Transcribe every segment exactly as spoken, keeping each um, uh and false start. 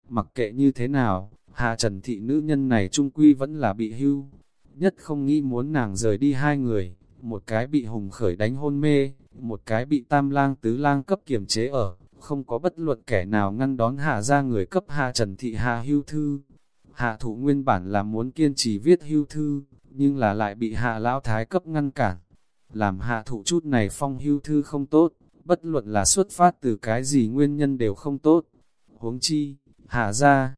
Mặc kệ như thế nào, Hạ Trần Thị nữ nhân này trung quy vẫn là bị hưu. Nhất không nghĩ muốn nàng rời đi hai người, một cái bị Hùng Khởi đánh hôn mê, một cái bị Tam Lang Tứ Lang cấp kiềm chế ở, không có bất luận kẻ nào ngăn đón Hạ ra người cấp Hạ Trần Thị hạ hưu thư. Hạ Thụ nguyên bản là muốn kiên trì viết hưu thư, nhưng là lại bị Hạ Lão Thái cấp ngăn cản. Làm Hạ Thụ chút này phong hưu thư không tốt, bất luận là xuất phát từ cái gì nguyên nhân đều không tốt. Huống chi, Hạ ra,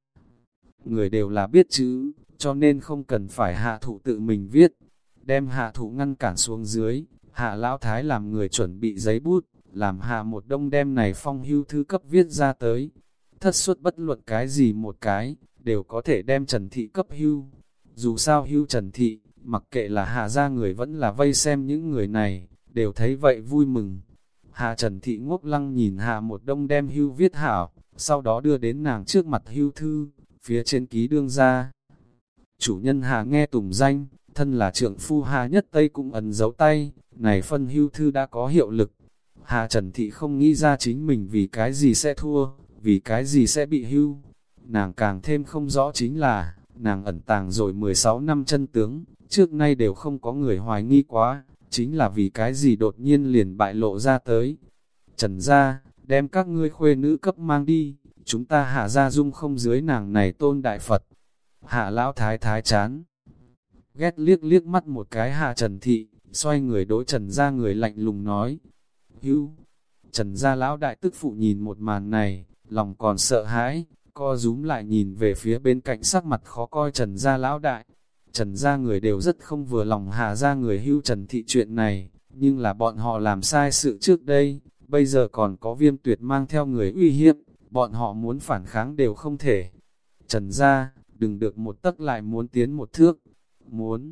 người đều là biết chữ, cho nên không cần phải Hạ Thụ tự mình viết. Đem Hạ Thụ ngăn cản xuống dưới, Hạ Lão Thái làm người chuẩn bị giấy bút, làm Hạ một đông đem này phong hưu thư cấp viết ra tới. Thất suất bất luận cái gì một cái, đều có thể đem Trần Thị cấp hưu. Dù sao hưu Trần Thị, mặc kệ là Hạ ra người vẫn là vây xem những người này, đều thấy vậy vui mừng. Hạ Trần Thị ngốc lăng nhìn Hạ một đông đem hưu viết hảo, sau đó đưa đến nàng trước mặt hưu thư, phía trên ký đương ra. Chủ nhân Hạ nghe tùng danh, thân là trượng phu Hạ Nhất Tây cũng ấn dấu tay, này phân hưu thư đã có hiệu lực. Hạ Trần Thị không nghĩ ra chính mình vì cái gì sẽ thua, vì cái gì sẽ bị hưu. Nàng càng thêm không rõ chính là, nàng ẩn tàng rồi mười sáu năm chân tướng, trước nay đều không có người hoài nghi quá, chính là vì cái gì đột nhiên liền bại lộ ra tới. Trần gia, đem các ngươi khuê nữ cấp mang đi, chúng ta Hạ gia dung không dưới nàng này tôn đại Phật. Hạ Lão Thái Thái chán ghét liếc liếc mắt một cái Hạ Trần Thị, xoay người đối Trần gia người lạnh lùng nói. Hưu, Trần gia lão đại tức phụ nhìn một màn này, lòng còn sợ hãi, co rúm lại nhìn về phía bên cạnh sắc mặt khó coi Trần gia lão đại. Trần gia người đều rất không vừa lòng Hạ gia người hưu Trần Thị chuyện này, nhưng là bọn họ làm sai sự trước đây, bây giờ còn có Viêm Tuyệt mang theo người uy hiếp, bọn họ muốn phản kháng đều không thể. Trần gia, đừng được một tấc lại muốn tiến một thước, muốn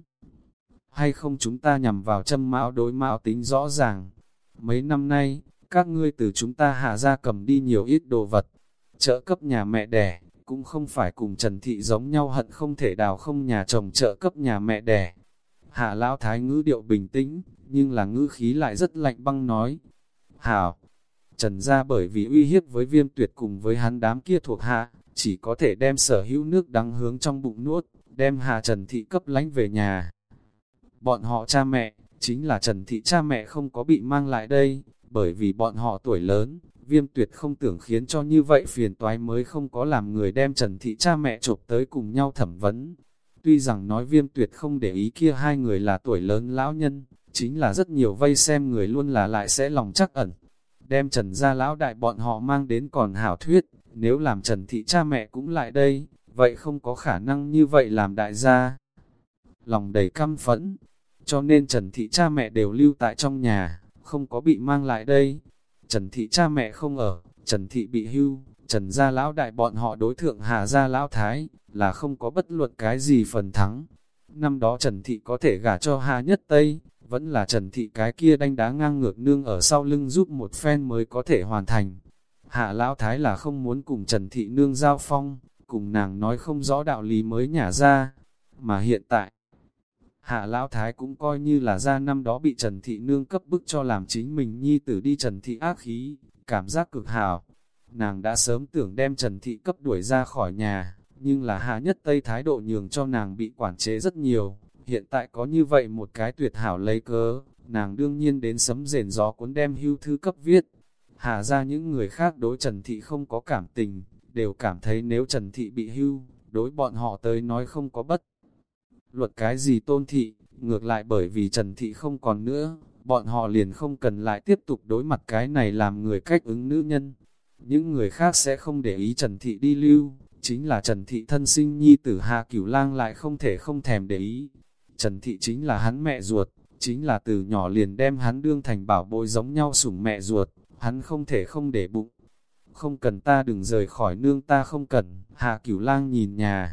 hay không chúng ta nhằm vào châm mão đối mão tính rõ ràng. Mấy năm nay, các ngươi từ chúng ta Hạ gia cầm đi nhiều ít đồ vật, trợ cấp nhà mẹ đẻ, cũng không phải cùng Trần Thị giống nhau hận không thể đào không nhà chồng trợ cấp nhà mẹ đẻ. Hạ Lão Thái ngữ điệu bình tĩnh, nhưng là ngữ khí lại rất lạnh băng nói. Hảo, Trần gia bởi vì uy hiếp với Viêm Tuyệt cùng với hắn đám kia thuộc hạ, chỉ có thể đem sở hữu nước đắng hướng trong bụng nuốt, đem Hạ Trần Thị cấp lánh về nhà. Bọn họ cha mẹ, chính là Trần Thị cha mẹ không có bị mang lại đây, bởi vì bọn họ tuổi lớn, Viêm Tuyệt không tưởng khiến cho như vậy phiền toái mới không có làm người đem Trần Thị cha mẹ chụp tới cùng nhau thẩm vấn. Tuy rằng nói Viêm Tuyệt không để ý kia hai người là tuổi lớn lão nhân, chính là rất nhiều vây xem người luôn là lại sẽ lòng chắc ẩn. Đem Trần gia lão đại bọn họ mang đến còn hảo thuyết, nếu làm Trần Thị cha mẹ cũng lại đây, vậy không có khả năng như vậy làm đại gia. Lòng đầy căm phẫn, cho nên Trần Thị cha mẹ đều lưu tại trong nhà, không có bị mang lại đây. Trần Thị cha mẹ không ở, Trần Thị bị hưu, Trần gia lão đại bọn họ đối thượng Hạ gia lão thái, là không có bất luận cái gì phần thắng. Năm đó Trần Thị có thể gả cho Hạ Nhất Tây, vẫn là Trần Thị cái kia đánh đá ngang ngược nương ở sau lưng giúp một phen mới có thể hoàn thành. Hạ lão thái là không muốn cùng Trần Thị nương giao phong, cùng nàng nói không rõ đạo lý mới nhả ra, mà hiện tại, Hạ Lão Thái cũng coi như là ra năm đó bị Trần Thị nương cấp bức cho làm chính mình nhi tử đi Trần Thị ác khí, cảm giác cực hảo. Nàng đã sớm tưởng đem Trần Thị cấp đuổi ra khỏi nhà, nhưng là Hạ Nhất Tây thái độ nhường cho nàng bị quản chế rất nhiều. Hiện tại có như vậy một cái tuyệt hảo lấy cớ, nàng đương nhiên đến sấm rền gió cuốn đem hưu thư cấp viết. Hạ ra những người khác đối Trần Thị không có cảm tình, đều cảm thấy nếu Trần Thị bị hưu, đối bọn họ tới nói không có bất luật cái gì tôn thị, ngược lại bởi vì Trần Thị không còn nữa, bọn họ liền không cần lại tiếp tục đối mặt cái này làm người cách ứng nữ nhân. Những người khác sẽ không để ý Trần Thị đi lưu, chính là Trần Thị thân sinh nhi tử Hạ Cửu Lang lại không thể không thèm để ý. Trần Thị chính là hắn mẹ ruột, chính là từ nhỏ liền đem hắn đương thành bảo bối giống nhau sủng mẹ ruột, hắn không thể không để bụng. Không cần ta đừng rời khỏi nương ta không cần, Hạ Cửu Lang nhìn nhà.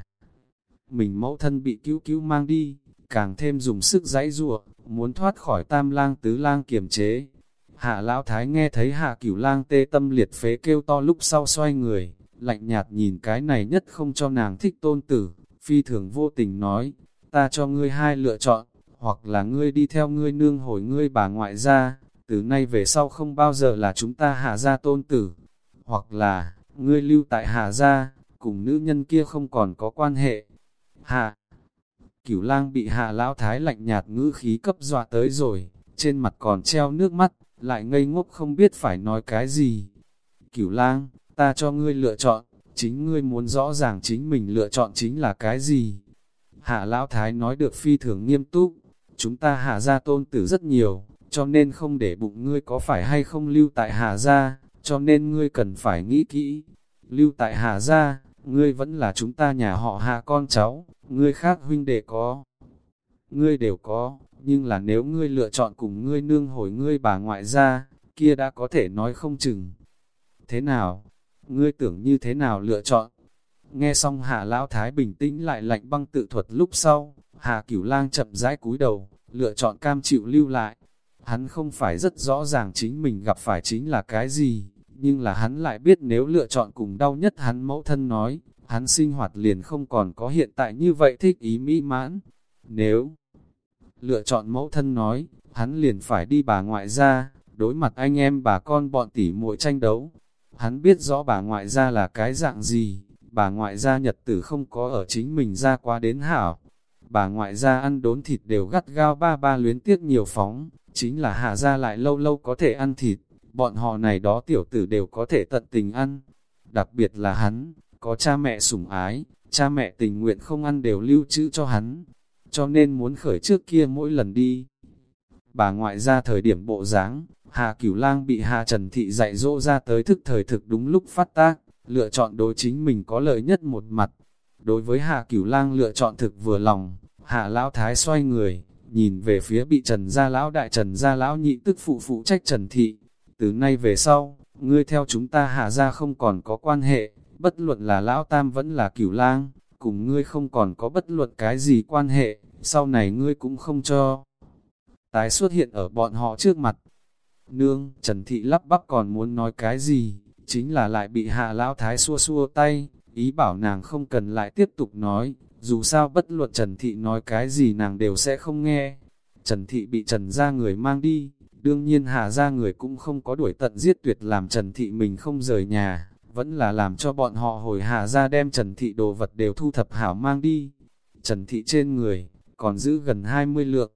Mình mẫu thân bị cứu cứu mang đi, càng thêm dùng sức giãy giụa, muốn thoát khỏi Tam Lang Tứ Lang kiềm chế. Hạ Lão Thái nghe thấy Hạ Cửu Lang tê tâm liệt phế kêu to lúc sau xoay người, lạnh nhạt nhìn cái này nhất không cho nàng thích tôn tử, phi thường vô tình nói, ta cho ngươi hai lựa chọn, hoặc là ngươi đi theo ngươi nương hồi ngươi bà ngoại ra, từ nay về sau không bao giờ là chúng ta Hạ gia tôn tử, hoặc là, ngươi lưu tại Hạ gia, cùng nữ nhân kia không còn có quan hệ. Hạ Cửu Lang bị Hạ Lão Thái lạnh nhạt ngữ khí cấp dọa tới rồi, trên mặt còn treo nước mắt, lại ngây ngốc không biết phải nói cái gì. Cửu Lang, ta cho ngươi lựa chọn, chính ngươi muốn rõ ràng chính mình lựa chọn chính là cái gì. Hạ Lão Thái nói được phi thường nghiêm túc, chúng ta Hạ gia tôn tử rất nhiều, cho nên không để bụng ngươi có phải hay không lưu tại Hạ gia, cho nên ngươi cần phải nghĩ kỹ. Lưu tại Hạ gia, ngươi vẫn là chúng ta nhà họ Hạ con cháu, ngươi khác huynh đệ có, ngươi đều có, nhưng là nếu ngươi lựa chọn cùng ngươi nương hồi ngươi bà ngoại gia, kia đã có thể nói không chừng. Thế nào? Ngươi tưởng như thế nào lựa chọn? Nghe xong Hạ Lão Thái bình tĩnh lại lạnh băng tự thuật lúc sau, Hạ Cửu Lang chậm rãi cúi đầu, lựa chọn cam chịu lưu lại. Hắn không phải rất rõ ràng chính mình gặp phải chính là cái gì, nhưng là hắn lại biết nếu lựa chọn cùng đau nhất hắn mẫu thân nói, hắn sinh hoạt liền không còn có hiện tại như vậy thích ý mỹ mãn. Nếu lựa chọn mẫu thân nói, hắn liền phải đi bà ngoại gia, đối mặt anh em bà con bọn tỉ muội tranh đấu. Hắn biết rõ bà ngoại gia là cái dạng gì, bà ngoại gia nhật tử không có ở chính mình ra quá đến hảo. Bà ngoại gia ăn đốn thịt đều gắt gao ba ba luyến tiếc nhiều phóng, chính là Hạ gia lại lâu lâu có thể ăn thịt, bọn họ này đó tiểu tử đều có thể tận tình ăn. Đặc biệt là hắn, có cha mẹ sủng ái, cha mẹ tình nguyện không ăn đều lưu trữ cho hắn, cho nên muốn khởi trước kia mỗi lần đi. Bà ngoại ra thời điểm bộ dáng, Hạ Cửu Lang bị Hạ Trần Thị dạy dỗ ra tới thức thời thực đúng lúc phát tác, lựa chọn đối chính mình có lợi nhất một mặt. Đối với Hạ Cửu Lang lựa chọn thực vừa lòng, Hạ Lão Thái xoay người, nhìn về phía bị Trần gia lão đại Trần gia lão nhị tức phụ phụ trách Trần Thị. Từ nay về sau, ngươi theo chúng ta Hạ gia không còn có quan hệ, bất luận là lão tam vẫn là Cửu Lang, cùng ngươi không còn có bất luận cái gì quan hệ, sau này ngươi cũng không cho tái xuất hiện ở bọn họ trước mặt. Nương, Trần Thị lắp bắp còn muốn nói cái gì, chính là lại bị Hạ Lão Thái xua xua tay, ý bảo nàng không cần lại tiếp tục nói, dù sao bất luận Trần Thị nói cái gì nàng đều sẽ không nghe. Trần Thị bị Trần ra người mang đi, đương nhiên Hạ ra người cũng không có đuổi tận giết tuyệt làm Trần Thị mình không rời nhà, vẫn là làm cho bọn họ hồi Hạ ra đem Trần Thị đồ vật đều thu thập hảo mang đi. Trần Thị trên người, còn giữ gần hai mươi lượng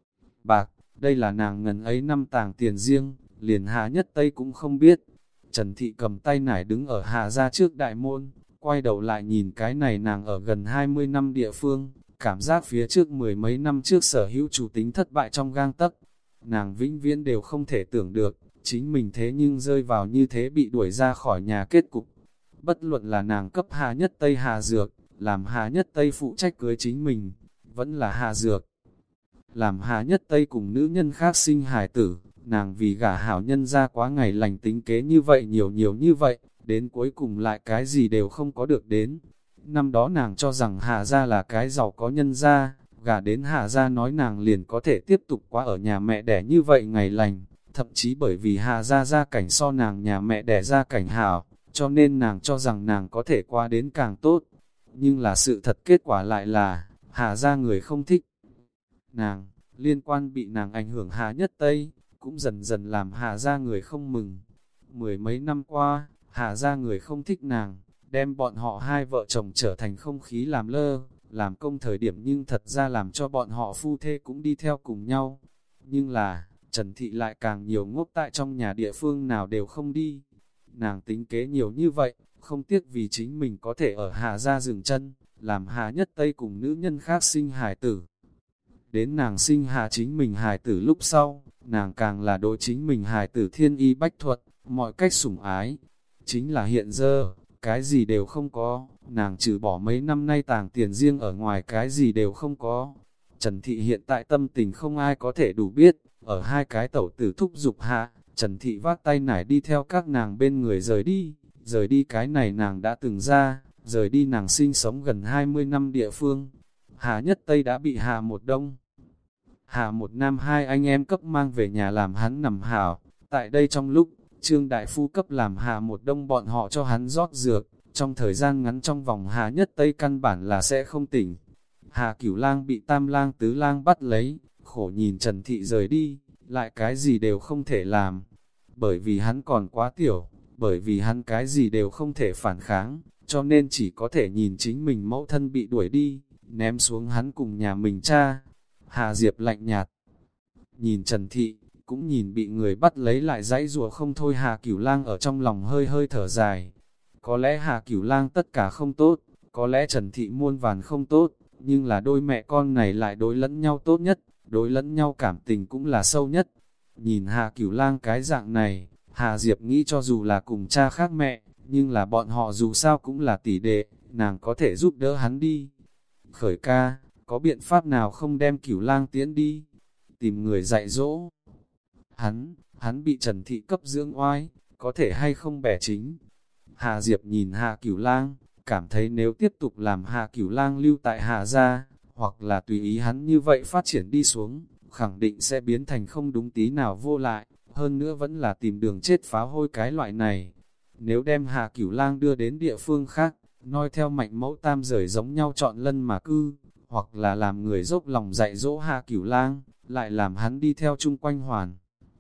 bạc, đây là nàng ngần ấy năm tàng tiền riêng, liền Hạ Nhất Tây cũng không biết. Trần Thị cầm tay nải đứng ở Hạ ra trước đại môn, quay đầu lại nhìn cái này nàng ở gần hai mươi năm địa phương, cảm giác phía trước mười mấy năm trước sở hữu chủ tính thất bại trong gang tấc. Nàng vĩnh viễn đều không thể tưởng được, chính mình thế nhưng rơi vào như thế bị đuổi ra khỏi nhà kết cục. Bất luận là nàng cấp Hạ Nhất Tây Hạ Dược, làm Hạ Nhất Tây phụ trách cưới chính mình, vẫn là Hạ Dược làm Hạ Nhất Tây cùng nữ nhân khác sinh hài tử, nàng vì gả hảo nhân ra quá ngày lành tính kế như vậy nhiều nhiều như vậy, đến cuối cùng lại cái gì đều không có được đến. Năm đó nàng cho rằng Hạ gia là cái giàu có nhân gia, gả đến Hạ gia nói nàng liền có thể tiếp tục quá ở nhà mẹ đẻ như vậy ngày lành, thậm chí bởi vì Hạ gia gia cảnh so nàng nhà mẹ đẻ gia cảnh hảo, cho nên nàng cho rằng nàng có thể qua đến càng tốt. Nhưng là sự thật kết quả lại là, Hạ gia người không thích nàng, liên quan bị nàng ảnh hưởng Hạ Nhất Tây, cũng dần dần làm Hạ gia người không mừng. Mười mấy năm qua, Hạ gia người không thích nàng, đem bọn họ hai vợ chồng trở thành không khí làm lơ, làm công thời điểm nhưng thật ra làm cho bọn họ phu thê cũng đi theo cùng nhau. Nhưng là, Trần Thị lại càng nhiều ngốc tại trong nhà địa phương nào đều không đi. Nàng tính kế nhiều như vậy, không tiếc vì chính mình có thể ở Hạ gia dừng chân, làm Hạ Nhất Tây cùng nữ nhân khác sinh hài tử. Đến nàng sinh hạ chính mình hài tử lúc sau, nàng càng là đối chính mình hài tử thiên y bách thuật, mọi cách sủng ái. Chính là hiện giờ, cái gì đều không có, nàng trừ bỏ mấy năm nay tàng tiền riêng ở ngoài cái gì đều không có. Trần Thị hiện tại tâm tình không ai có thể đủ biết, ở hai cái tẩu tử thúc giục hạ, Trần Thị vác tay nải đi theo các nàng bên người rời đi, rời đi cái này nàng đã từng ra, rời đi nàng sinh sống gần hai mươi năm địa phương. Hạ Nhất Tây đã bị Hạ một đông, Hạ một nam hai anh em cấp mang về nhà làm hắn nằm hảo. Tại đây trong lúc, Trương Đại Phu cấp làm Hạ một đông bọn họ cho hắn rót dược, trong thời gian ngắn trong vòng Hạ Nhất Tây căn bản là sẽ không tỉnh. Hạ Cửu Lang bị Tam Lang Tứ Lang bắt lấy, khổ nhìn Trần Thị rời đi, lại cái gì đều không thể làm. Bởi vì hắn còn quá tiểu, bởi vì hắn cái gì đều không thể phản kháng, cho nên chỉ có thể nhìn chính mình mẫu thân bị đuổi đi, ném xuống hắn cùng nhà mình cha. Hà Diệp lạnh nhạt, nhìn Trần Thị, cũng nhìn bị người bắt lấy lại dãy rùa không thôi Hà Cửu Lang ở trong lòng hơi hơi thở dài. Có lẽ Hà Cửu Lang tất cả không tốt, có lẽ Trần Thị muôn vàn không tốt, nhưng là đôi mẹ con này lại đối lẫn nhau tốt nhất, đối lẫn nhau cảm tình cũng là sâu nhất. Nhìn Hà Cửu Lang cái dạng này, Hà Diệp nghĩ cho dù là cùng cha khác mẹ, nhưng là bọn họ dù sao cũng là tỷ đệ, nàng có thể giúp đỡ hắn đi. Khởi ca, có biện pháp nào không đem Cửu Lang tiễn đi? Tìm người dạy dỗ. Hắn, hắn bị Trần Thị cấp dưỡng oai, có thể hay không bẻ chính. Hà Diệp nhìn Hà Cửu Lang, cảm thấy nếu tiếp tục làm Hà Cửu Lang lưu tại Hà gia, hoặc là tùy ý hắn như vậy phát triển đi xuống, khẳng định sẽ biến thành không đúng tí nào vô lại, hơn nữa vẫn là tìm đường chết phá hôi cái loại này. Nếu đem Hà Cửu Lang đưa đến địa phương khác, noi theo Mạnh Mẫu Tam rời giống nhau chọn lân mà cư, hoặc là làm người dốc lòng dạy dỗ Hà Cửu Lang, lại làm hắn đi theo chung quanh hoàn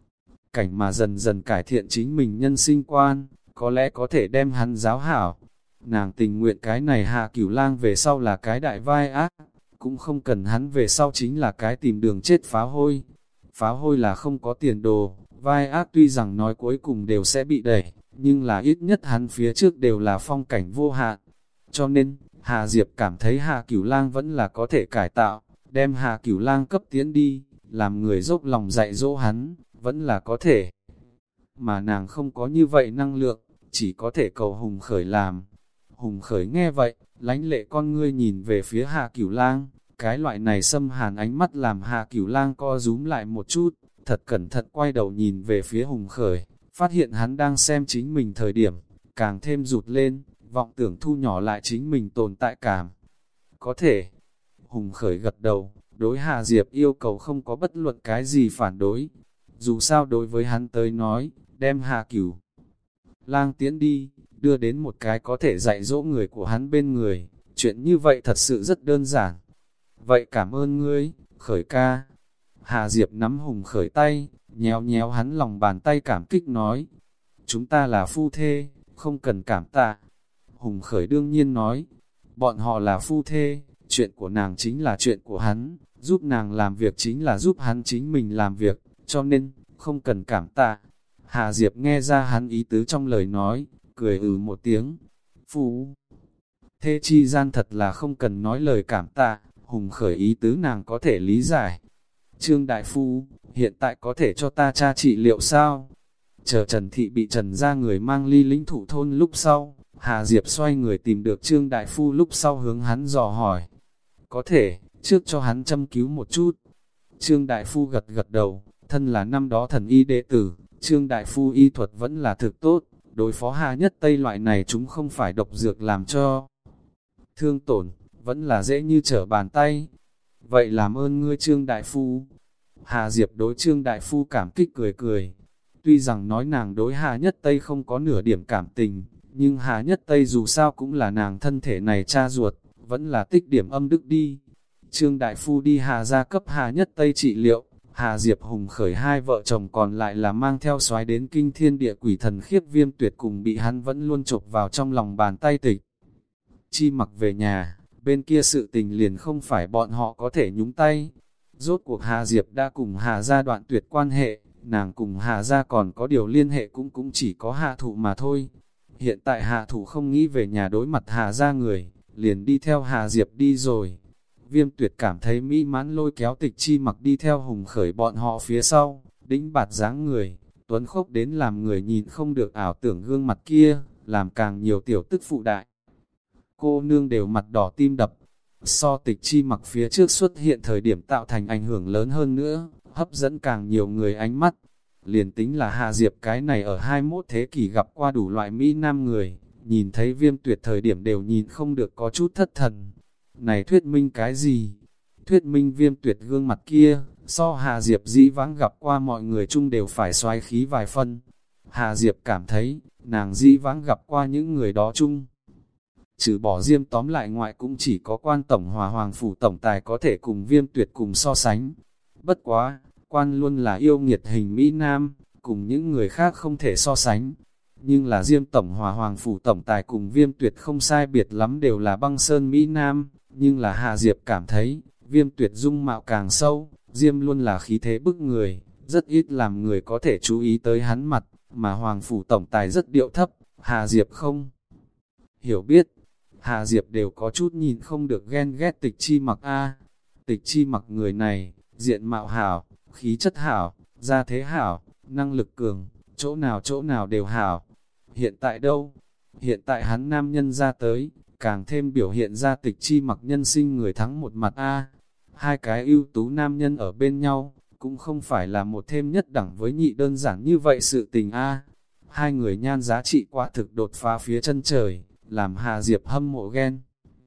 cảnh mà dần dần cải thiện chính mình nhân sinh quan, có lẽ có thể đem hắn giáo hảo. Nàng tình nguyện cái này Hà Cửu Lang về sau là cái đại vai ác, cũng không cần hắn về sau chính là cái tìm đường chết phá hôi. Phá hôi là không có tiền đồ, vai ác tuy rằng nói cuối cùng đều sẽ bị đẩy, nhưng là ít nhất hắn phía trước đều là phong cảnh vô hạn. Cho nên, Hà Diệp cảm thấy Hà Cửu Lang vẫn là có thể cải tạo, đem Hà Cửu Lang cấp tiến đi, làm người dốc lòng dạy dỗ hắn, vẫn là có thể. Mà nàng không có như vậy năng lượng, chỉ có thể cầu Hùng Khởi làm. Hùng Khởi nghe vậy, lánh lệ con ngươi nhìn về phía Hà Cửu Lang, cái loại này xâm hàn ánh mắt làm Hà Cửu Lang co rúm lại một chút, thật cẩn thận quay đầu nhìn về phía Hùng Khởi, phát hiện hắn đang xem chính mình thời điểm, càng thêm rụt lên, vọng tưởng thu nhỏ lại chính mình tồn tại cảm. Có thể, Hùng Khởi gật đầu, đối Hà Diệp yêu cầu không có bất luận cái gì phản đối. Dù sao đối với hắn tới nói, đem Hà Cửu Lang tiến đi, đưa đến một cái có thể dạy dỗ người của hắn bên người, chuyện như vậy thật sự rất đơn giản. Vậy cảm ơn ngươi, Khởi ca. Hà Diệp nắm Hùng Khởi tay, nhéo nhéo hắn lòng bàn tay cảm kích nói, chúng ta là phu thê, không cần cảm tạ. Hùng Khởi đương nhiên nói, bọn họ là phu thê, chuyện của nàng chính là chuyện của hắn, giúp nàng làm việc chính là giúp hắn chính mình làm việc, cho nên, không cần cảm tạ. Hà Diệp nghe ra hắn ý tứ trong lời nói, cười ừ một tiếng. Phu thê chi gian thật là không cần nói lời cảm tạ, Hùng Khởi ý tứ nàng có thể lý giải. Trương Đại Phu, hiện tại có thể cho ta tra trị liệu sao? Chờ Trần Thị bị Trần ra người mang ly lĩnh thủ thôn lúc sau, Hà Diệp xoay người tìm được Trương Đại Phu lúc sau hướng hắn dò hỏi. Có thể, trước cho hắn châm cứu một chút. Trương Đại Phu gật gật đầu, thân là năm đó thần y đệ tử, Trương Đại Phu y thuật vẫn là thực tốt, đối phó Hà Nhất Tây loại này chúng không phải độc dược làm cho thương tổn, vẫn là dễ như trở bàn tay. Vậy làm ơn ngươi Trương Đại Phu. Hà Diệp đối Trương Đại Phu cảm kích cười cười. Tuy rằng nói nàng đối Hà Nhất Tây không có nửa điểm cảm tình, nhưng Hà Nhất Tây dù sao cũng là nàng thân thể này cha ruột, vẫn là tích điểm âm đức đi. Trương Đại Phu đi Hà gia cấp Hà Nhất Tây trị liệu, Hà Diệp Hùng Khởi hai vợ chồng còn lại là mang theo soái đến kinh thiên địa quỷ thần khiếp Viêm Tuyệt cùng bị hắn vẫn luôn chộp vào trong lòng bàn tay Tịch Chi Mặc về nhà, bên kia sự tình liền không phải bọn họ có thể nhúng tay. Rốt cuộc Hà Diệp đã cùng Hà gia đoạn tuyệt quan hệ, nàng cùng Hà gia còn có điều liên hệ cũng cũng chỉ có Hạ Thụ mà thôi. Hiện tại Hạ Thụ không nghĩ về nhà đối mặt Hà gia người, liền đi theo Hà Diệp đi rồi. Viêm Tuyệt cảm thấy mỹ mãn lôi kéo Tịch Chi Mặc đi theo Hùng Khởi bọn họ phía sau, đĩnh bạt dáng người, tuấn khốc đến làm người nhìn không được ảo tưởng gương mặt kia, làm càng nhiều tiểu tức phụ đại. Cô nương đều mặt đỏ tim đập, so Tịch Chi Mặc phía trước xuất hiện thời điểm tạo thành ảnh hưởng lớn hơn nữa, hấp dẫn càng nhiều người ánh mắt. Liền tính là Hà Diệp cái này ở hai mươi mốt thế kỷ gặp qua đủ loại Mỹ Nam người, nhìn thấy Viêm Tuyệt thời điểm đều nhìn không được có chút thất thần. Này thuyết minh cái gì? Thuyết minh Viêm Tuyệt gương mặt kia, so Hà Diệp dĩ vãng gặp qua mọi người chung đều phải xoái khí vài phân. Hà Diệp cảm thấy, nàng dĩ vãng gặp qua những người đó chung. Trừ bỏ Diêm tóm lại ngoại cũng chỉ có Quan Tổng Hòa Hoàng Phủ Tổng Tài có thể cùng Viêm Tuyệt cùng so sánh. Bất quá, Quan luôn là yêu nghiệt hình Mỹ Nam, cùng những người khác không thể so sánh. nhưng là Diêm Tổng Hòa Hoàng Phủ Tổng Tài cùng Viêm Tuyệt không sai biệt lắm đều là băng sơn Mỹ Nam, nhưng là Hạ Diệp cảm thấy, Viêm Tuyệt dung mạo càng sâu, Diêm luôn là khí thế bức người, rất ít làm người có thể chú ý tới hắn mặt, mà Hoàng Phủ Tổng Tài rất điệu thấp, Hạ Diệp không hiểu biết, Hạ Diệp đều có chút nhìn không được ghen ghét Tịch Chi Mặc a. Tịch Chi Mặc người này, diện mạo hảo, khí chất hảo, gia thế hảo, năng lực cường, chỗ nào chỗ nào đều hảo. Hiện tại đâu? Hiện tại hắn nam nhân ra tới, càng thêm biểu hiện ra Tịch Chi Mặc nhân sinh người thắng một mặt a. Hai cái ưu tú nam nhân ở bên nhau, cũng không phải là một thêm nhất đẳng với nhị đơn giản như vậy sự tình a. Hai người nhan giá trị quả thực đột phá phía chân trời, làm Hà Diệp hâm mộ ghen.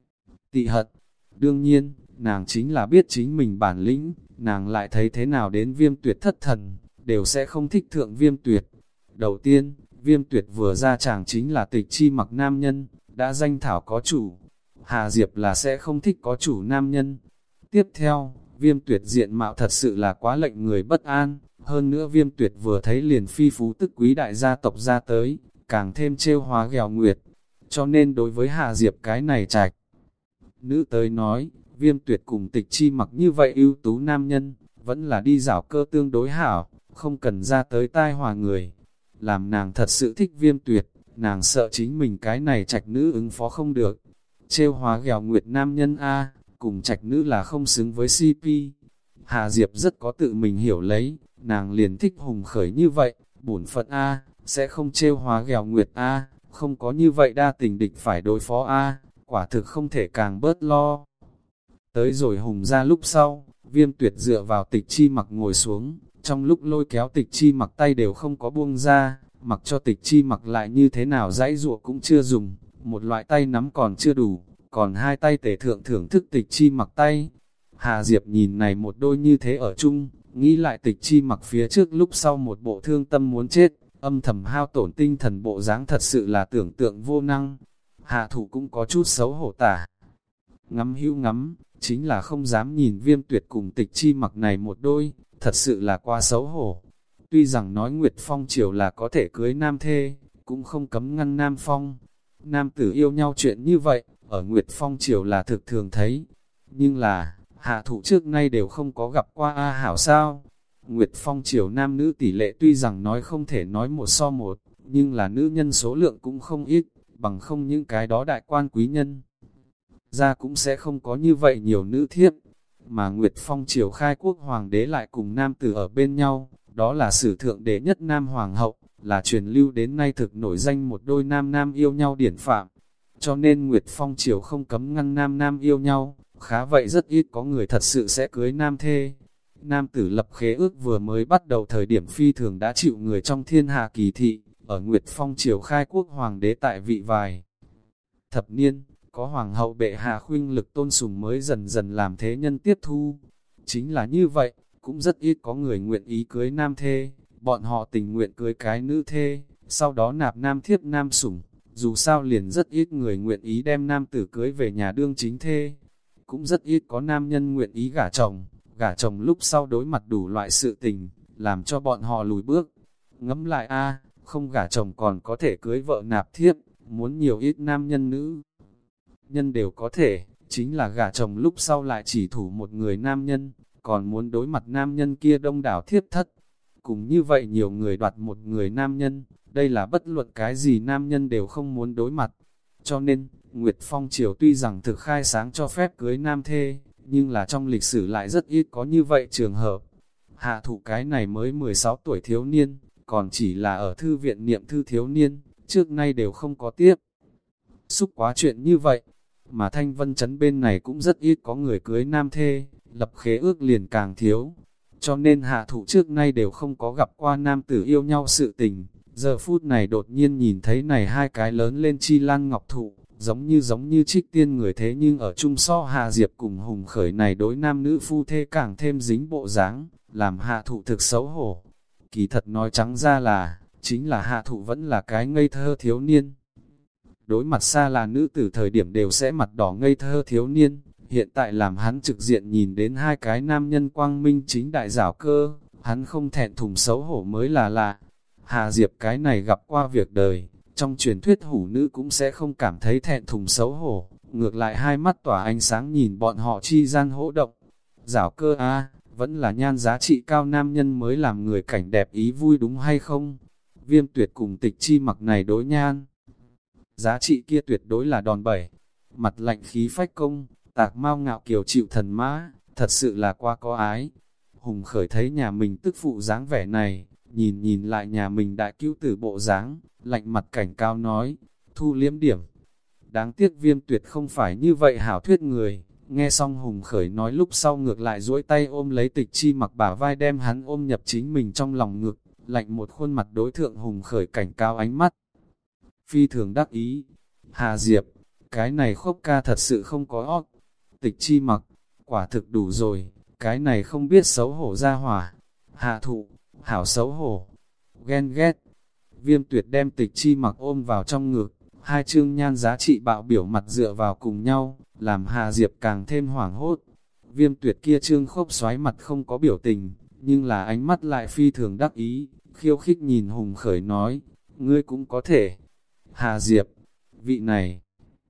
Tị hận, đương nhiên, nàng chính là biết chính mình bản lĩnh, nàng lại thấy thế nào đến Viêm Tuyệt thất thần, đều sẽ không thích thượng Viêm Tuyệt. Đầu tiên, Viêm Tuyệt vừa ra chàng chính là Tịch Chi Mặc nam nhân, đã danh thảo có chủ. Hà Diệp là sẽ không thích có chủ nam nhân. Tiếp theo, Viêm Tuyệt diện mạo thật sự là quá lệnh người bất an, hơn nữa Viêm Tuyệt vừa thấy liền phi phú tức quý đại gia tộc ra tới, càng thêm trêu hóa ghèo nguyệt. Cho nên đối với Hà Diệp cái này trạch nữ tới nói, Viêm Tuyệt cùng Tịch Chi Mặc như vậy ưu tú nam nhân, vẫn là đi dảo cơ tương đối hảo, không cần ra tới tai hòa người. Làm nàng thật sự thích Viêm Tuyệt, nàng sợ chính mình cái này trạch nữ ứng phó không được. Trêu hóa ghèo nguyệt nam nhân A, cùng trạch nữ là không xứng với xê pê. Hà Diệp rất có tự mình hiểu lấy, nàng liền thích hùng khởi như vậy, bổn phận A, sẽ không trêu hóa ghèo nguyệt A, không có như vậy đa tình địch phải đối phó A, quả thực không thể càng bớt lo. Tới rồi hùng ra lúc sau, Viêm Tuyệt dựa vào Tịch Chi Mặc ngồi xuống, trong lúc lôi kéo Tịch Chi Mặc tay đều không có buông ra, mặc cho Tịch Chi Mặc lại như thế nào dãy dụa cũng chưa dùng, một loại tay nắm còn chưa đủ, còn hai tay tể thượng thưởng thức Tịch Chi Mặc tay. Hà Diệp nhìn này một đôi như thế ở chung, nghĩ lại Tịch Chi Mặc phía trước lúc sau một bộ thương tâm muốn chết, âm thầm hao tổn tinh thần bộ dáng thật sự là tưởng tượng vô năng. Hạ thủ cũng có chút xấu hổ tả. Ngắm hữu ngắm, chính là không dám nhìn Viêm Tuyệt cùng Tịch Chi Mặc này một đôi, thật sự là quá xấu hổ. Tuy rằng nói Nguyệt Phong triều là có thể cưới nam thê, cũng không cấm ngăn nam phong. Nam tử yêu nhau chuyện như vậy, ở Nguyệt Phong triều là thực thường thấy. Nhưng là, hạ thủ trước nay đều không có gặp qua A Hảo sao. Nguyệt Phong triều nam nữ tỷ lệ tuy rằng nói không thể nói một so một, nhưng là nữ nhân số lượng cũng không ít, bằng không những cái đó đại quan quý nhân ra cũng sẽ không có như vậy nhiều nữ thiếp. Mà Nguyệt Phong triều khai quốc hoàng đế lại cùng nam tử ở bên nhau, đó là sử thượng đế nhất nam hoàng hậu, là truyền lưu đến nay thực nổi danh một đôi nam nam yêu nhau điển phạm. Cho nên Nguyệt Phong triều không cấm ngăn nam nam yêu nhau, khá vậy rất ít có người thật sự sẽ cưới nam thê. Nam tử lập khế ước vừa mới bắt đầu thời điểm phi thường đã chịu người trong thiên hạ kỳ thị, ở Nguyệt Phong triều khai quốc hoàng đế tại vị vài thập niên, có hoàng hậu bệ hạ khuynh lực tôn sùng mới dần dần làm thế nhân tiếp thu. Chính là như vậy, cũng rất ít có người nguyện ý cưới nam thê, bọn họ tình nguyện cưới cái nữ thê, sau đó nạp nam thiếp nam sủng. Dù sao liền rất ít người nguyện ý đem nam tử cưới về nhà đương chính thê, cũng rất ít có nam nhân nguyện ý gả chồng, gả chồng lúc sau đối mặt đủ loại sự tình, làm cho bọn họ lùi bước. Ngẫm lại a, không gả chồng còn có thể cưới vợ nạp thiếp, muốn nhiều ít nam nhân nữ nhân đều có thể, chính là gả chồng lúc sau lại chỉ thủ một người nam nhân, còn muốn đối mặt nam nhân kia đông đảo thiếp thất. Cùng như vậy nhiều người đoạt một người nam nhân, đây là bất luận cái gì nam nhân đều không muốn đối mặt. Cho nên, Nguyệt Phong triều tuy rằng thực khai sáng cho phép cưới nam thê, nhưng là trong lịch sử lại rất ít có như vậy trường hợp. Hạ thủ cái này mới mười sáu tuổi thiếu niên, còn chỉ là ở thư viện niệm thư thiếu niên, trước nay đều không có tiếp xúc quá chuyện như vậy. Mà Thanh Vân Trấn bên này cũng rất ít có người cưới nam thê, lập khế ước liền càng thiếu. Cho nên hạ thủ trước nay đều không có gặp qua nam tử yêu nhau sự tình. Giờ phút này đột nhiên nhìn thấy này hai cái lớn lên chi lan ngọc thụ, giống như giống như trích tiên người thế nhưng ở chung so Hạ Diệp cùng Hùng Khởi này đối nam nữ phu thê càng thêm dính bộ dáng, làm hạ thụ thực xấu hổ. Kỳ thật nói trắng ra là, chính là hạ thụ vẫn là cái ngây thơ thiếu niên. Đối mặt xa là nữ tử thời điểm đều sẽ mặt đỏ ngây thơ thiếu niên, hiện tại làm hắn trực diện nhìn đến hai cái nam nhân quang minh chính đại giảo cơ, hắn không thẹn thùng xấu hổ mới là lạ. Hà Diệp cái này gặp qua việc đời, trong truyền thuyết hủ nữ cũng sẽ không cảm thấy thẹn thùng xấu hổ, ngược lại hai mắt tỏa ánh sáng nhìn bọn họ chi gian hỗ động. Giảo cơ a, vẫn là nhan giá trị cao nam nhân mới làm người cảnh đẹp ý vui đúng hay không? Viêm Tuyệt cùng Tịch Chi Mặc này đối nhan giá trị kia tuyệt đối là đòn bẩy. Mặt lạnh khí phách công, tạc mau ngạo kiều chịu thần mã, thật sự là quá có ái. Hùng Khởi thấy nhà mình tức phụ dáng vẻ này, nhìn nhìn lại nhà mình đại cứu tử bộ dáng, lạnh mặt cảnh cao nói, thu liếm điểm. Đáng tiếc Viêm Tuyệt không phải như vậy hảo thuyết người. Nghe xong Hùng Khởi nói lúc sau ngược lại duỗi tay ôm lấy Tịch Chi Mặc bả vai đem hắn ôm nhập chính mình trong lòng ngực, lạnh một khuôn mặt đối thượng Hùng Khởi cảnh cao ánh mắt. Phi thường đắc ý, Hà Diệp, cái này khốc ca thật sự không có óc. Tịch Chi Mặc, quả thực đủ rồi, cái này không biết xấu hổ ra hỏa. Hạ thụ, hảo xấu hổ, ghen ghét. Viêm Tuyệt đem Tịch Chi Mặc ôm vào trong ngực, hai chương nhan giá trị bạo biểu mặt dựa vào cùng nhau, làm Hà Diệp càng thêm hoảng hốt. Viêm Tuyệt kia trương khốc xoáy mặt không có biểu tình, nhưng là ánh mắt lại phi thường đắc ý, khiêu khích nhìn Hùng Khởi nói, ngươi cũng có thể. Hà Diệp, vị này,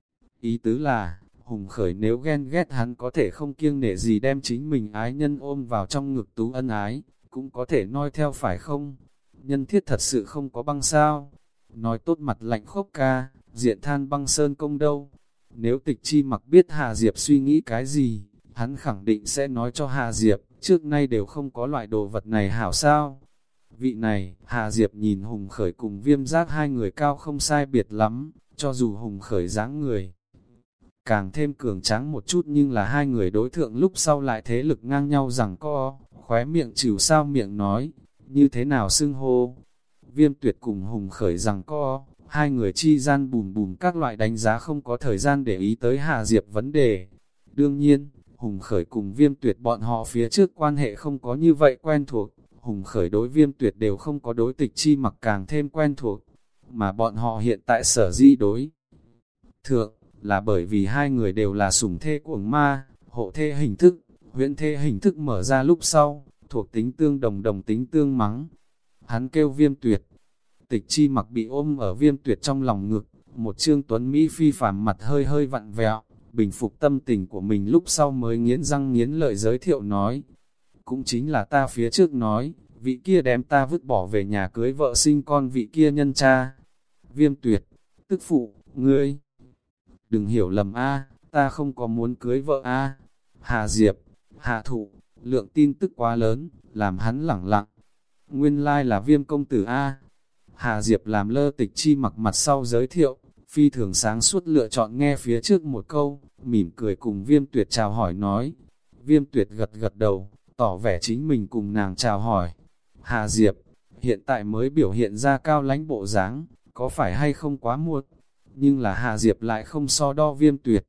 ý tứ là, Hùng Khởi nếu ghen ghét hắn có thể không kiêng nể gì đem chính mình ái nhân ôm vào trong ngực tú ân ái, cũng có thể noi theo phải không? Nhân thiết thật sự không có băng sao? Nói tốt mặt lạnh khốc ca, diện than băng sơn công đâu? Nếu Tịch Chi Mặc biết Hà Diệp suy nghĩ cái gì, hắn khẳng định sẽ nói cho Hà Diệp, trước nay đều không có loại đồ vật này hảo sao? Vị này, Hà Diệp nhìn Hùng Khởi cùng Viêm Giác hai người cao không sai biệt lắm, cho dù Hùng Khởi dáng người càng thêm cường tráng một chút nhưng là hai người đối thượng lúc sau lại thế lực ngang nhau rằng co, khóe miệng chịu sao miệng nói, như thế nào xưng hô. Viêm Tuyệt cùng Hùng Khởi rằng co, hai người chi gian bùm bùm các loại đánh giá không có thời gian để ý tới Hà Diệp vấn đề. Đương nhiên, Hùng Khởi cùng Viêm Tuyệt bọn họ phía trước quan hệ không có như vậy quen thuộc, Hùng Khởi đối Viêm Tuyệt đều không có đối Tịch Chi Mặc càng thêm quen thuộc, mà bọn họ hiện tại sở di đối thượng, là bởi vì hai người đều là sủng thê cuồng ma, hộ thê hình thức, huyễn thê hình thức mở ra lúc sau, thuộc tính tương đồng đồng tính tương mắng. Hắn kêu Viêm Tuyệt, Tịch Chi Mặc bị ôm ở Viêm Tuyệt trong lòng ngực, một trương tuấn Mỹ phi phàm mặt hơi hơi vặn vẹo, bình phục tâm tình của mình lúc sau mới nghiến răng nghiến lợi giới thiệu nói. Cũng chính là ta phía trước nói, vị kia đem ta vứt bỏ về nhà cưới vợ sinh con vị kia nhân cha. Viêm Tuyệt, tức phụ, ngươi đừng hiểu lầm a, ta không có muốn cưới vợ a. Hà Diệp, Hạ Thụ, lượng tin tức quá lớn, làm hắn lẳng lặng. Nguyên lai like là Viêm công tử a. Hà Diệp làm lơ Tịch Chi Mặc mặt sau giới thiệu, phi thường sáng suốt lựa chọn nghe phía trước một câu, mỉm cười cùng Viêm Tuyệt chào hỏi nói. Viêm Tuyệt gật gật đầu, tỏ vẻ chính mình cùng nàng chào hỏi. Hà Diệp, hiện tại mới biểu hiện ra cao lãnh bộ dáng, có phải hay không quá muộn? Nhưng là Hà Diệp lại không so đo Viêm Tuyệt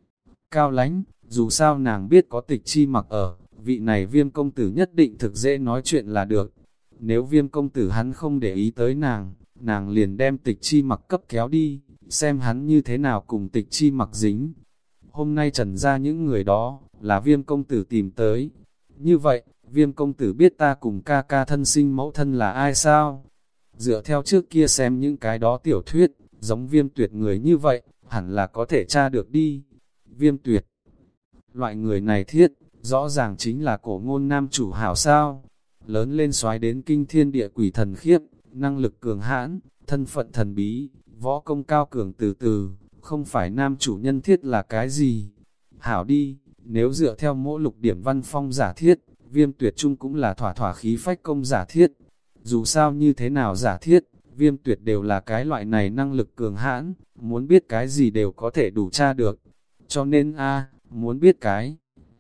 cao lãnh, dù sao nàng biết có Tịch Chi Mặc ở, vị này Viêm công tử nhất định thực dễ nói chuyện là được. Nếu Viêm công tử hắn không để ý tới nàng, nàng liền đem Tịch Chi Mặc cấp kéo đi, xem hắn như thế nào cùng Tịch Chi Mặc dính. Hôm nay trần ra những người đó, là Viêm công tử tìm tới. Như vậy, Viêm công tử biết ta cùng ca ca thân sinh mẫu thân là ai sao? Dựa theo trước kia xem những cái đó tiểu thuyết, giống Viêm Tuyệt người như vậy, hẳn là có thể tra được đi. Viêm Tuyệt, loại người này thiết, rõ ràng chính là cổ ngôn nam chủ hảo sao. Lớn lên soái đến kinh thiên địa quỷ thần khiếp, năng lực cường hãn, thân phận thần bí, võ công cao cường từ từ, không phải nam chủ nhân thiết là cái gì. Hảo đi, nếu dựa theo mỗi lục điểm văn phong giả thiết, Viêm Tuyệt chung cũng là thỏa thỏa khí phách công giả thiết. Dù sao như thế nào giả thiết, Viêm Tuyệt đều là cái loại này năng lực cường hãn, muốn biết cái gì đều có thể đủ tra được. Cho nên a muốn biết cái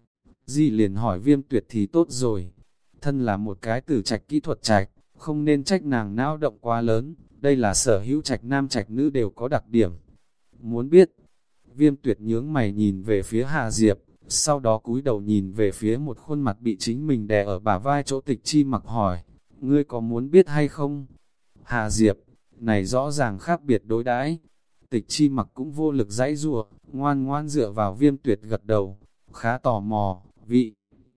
gì liền hỏi Viêm Tuyệt thì tốt rồi. Thân là một cái tử trạch kỹ thuật trạch, không nên trách nàng não động quá lớn, đây là sở hữu trạch nam trạch nữ đều có đặc điểm. Muốn biết, Viêm Tuyệt nhướng mày nhìn về phía Hà Diệp, sau đó cúi đầu nhìn về phía một khuôn mặt bị chính mình đè ở bả vai chỗ Tịch Chi Mặc hỏi, ngươi có muốn biết hay không? Hà Diệp, này rõ ràng khác biệt đối đãi. Tịch Chi Mặc cũng vô lực dãy rùa, ngoan ngoan dựa vào Viêm Tuyệt gật đầu, khá tò mò, vị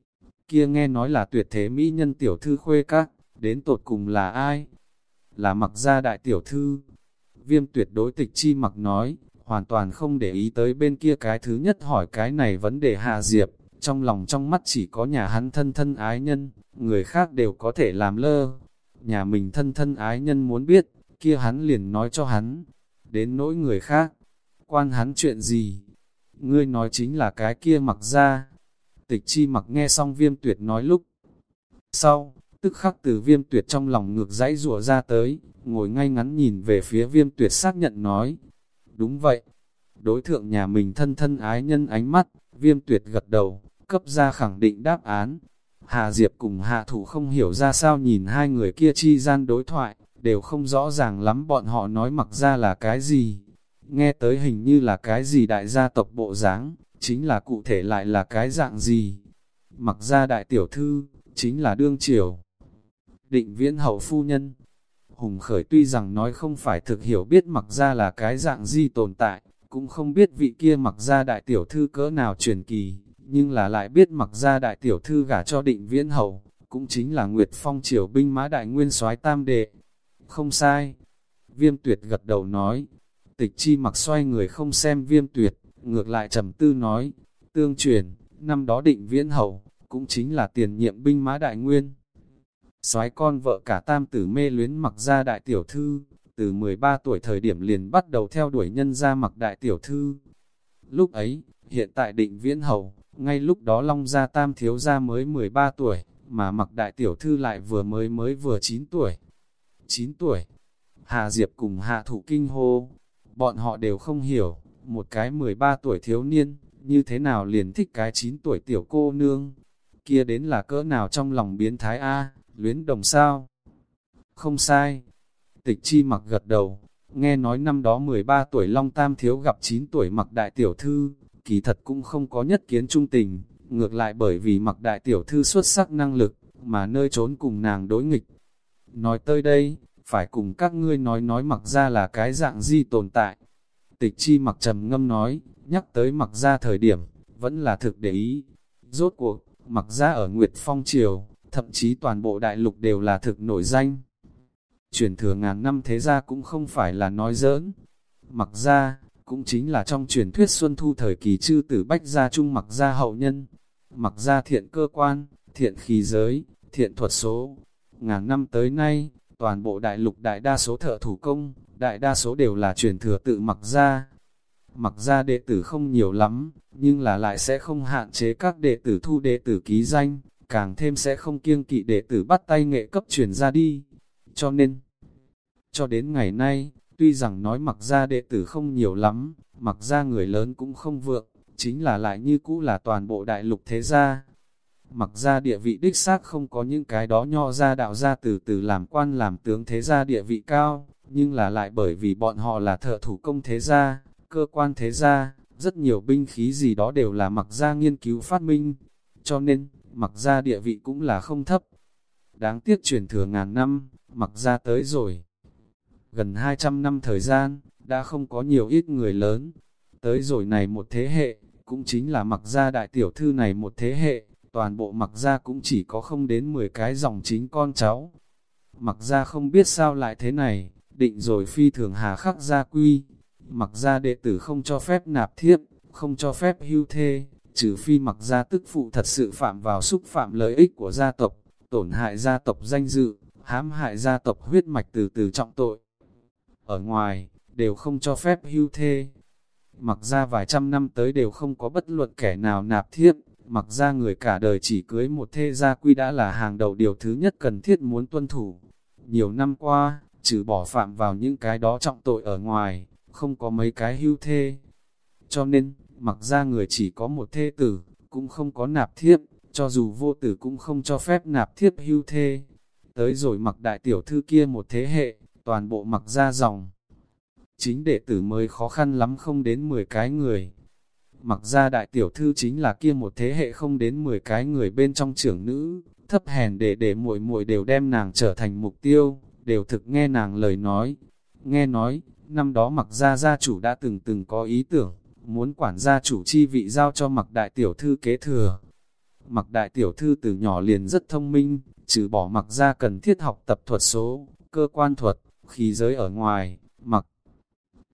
kia nghe nói là tuyệt thế mỹ nhân tiểu thư khuê các, đến tột cùng là ai? Là Mặc gia đại tiểu thư. Viêm Tuyệt đối Tịch Chi Mặc nói, hoàn toàn không để ý tới bên kia cái thứ nhất hỏi cái này vấn đề Hạ Diệp, trong lòng trong mắt chỉ có nhà hắn thân thân ái nhân, người khác đều có thể làm lơ. Nhà mình thân thân ái nhân muốn biết, kia hắn liền nói cho hắn, đến nỗi người khác, quan hắn chuyện gì? Ngươi nói chính là cái kia Mặc ra. Tịch Chi Mặc nghe xong Viêm Tuyệt nói lúc sau, tức khắc từ Viêm Tuyệt trong lòng ngược dãy rủa ra tới, ngồi ngay ngắn nhìn về phía Viêm Tuyệt xác nhận nói, đúng vậy. Đối thượng nhà mình thân thân ái nhân ánh mắt, Viêm Tuyệt gật đầu, cấp ra khẳng định đáp án. Hà Diệp cùng Hạ Thủ không hiểu ra sao nhìn hai người kia chi gian đối thoại, đều không rõ ràng lắm bọn họ nói Mặc ra là cái gì. Nghe tới hình như là cái gì đại gia tộc bộ dáng, chính là cụ thể lại là cái dạng gì. Mặc ra đại tiểu thư, chính là đương triều Định Viễn hậu phu nhân. Hùng Khởi tuy rằng nói không phải thực hiểu biết Mặc ra là cái dạng gì tồn tại, cũng không biết vị kia Mặc ra đại tiểu thư cỡ nào truyền kỳ, nhưng là lại biết Mặc ra đại tiểu thư gả cho Định Viễn hậu, cũng chính là Nguyệt Phong triều binh mã đại nguyên soái tam đệ. Không sai. Viêm Tuyệt gật đầu nói. Tịch Chi Mặc xoay người không xem Viêm Tuyệt, ngược lại trầm tư nói, tương truyền, năm đó Định Viễn hậu, cũng chính là tiền nhiệm binh mã đại nguyên soái con vợ cả tam tử mê luyến Mặc ra đại tiểu thư, từ mười ba tuổi thời điểm liền bắt đầu theo đuổi nhân gia Mặc đại tiểu thư. Lúc ấy, hiện tại Định Viễn hậu, ngay lúc đó Long gia tam thiếu gia mới mười ba tuổi, mà Mặc đại tiểu thư lại vừa mới mới vừa chín tuổi. chín tuổi, Hà Diệp cùng Hạ Thủ kinh hô, bọn họ đều không hiểu, một cái mười ba tuổi thiếu niên, như thế nào liền thích cái chín tuổi tiểu cô nương, kia đến là cỡ nào trong lòng biến thái a, luyến đồng sao? Không sai. Tịch Chi Mặc gật đầu, nghe nói năm đó mười ba tuổi Long Tam thiếu gặp chín tuổi Mặc đại tiểu thư, kỳ thật cũng không có nhất kiến trung tình, ngược lại bởi vì Mặc đại tiểu thư xuất sắc năng lực, mà nơi trốn cùng nàng đối nghịch. Nói tới đây, phải cùng các ngươi nói nói Mặc ra là cái dạng gì tồn tại. Tịch Chi Mặc trầm ngâm nói, nhắc tới Mặc ra thời điểm, vẫn là thực để ý. Rốt cuộc, Mặc ra ở Nguyệt Phong triều, thậm chí toàn bộ đại lục đều là thực nổi danh. Truyền thừa ngàn năm thế gia cũng không phải là nói giỡn. Mặc ra, cũng chính là trong truyền thuyết Xuân Thu thời kỳ chư tử bách gia trung Mặc ra hậu nhân. Mặc ra thiện cơ quan, thiện khí giới, thiện thuật số. Ngàn năm tới nay, toàn bộ đại lục đại đa số thợ thủ công, đại đa số đều là truyền thừa tự Mặc ra. Mặc ra đệ tử không nhiều lắm, nhưng là lại sẽ không hạn chế các đệ tử thu đệ tử ký danh, càng thêm sẽ không kiêng kỵ đệ tử bắt tay nghệ cấp truyền ra đi. Cho nên, cho đến ngày nay, tuy rằng nói Mặc ra đệ tử không nhiều lắm, Mặc ra người lớn cũng không vượng, chính là lại như cũ là toàn bộ đại lục thế gia. Mặc ra địa vị đích xác không có những cái đó nho ra đạo ra từ từ làm quan làm tướng thế gia địa vị cao, nhưng là lại bởi vì bọn họ là thợ thủ công thế gia, cơ quan thế gia, rất nhiều binh khí gì đó đều là Mặc ra nghiên cứu phát minh, cho nên, Mặc ra địa vị cũng là không thấp. Đáng tiếc truyền thừa ngàn năm, Mặc ra tới rồi. Gần hai trăm năm thời gian, đã không có nhiều ít người lớn. Tới rồi này một thế hệ, cũng chính là Mặc ra đại tiểu thư này một thế hệ, toàn bộ Mặc ra cũng chỉ có không đến mười cái dòng chính con cháu. Mặc ra không biết sao lại thế này, định rồi phi thường hà khắc gia quy. Mặc ra đệ tử không cho phép nạp thiếp, không cho phép hưu thê, trừ phi Mặc ra tức phụ thật sự phạm vào xúc phạm lợi ích của gia tộc, tổn hại gia tộc danh dự, hãm hại gia tộc huyết mạch từ từ trọng tội. Ở ngoài, đều không cho phép hưu thê. Mặc ra vài trăm năm tới đều không có bất luận kẻ nào nạp thiếp, Mặc ra người cả đời chỉ cưới một thê gia quy đã là hàng đầu điều thứ nhất cần thiết muốn tuân thủ. Nhiều năm qua, trừ bỏ phạm vào những cái đó trọng tội ở ngoài, không có mấy cái hưu thê. Cho nên, Mặc ra người chỉ có một thê tử, cũng không có nạp thiếp, cho dù vô tử cũng không cho phép nạp thiếp hưu thê. Tới rồi Mặc đại tiểu thư kia một thế hệ, toàn bộ Mặc ra dòng. Chính đệ tử mới khó khăn lắm không đến mười cái người. Mặc ra đại tiểu thư chính là kia một thế hệ không đến mười cái người bên trong trưởng nữ, thấp hèn để để muội muội đều đem nàng trở thành mục tiêu, đều thực nghe nàng lời nói. Nghe nói, năm đó Mặc ra gia chủ đã từng từng có ý tưởng, muốn quản gia chủ chi vị giao cho Mặc đại tiểu thư kế thừa. Mặc đại tiểu thư từ nhỏ liền rất thông minh, trừ bỏ Mặc ra cần thiết học tập thuật số, cơ quan thuật, khí giới ở ngoài, Mặc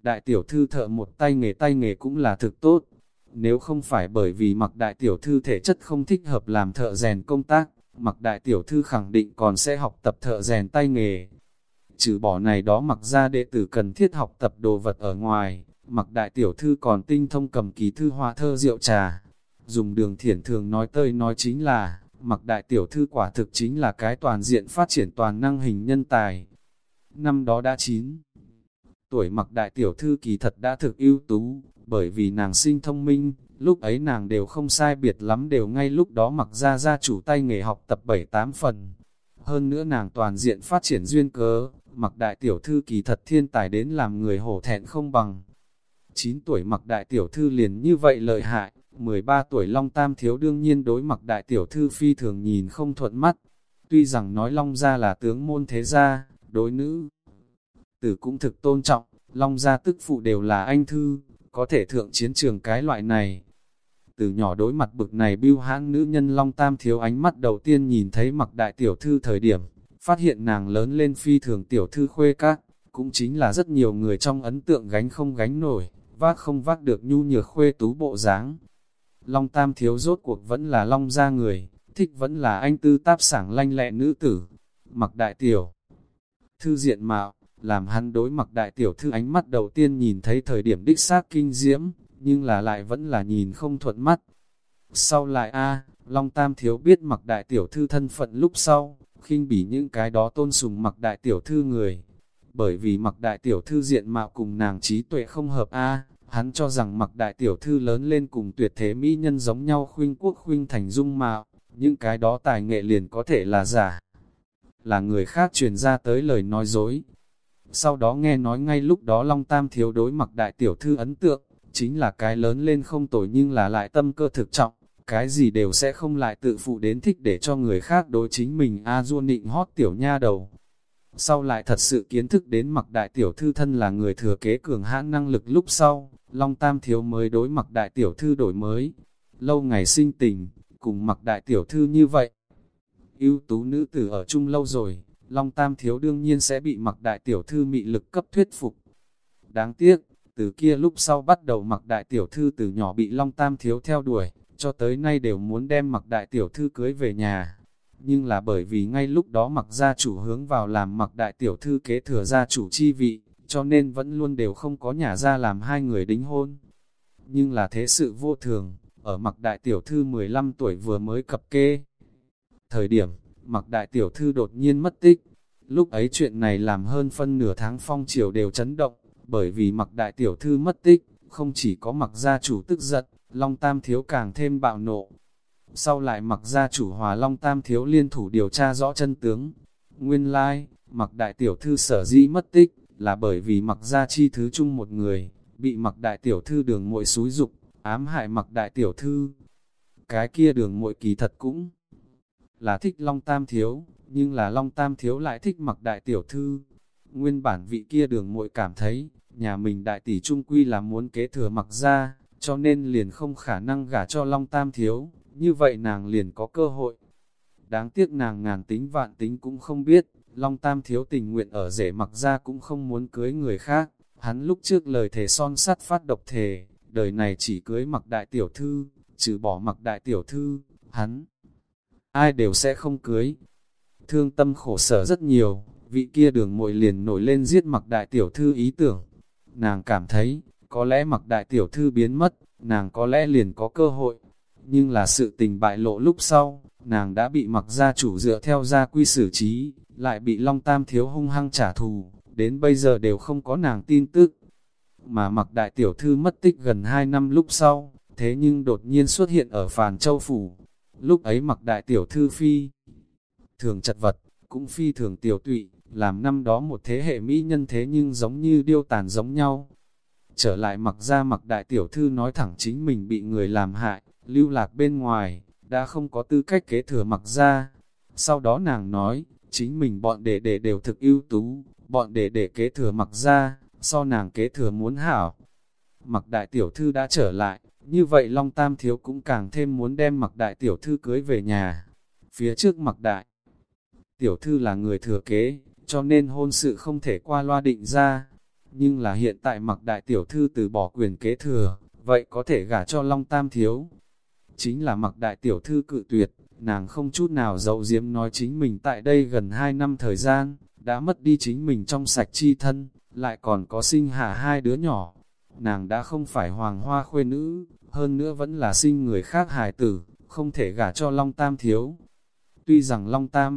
đại tiểu thư thợ một tay nghề tay nghề cũng là thực tốt. Nếu không phải bởi vì Mặc đại tiểu thư thể chất không thích hợp làm thợ rèn công tác, Mặc đại tiểu thư khẳng định còn sẽ học tập thợ rèn tay nghề. Trừ bỏ này đó Mặc ra đệ tử cần thiết học tập đồ vật ở ngoài, Mặc đại tiểu thư còn tinh thông cầm ký thư họa thơ rượu trà. Dùng Đường Thiển thường nói tơi nói chính là, Mặc đại tiểu thư quả thực chính là cái toàn diện phát triển toàn năng hình nhân tài. Năm đó đã chín tuổi Mặc đại tiểu thư kỳ thật đã thực ưu tú, bởi vì nàng sinh thông minh, lúc ấy nàng đều không sai biệt lắm đều ngay lúc đó Mặc ra gia chủ tay nghề học tập bảy tám phần. Hơn nữa nàng toàn diện phát triển duyên cớ, Mặc đại tiểu thư kỳ thật thiên tài đến làm người hổ thẹn không bằng. chín tuổi Mặc đại tiểu thư liền như vậy lợi hại, mười ba tuổi Long Tam thiếu đương nhiên đối Mặc đại tiểu thư phi thường nhìn không thuận mắt. Tuy rằng nói Long gia là tướng môn thế gia, đối nữ tử cũng thực tôn trọng, Long gia tức phụ đều là anh thư, có thể thượng chiến trường cái loại này. Từ nhỏ đối mặt bực này bưu hãn nữ nhân Long Tam thiếu ánh mắt đầu tiên nhìn thấy Mặc đại tiểu thư thời điểm, phát hiện nàng lớn lên phi thường tiểu thư khuê các, cũng chính là rất nhiều người trong ấn tượng gánh không gánh nổi, vác không vác được nhu nhược khuê tú bộ dáng. Long Tam thiếu rốt cuộc vẫn là Long gia người, thích vẫn là anh tư táp sảng lanh lẹ nữ tử. Mặc đại tiểu thư diện mạo, làm hắn đối Mặc đại tiểu thư ánh mắt đầu tiên nhìn thấy thời điểm đích xác kinh diễm, nhưng là lại vẫn là nhìn không thuận mắt. Sau lại a Long Tam thiếu biết Mặc đại tiểu thư thân phận lúc sau, khinh bỉ những cái đó tôn sùng Mặc đại tiểu thư người. Bởi vì Mặc đại tiểu thư diện mạo cùng nàng trí tuệ không hợp a hắn cho rằng Mặc đại tiểu thư lớn lên cùng tuyệt thế mỹ nhân giống nhau khuynh quốc khuynh thành dung mạo, những cái đó tài nghệ liền có thể là giả, là người khác truyền ra tới lời nói dối. Sau đó nghe nói ngay lúc đó Long Tam thiếu đối Mặc đại tiểu thư ấn tượng, chính là cái lớn lên không tồi nhưng là lại tâm cơ thực trọng, cái gì đều sẽ không lại tự phụ đến thích để cho người khác đối chính mình a du nịnh hót tiểu nha đầu. Sau lại thật sự kiến thức đến Mặc đại tiểu thư thân là người thừa kế cường hãn năng lực lúc sau, Long Tam thiếu mới đối Mặc đại tiểu thư đổi mới. Lâu ngày sinh tình, cùng Mặc đại tiểu thư như vậy. Ưu tú nữ tử ở chung lâu rồi, Long Tam thiếu đương nhiên sẽ bị Mặc đại tiểu thư mị lực cấp thuyết phục. Đáng tiếc, từ kia lúc sau bắt đầu Mặc đại tiểu thư từ nhỏ bị Long Tam thiếu theo đuổi, cho tới nay đều muốn đem Mặc đại tiểu thư cưới về nhà. Nhưng là bởi vì ngay lúc đó Mặc gia chủ hướng vào làm Mặc đại tiểu thư kế thừa gia chủ chi vị, cho nên vẫn luôn đều không có nhà ra làm hai người đính hôn. Nhưng là thế sự vô thường, ở Mặc đại tiểu thư mười lăm tuổi vừa mới cập kê. Thời điểm, Mặc đại tiểu thư đột nhiên mất tích. Lúc ấy chuyện này làm hơn phân nửa tháng phong triều đều chấn động, bởi vì Mặc đại tiểu thư mất tích, không chỉ có Mặc gia chủ tức giận, Long Tam thiếu càng thêm bạo nộ. Sau lại Mặc gia chủ hòa Long Tam thiếu liên thủ điều tra rõ chân tướng. Nguyên lai, like, Mặc đại tiểu thư sở dĩ mất tích, là bởi vì Mặc gia chi thứ chung một người, bị Mặc đại tiểu thư Đường muội xúi dục, ám hại Mặc đại tiểu thư. Cái kia Đường muội kỳ thật cũng là thích Long Tam thiếu, nhưng là Long Tam thiếu lại thích Mặc đại tiểu thư. Nguyên bản vị kia Đường muội cảm thấy, nhà mình đại tỷ trung quy là muốn kế thừa Mặc gia, cho nên liền không khả năng gả cho Long Tam thiếu, như vậy nàng liền có cơ hội. Đáng tiếc nàng ngàn tính vạn tính cũng không biết, Long Tam thiếu tình nguyện ở rể Mặc gia cũng không muốn cưới người khác. Hắn lúc trước lời thề son sắt phát độc thề, đời này chỉ cưới Mặc đại tiểu thư, trừ bỏ Mặc đại tiểu thư, hắn ai đều sẽ không cưới. Thương tâm khổ sở rất nhiều, vị kia Đường muội liền nổi lên giết Mặc đại tiểu thư ý tưởng. Nàng cảm thấy, có lẽ Mặc đại tiểu thư biến mất, nàng có lẽ liền có cơ hội. Nhưng là sự tình bại lộ lúc sau, nàng đã bị Mặc gia chủ dựa theo gia quy xử trí, lại bị Long Tam thiếu hung hăng trả thù, đến bây giờ đều không có nàng tin tức. Mà Mặc đại tiểu thư mất tích gần hai năm lúc sau, thế nhưng đột nhiên xuất hiện ở Phàn Châu Phủ. Lúc ấy Mặc đại tiểu thư phi thường chật vật, cũng phi thường tiểu tụy, làm năm đó một thế hệ mỹ nhân thế nhưng giống như điêu tàn giống nhau. Trở lại Mặc gia, Mặc đại tiểu thư nói thẳng chính mình bị người làm hại, lưu lạc bên ngoài, đã không có tư cách kế thừa Mặc gia. Sau đó nàng nói, chính mình bọn đệ đệ đều thực ưu tú, bọn đệ đệ kế thừa Mặc gia, so nàng kế thừa muốn hảo. Mặc đại tiểu thư đã trở lại, như vậy Long Tam thiếu cũng càng thêm muốn đem Mặc đại tiểu thư cưới về nhà. Phía trước Mặc đại tiểu thư là người thừa kế, cho nên hôn sự không thể qua loa định ra. Nhưng là hiện tại Mặc đại tiểu thư từ bỏ quyền kế thừa, vậy có thể gả cho Long Tam thiếu. Chính là Mặc đại tiểu thư cự tuyệt, nàng không chút nào giấu giếm nói chính mình tại đây gần hai năm thời gian, đã mất đi chính mình trong sạch chi thân, lại còn có sinh hạ hai đứa nhỏ. Nàng đã không phải hoàng hoa khuê nữ, hơn nữa vẫn là sinh người khác hài tử, không thể gả cho Long Tam thiếu. Tuy rằng Long Tam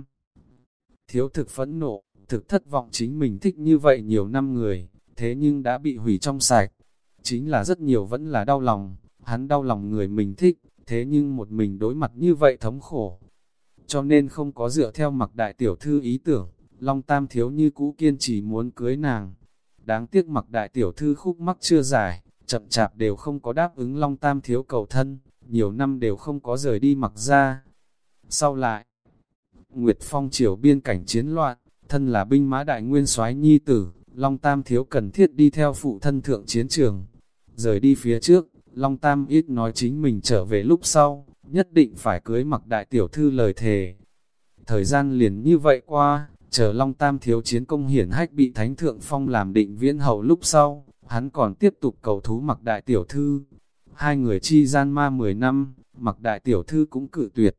thiếu thực phẫn nộ, thực thất vọng chính mình thích như vậy nhiều năm người, thế nhưng đã bị hủy trong sạch. Chính là rất nhiều vẫn là đau lòng, hắn đau lòng người mình thích, thế nhưng một mình đối mặt như vậy thống khổ. Cho nên không có dựa theo Mặc đại tiểu thư ý tưởng, Long Tam thiếu như cũ kiên trì muốn cưới nàng. Đáng tiếc Mặc đại tiểu thư khúc mắc chưa giải, chậm chạp đều không có đáp ứng Long Tam thiếu cầu thân, nhiều năm đều không có rời đi Mặc ra. Sau lại, Nguyệt Phong triều biên cảnh chiến loạn, thân là binh mã đại nguyên soái nhi tử, Long Tam thiếu cần thiết đi theo phụ thân thượng chiến trường. Rời đi phía trước, Long Tam ít nói chính mình trở về lúc sau, nhất định phải cưới Mặc đại tiểu thư lời thề. Thời gian liền như vậy qua, chờ Long Tam thiếu chiến công hiển hách bị Thánh Thượng Phong làm định viễn hầu lúc sau, hắn còn tiếp tục cầu thú Mặc đại tiểu thư. Hai người chi gian ma mười năm, Mặc đại tiểu thư cũng cự tuyệt.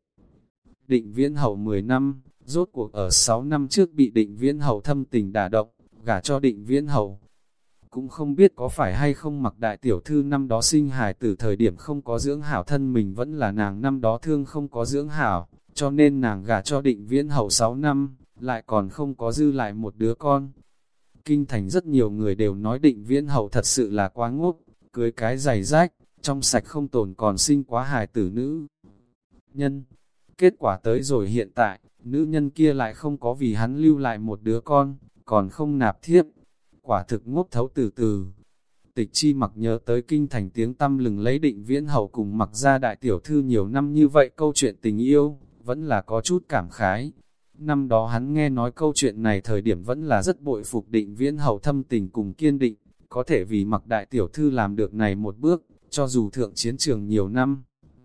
Định viễn hầu mười năm, rốt cuộc ở sáu năm trước bị định viễn hầu thâm tình đả động, gả cho định viễn hầu. Cũng không biết có phải hay không Mặc đại tiểu thư năm đó sinh hài từ thời điểm không có dưỡng hảo thân mình vẫn là nàng năm đó thương không có dưỡng hảo, cho nên nàng gả cho định viễn hầu sáu năm, lại còn không có dư lại một đứa con. Kinh thành rất nhiều người đều nói định viễn hầu thật sự là quá ngốc, cưới cái giày rách, trong sạch không tồn còn sinh quá hài tử nữ nhân. Kết quả tới rồi hiện tại, nữ nhân kia lại không có vì hắn lưu lại một đứa con, còn không nạp thiếp. Quả thực ngốc thấu từ từ. Tịch Chi Mặc nhớ tới kinh thành tiếng tăm lừng lấy định viễn hầu cùng Mặc gia đại tiểu thư nhiều năm như vậy câu chuyện tình yêu, vẫn là có chút cảm khái. Năm đó hắn nghe nói câu chuyện này thời điểm vẫn là rất bội phục định viễn hầu thâm tình cùng kiên định, có thể vì Mặc đại tiểu thư làm được này một bước, cho dù thượng chiến trường nhiều năm.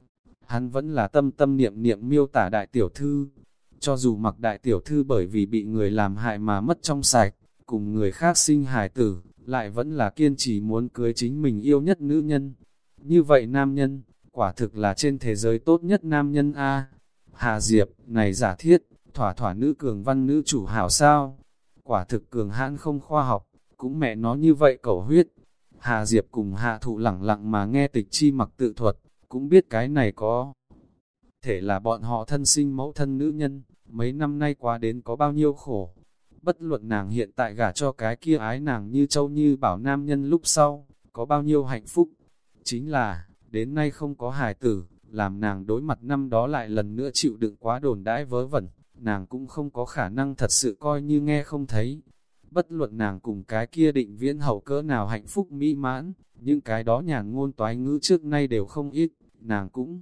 Hắn vẫn là tâm tâm niệm niệm miêu tả đại tiểu thư, cho dù Mặc đại tiểu thư bởi vì bị người làm hại mà mất trong sạch, cùng người khác sinh hài tử, lại vẫn là kiên trì muốn cưới chính mình yêu nhất nữ nhân. Như vậy nam nhân, quả thực là trên thế giới tốt nhất nam nhân A. Hà Diệp, này giả thiết, thỏa thỏa nữ cường văn nữ chủ hảo sao? Quả thực cường hãn không khoa học, cũng mẹ nó như vậy cẩu huyết. Hà Diệp cùng Hạ Thụ lẳng lặng mà nghe Tịch Chi Mặc tự thuật, cũng biết cái này có thể là bọn họ thân sinh mẫu thân nữ nhân, mấy năm nay quá đến có bao nhiêu khổ. Bất luận nàng hiện tại gả cho cái kia ái nàng như châu như bảo nam nhân lúc sau, có bao nhiêu hạnh phúc. Chính là, đến nay không có hài tử, làm nàng đối mặt năm đó lại lần nữa chịu đựng quá đồn đãi vớ vẩn, nàng cũng không có khả năng thật sự coi như nghe không thấy. Bất luận nàng cùng cái kia định viễn hậu cỡ nào hạnh phúc mỹ mãn, những cái đó nhàn ngôn toái ngữ trước nay đều không ít, nàng cũng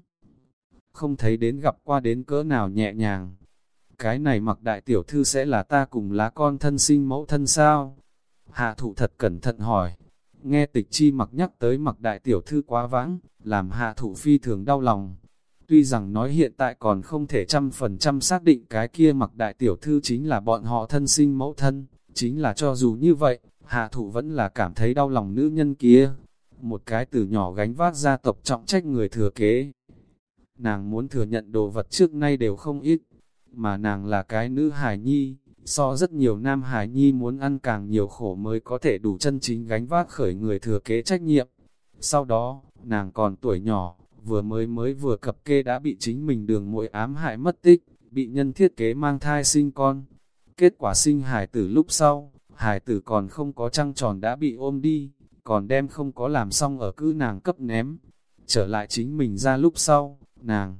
không thấy đến gặp qua đến cỡ nào nhẹ nhàng. Cái này Mặc đại tiểu thư sẽ là ta cùng lá con thân sinh mẫu thân sao? Hạ Thụ thật cẩn thận hỏi. Nghe Tịch Chi Mặc nhắc tới Mặc đại tiểu thư quá vãng, làm Hạ Thụ phi thường đau lòng. Tuy rằng nói hiện tại còn không thể trăm phần trăm xác định cái kia Mặc đại tiểu thư chính là bọn họ thân sinh mẫu thân, chính là cho dù như vậy, Hạ Thụ vẫn là cảm thấy đau lòng nữ nhân kia. Một cái từ nhỏ gánh vác gia tộc trọng trách người thừa kế. Nàng muốn thừa nhận đồ vật trước nay đều không ít, mà nàng là cái nữ hài nhi, so rất nhiều nam hài nhi muốn ăn càng nhiều khổ mới có thể đủ chân chính gánh vác khởi người thừa kế trách nhiệm. Sau đó, nàng còn tuổi nhỏ, vừa mới mới vừa cập kê đã bị chính mình đường muội ám hại mất tích, bị nhân thiết kế mang thai sinh con. Kết quả sinh hài tử lúc sau, hài tử còn không có trăng tròn đã bị ôm đi, còn đem không có làm xong ở cứ nàng cấp ném. Trở lại chính mình ra lúc sau, nàng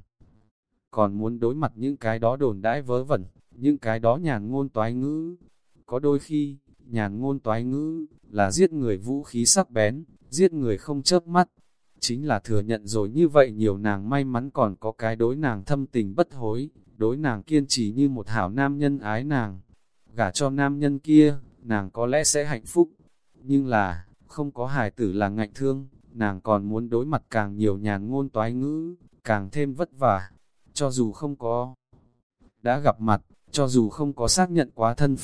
còn muốn đối mặt những cái đó đồn đãi vớ vẩn, những cái đó nhàn ngôn toái ngữ. Có đôi khi, nhàn ngôn toái ngữ, là giết người vũ khí sắc bén, giết người không chớp mắt. Chính là thừa nhận rồi như vậy nhiều nàng may mắn còn có cái đối nàng thâm tình bất hối, đối nàng kiên trì như một hảo nam nhân ái nàng. Gả cho nam nhân kia, nàng có lẽ sẽ hạnh phúc. Nhưng là, không có hài tử là ngạnh thương, nàng còn muốn đối mặt càng nhiều nhàn ngôn toái ngữ, càng thêm vất vả. Cho dù không có đã gặp mặt, cho dù không có xác nhận quá thân Phật,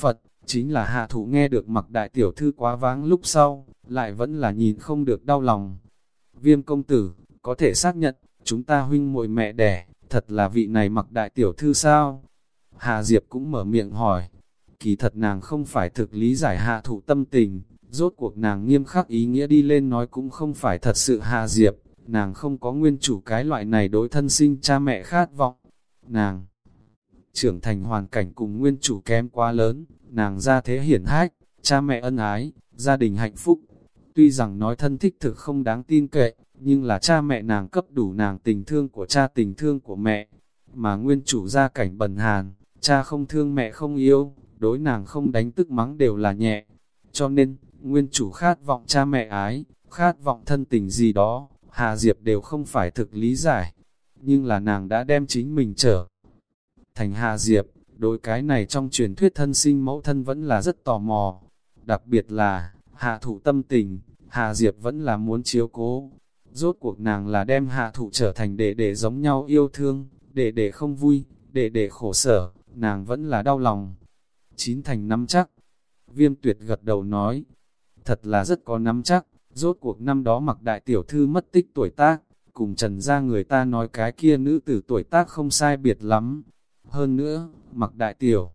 Chính là hạ thụ nghe được Mặc đại tiểu thư quá vãng lúc sau, lại vẫn là nhìn không được đau lòng. Viêm công tử, có thể xác nhận, chúng ta huynh muội mẹ đẻ, thật là vị này Mặc đại tiểu thư sao? Hà Diệp cũng mở miệng hỏi. Kỳ thật nàng không phải thực lý giải hạ thụ tâm tình, rốt cuộc nàng nghiêm khắc ý nghĩa đi lên nói cũng không phải thật sự Hà Diệp, nàng không có nguyên chủ cái loại này đối thân sinh cha mẹ khát vọng. Nàng trưởng thành hoàn cảnh cùng nguyên chủ kém quá lớn, nàng ra thế hiển hách, cha mẹ ân ái, gia đình hạnh phúc. Tuy rằng nói thân thích thực không đáng tin cậy, nhưng là cha mẹ nàng cấp đủ nàng tình thương của cha tình thương của mẹ. Mà nguyên chủ gia cảnh bần hàn, cha không thương mẹ không yêu, đối nàng không đánh tức mắng đều là nhẹ. Cho nên, nguyên chủ khát vọng cha mẹ ái, khát vọng thân tình gì đó, Hà Diệp đều không phải thực lý giải. Nhưng là nàng đã đem chính mình trở thành Hà Diệp, đối cái này trong truyền thuyết thân sinh mẫu thân vẫn là rất tò mò. Đặc biệt là, hạ thụ tâm tình, Hà Diệp vẫn là muốn chiếu cố. Rốt cuộc nàng là đem hạ thụ trở thành đệ đệ giống nhau yêu thương, đệ đệ không vui, đệ đệ khổ sở, nàng vẫn là đau lòng. Chín thành nắm chắc. Viêm Tuyệt gật đầu nói, thật là rất có nắm chắc, rốt cuộc năm đó Mặc đại tiểu thư mất tích tuổi tác, cùng Trần gia người ta nói cái kia nữ tử tuổi tác không sai biệt lắm. Hơn nữa, Mặc đại tiểu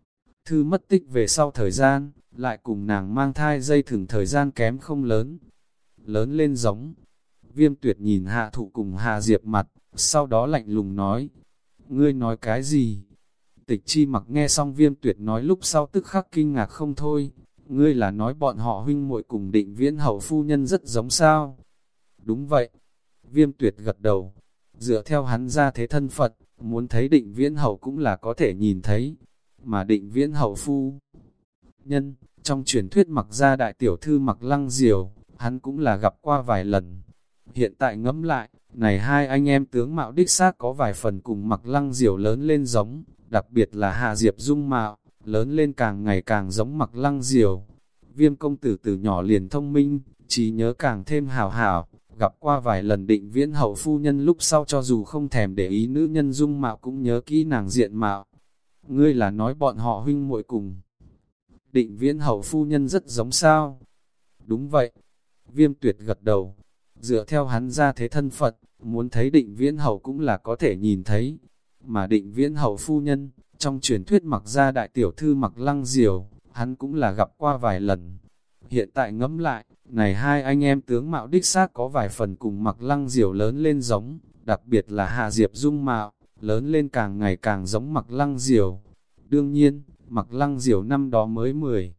thư mất tích về sau thời gian, lại cùng nàng mang thai dây thừng thời gian kém không lớn. Lớn lên giống. Viêm Tuyệt nhìn hạ thụ cùng Hà Diệp mặt, sau đó lạnh lùng nói, ngươi nói cái gì? Tịch Chi Mặc nghe xong Viêm Tuyệt nói lúc sau tức khắc kinh ngạc không thôi, ngươi là nói bọn họ huynh muội cùng Định Viễn hậu phu nhân rất giống sao? Đúng vậy. Viêm Tuyệt gật đầu, dựa theo hắn ra thế thân Phật, muốn thấy Định Viễn hậu cũng là có thể nhìn thấy, mà Định Viễn hậu phu nhân, trong truyền thuyết Mặc gia đại tiểu thư Mặc Lăng Diều, hắn cũng là gặp qua vài lần. Hiện tại ngẫm lại, này hai anh em tướng mạo đích xác có vài phần cùng Mặc Lăng Diều lớn lên giống, đặc biệt là Hà Diệp dung mạo, lớn lên càng ngày càng giống Mặc Lăng Diều. Viêm công tử từ nhỏ liền thông minh, trí nhớ càng thêm hào hảo, gặp qua vài lần Định Viễn hậu phu nhân lúc sau cho dù không thèm để ý nữ nhân dung mạo cũng nhớ kỹ nàng diện mạo. Ngươi là nói bọn họ huynh muội cùng Định Viễn hậu phu nhân rất giống sao? Đúng vậy. Viêm Tuyệt gật đầu, dựa theo hắn ra thế thân Phật, muốn thấy Định Viễn hậu cũng là có thể nhìn thấy. Mà Định Viễn hậu phu nhân, trong truyền thuyết Mặc gia đại tiểu thư Mặc Lăng Diều, hắn cũng là gặp qua vài lần. Hiện tại ngẫm lại, này hai anh em tướng mạo đích xác có vài phần cùng Mặc Lăng Diều lớn lên giống, đặc biệt là Hà Diệp dung mạo, lớn lên càng ngày càng giống Mặc Lăng Diều. Đương nhiên, Mặc Lăng Diều năm đó mới mười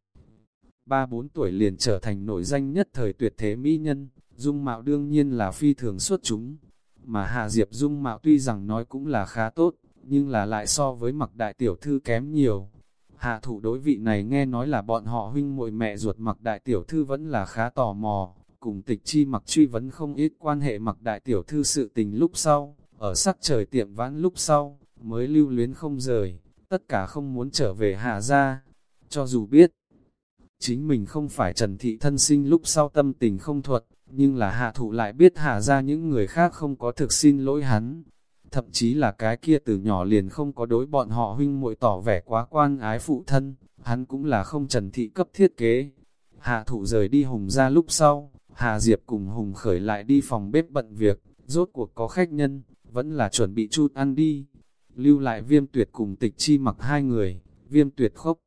ba bốn tuổi liền trở thành nổi danh nhất thời tuyệt thế mỹ nhân, dung mạo đương nhiên là phi thường xuất chúng. Mà Hà Diệp dung mạo tuy rằng nói cũng là khá tốt, nhưng là lại so với Mặc đại tiểu thư kém nhiều. Hạ thủ đối vị này nghe nói là bọn họ huynh muội mẹ ruột Mặc đại tiểu thư vẫn là khá tò mò, cùng Tịch Chi Mặc truy vấn không ít quan hệ Mặc đại tiểu thư sự tình lúc sau, ở sắc trời tiệm vãn lúc sau, mới lưu luyến không rời, tất cả không muốn trở về Hà gia. Cho dù biết, chính mình không phải Trần Thị thân sinh lúc sau tâm tình không thuận, nhưng là hạ thụ lại biết Hà gia những người khác không có thực xin lỗi hắn. Thậm chí là cái kia từ nhỏ liền không có đối bọn họ huynh muội tỏ vẻ quá quan ái phụ thân, hắn cũng là không Trần Thị cấp thiết kế. Hạ thụ rời đi Hùng ra lúc sau, Hà Diệp cùng Hùng khởi lại đi phòng bếp bận việc, rốt cuộc có khách nhân, vẫn là chuẩn bị chút ăn đi. Lưu lại Viêm Tuyệt cùng Tịch Chi Mặc hai người, Viêm Tuyệt khóc.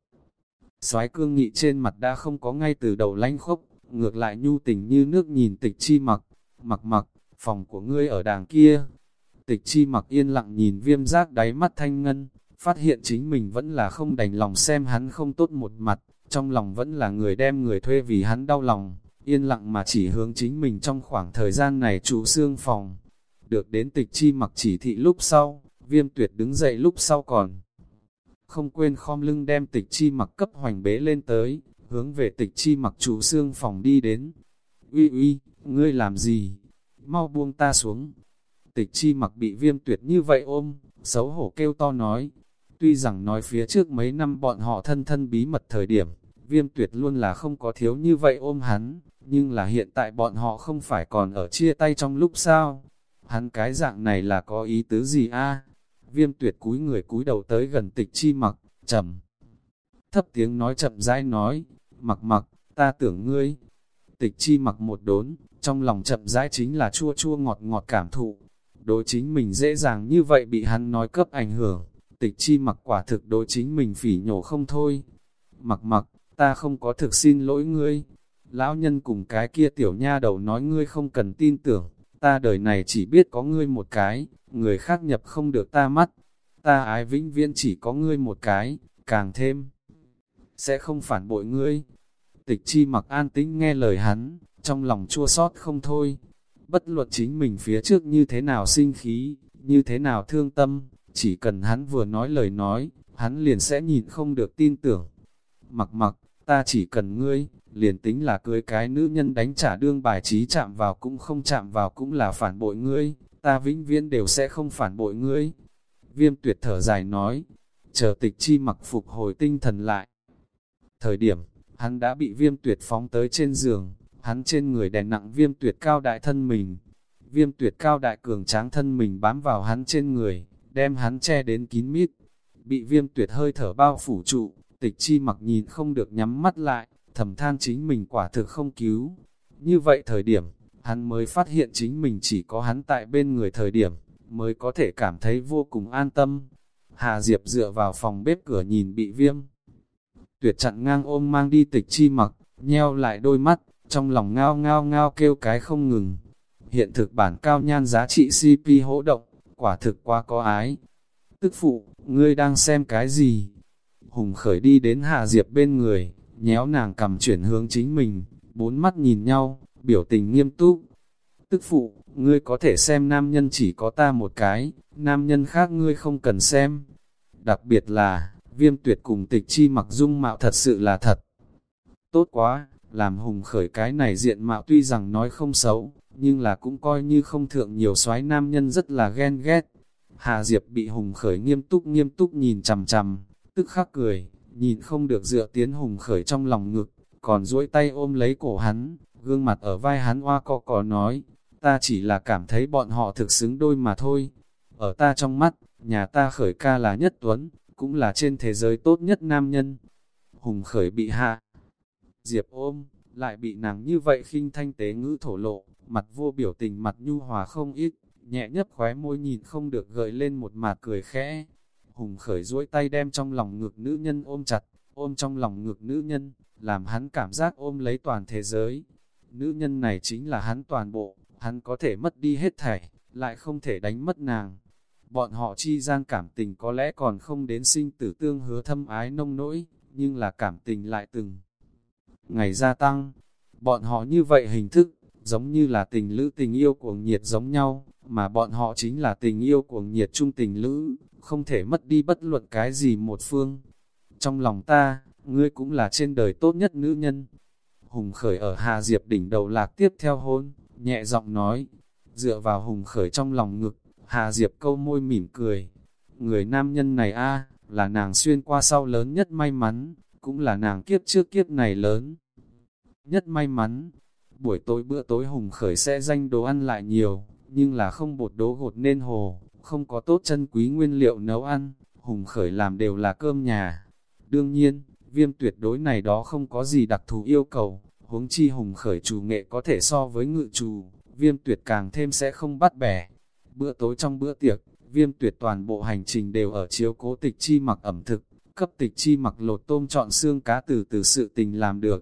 Soái cương nghị trên mặt đã không có ngay từ đầu lánh khóc, ngược lại nhu tình như nước nhìn Tịch Chi Mặc. Mặc mặc, phòng của ngươi ở đàng kia. Tịch Chi Mặc yên lặng nhìn Viêm Giác đáy mắt thanh ngân, phát hiện chính mình vẫn là không đành lòng xem hắn không tốt một mặt, trong lòng vẫn là người đem người thuê vì hắn đau lòng, yên lặng mà chỉ hướng chính mình trong khoảng thời gian này trụ xương phòng. Được đến Tịch Chi Mặc chỉ thị lúc sau, Viêm Tuyệt đứng dậy lúc sau còn không quên khom lưng đem Tịch Chi Mặc cấp hoành bế lên tới, hướng về Tịch Chi Mặc trụ xương phòng đi đến. Uy uy, ngươi làm gì? Mau buông ta xuống. Tịch Chi Mặc bị Viêm Tuyệt như vậy ôm, xấu hổ kêu to nói. Tuy rằng nói phía trước mấy năm bọn họ thân thân bí mật thời điểm, Viêm Tuyệt luôn là không có thiếu như vậy ôm hắn, nhưng là hiện tại bọn họ không phải còn ở chia tay trong lúc sao? Hắn cái dạng này là có ý tứ gì a? Viêm Tuyệt cúi người cúi đầu tới gần Tịch Chi Mặc, trầm thấp tiếng nói chậm rãi nói, Mặc Mặc, ta tưởng ngươi. Tịch Chi Mặc một đốn, trong lòng chậm rãi chính là chua chua ngọt ngọt cảm thụ. Đối chính mình dễ dàng như vậy bị hắn nói cấp ảnh hưởng, Tịch Chi Mặc quả thực đối chính mình phỉ nhổ không thôi. Mặc Mặc, ta không có thực xin lỗi ngươi. Lão nhân cùng cái kia tiểu nha đầu nói ngươi không cần tin tưởng, ta đời này chỉ biết có ngươi một cái, người khác nhập không được ta mắt. Ta ái vĩnh viễn chỉ có ngươi một cái, càng thêm sẽ không phản bội ngươi. Tịch Chi Mặc an tĩnh nghe lời hắn, trong lòng chua xót không thôi. Bất luận chính mình phía trước như thế nào sinh khí, như thế nào thương tâm, chỉ cần hắn vừa nói lời nói, hắn liền sẽ nhìn không được tin tưởng. Mặc Mặc, ta chỉ cần ngươi, liền tính là cưới cái nữ nhân đánh trả đương bài trí chạm vào cũng không chạm vào cũng là phản bội ngươi, ta vĩnh viễn đều sẽ không phản bội ngươi. Viêm Tuyệt thở dài nói, chờ Tịch Chi Mặc phục hồi tinh thần lại. Thời điểm, hắn đã bị Viêm Tuyệt phóng tới trên giường, hắn trên người đè nặng Viêm Tuyệt cao đại thân mình. Viêm Tuyệt cao đại cường tráng thân mình bám vào hắn trên người, đem hắn che đến kín mít. Bị Viêm Tuyệt hơi thở bao phủ trụ, Tịch Chi Mặc nhìn không được nhắm mắt lại, thầm than chính mình quả thực không cứu. Như vậy thời điểm, hắn mới phát hiện chính mình chỉ có hắn tại bên người thời điểm, mới có thể cảm thấy vô cùng an tâm. Hà Diệp dựa vào phòng bếp cửa nhìn bị Viêm Tuyệt chặn ngang ôm mang đi Tịch Chi Mặc, nheo lại đôi mắt, trong lòng ngao ngao ngao kêu cái không ngừng. Hiện thực bản cao nhan giá trị xê pê hỗ động, quả thực quá có ái. Tức phụ, ngươi đang xem cái gì? Hùng Khởi đi đến Hà Diệp bên người, nhéo nàng cầm chuyển hướng chính mình, bốn mắt nhìn nhau, biểu tình nghiêm túc. Tức phụ, ngươi có thể xem nam nhân chỉ có ta một cái, nam nhân khác ngươi không cần xem. Đặc biệt là, Viêm Tuyệt cùng Tịch Chi Mặc dung mạo thật sự là thật tốt quá, làm Hùng Khởi cái này diện mạo tuy rằng nói không xấu, nhưng là cũng coi như không thượng nhiều soái nam nhân rất là ghen ghét. Hà Diệp bị Hùng Khởi nghiêm túc nghiêm túc nhìn chằm chằm, tức khắc cười, nhìn không được dựa tiến Hùng Khởi trong lòng ngực, còn duỗi tay ôm lấy cổ hắn, gương mặt ở vai hắn oa co có nói, ta chỉ là cảm thấy bọn họ thực xứng đôi mà thôi. Ở ta trong mắt, nhà ta Khởi ca là nhất tuấn, cũng là trên thế giới tốt nhất nam nhân. Hùng Khởi bị Hạ Diệp ôm, lại bị nàng như vậy khinh thanh tế ngữ thổ lộ, mặt vô biểu tình mặt nhu hòa không ít, nhẹ nhấp khóe môi nhìn không được gợi lên một mạt cười khẽ. Hùng Khởi duỗi tay đem trong lòng ngực nữ nhân ôm chặt, ôm trong lòng ngực nữ nhân, làm hắn cảm giác ôm lấy toàn thế giới. Nữ nhân này chính là hắn toàn bộ, hắn có thể mất đi hết thảy, lại không thể đánh mất nàng. Bọn họ chi gian cảm tình có lẽ còn không đến sinh tử tương hứa thâm ái nông nỗi, nhưng là cảm tình lại từng ngày gia tăng. Bọn họ như vậy hình thức, giống như là tình lữ tình yêu cuồng nhiệt giống nhau, mà bọn họ chính là tình yêu cuồng nhiệt chung tình lữ, không thể mất đi bất luận cái gì một phương. Trong lòng ta, ngươi cũng là trên đời tốt nhất nữ nhân. Hùng Khởi ở Hà Diệp đỉnh đầu lạc tiếp theo hôn, nhẹ giọng nói, dựa vào Hùng Khởi trong lòng ngực, Hà Diệp câu môi mỉm cười. Người nam nhân này a là nàng xuyên qua sau lớn nhất may mắn, cũng là nàng kiếp trước kiếp này lớn nhất may mắn. Buổi tối bữa tối Hùng Khởi sẽ danh đồ ăn lại nhiều, nhưng là không bột đố gột nên hồ, không có tốt chân quý nguyên liệu nấu ăn, Hùng Khởi làm đều là cơm nhà. Đương nhiên, Viêm Tuyệt đối này đó không có gì đặc thù yêu cầu, huống chi Hùng Khởi chủ nghệ có thể so với ngự trù, Viêm Tuyệt càng thêm sẽ không bắt bẻ. Bữa tối trong bữa tiệc, Viêm Tuyệt toàn bộ hành trình đều ở chiếu cố Tịch Chi Mặc ẩm thực, cấp Tịch Chi Mặc lột tôm chọn xương cá từ từ sự tình làm được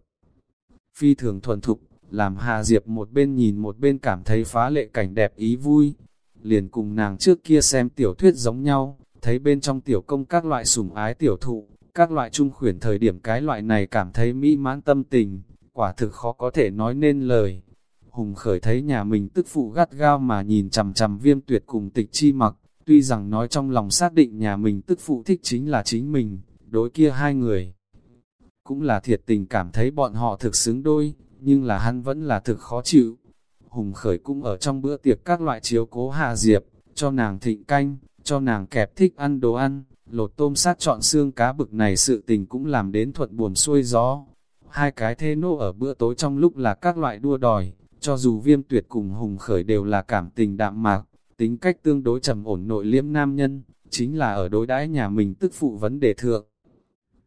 phi thường thuần thục, làm Hà Diệp một bên nhìn một bên cảm thấy phá lệ cảnh đẹp ý vui. Liền cùng nàng trước kia xem tiểu thuyết giống nhau, thấy bên trong tiểu công các loại sủng ái tiểu thụ, các loại trung khuyển thời điểm cái loại này cảm thấy mỹ mãn tâm tình, quả thực khó có thể nói nên lời. Hùng Khởi thấy nhà mình tức phụ gắt gao mà nhìn chằm chằm Viêm Tuyệt cùng Tịch Chi Mặc, tuy rằng nói trong lòng xác định nhà mình tức phụ thích chính là chính mình, đối kia hai người cũng là thiệt tình cảm thấy bọn họ thực xứng đôi, nhưng là hắn vẫn là thực khó chịu. Hùng Khởi cũng ở trong bữa tiệc các loại chiếu cố Hà Diệp, cho nàng thịnh canh, cho nàng kẹp thích ăn đồ ăn, lột tôm sát chọn xương cá bực này sự tình cũng làm đến thuận buồm xuôi gió. Hai cái thê nô ở bữa tối trong lúc là các loại đua đòi, cho dù Viêm Tuyệt cùng Hùng Khởi đều là cảm tình đạm mạc, tính cách tương đối trầm ổn nội liễm nam nhân, chính là ở đối đãi nhà mình tức phụ vấn đề thượng.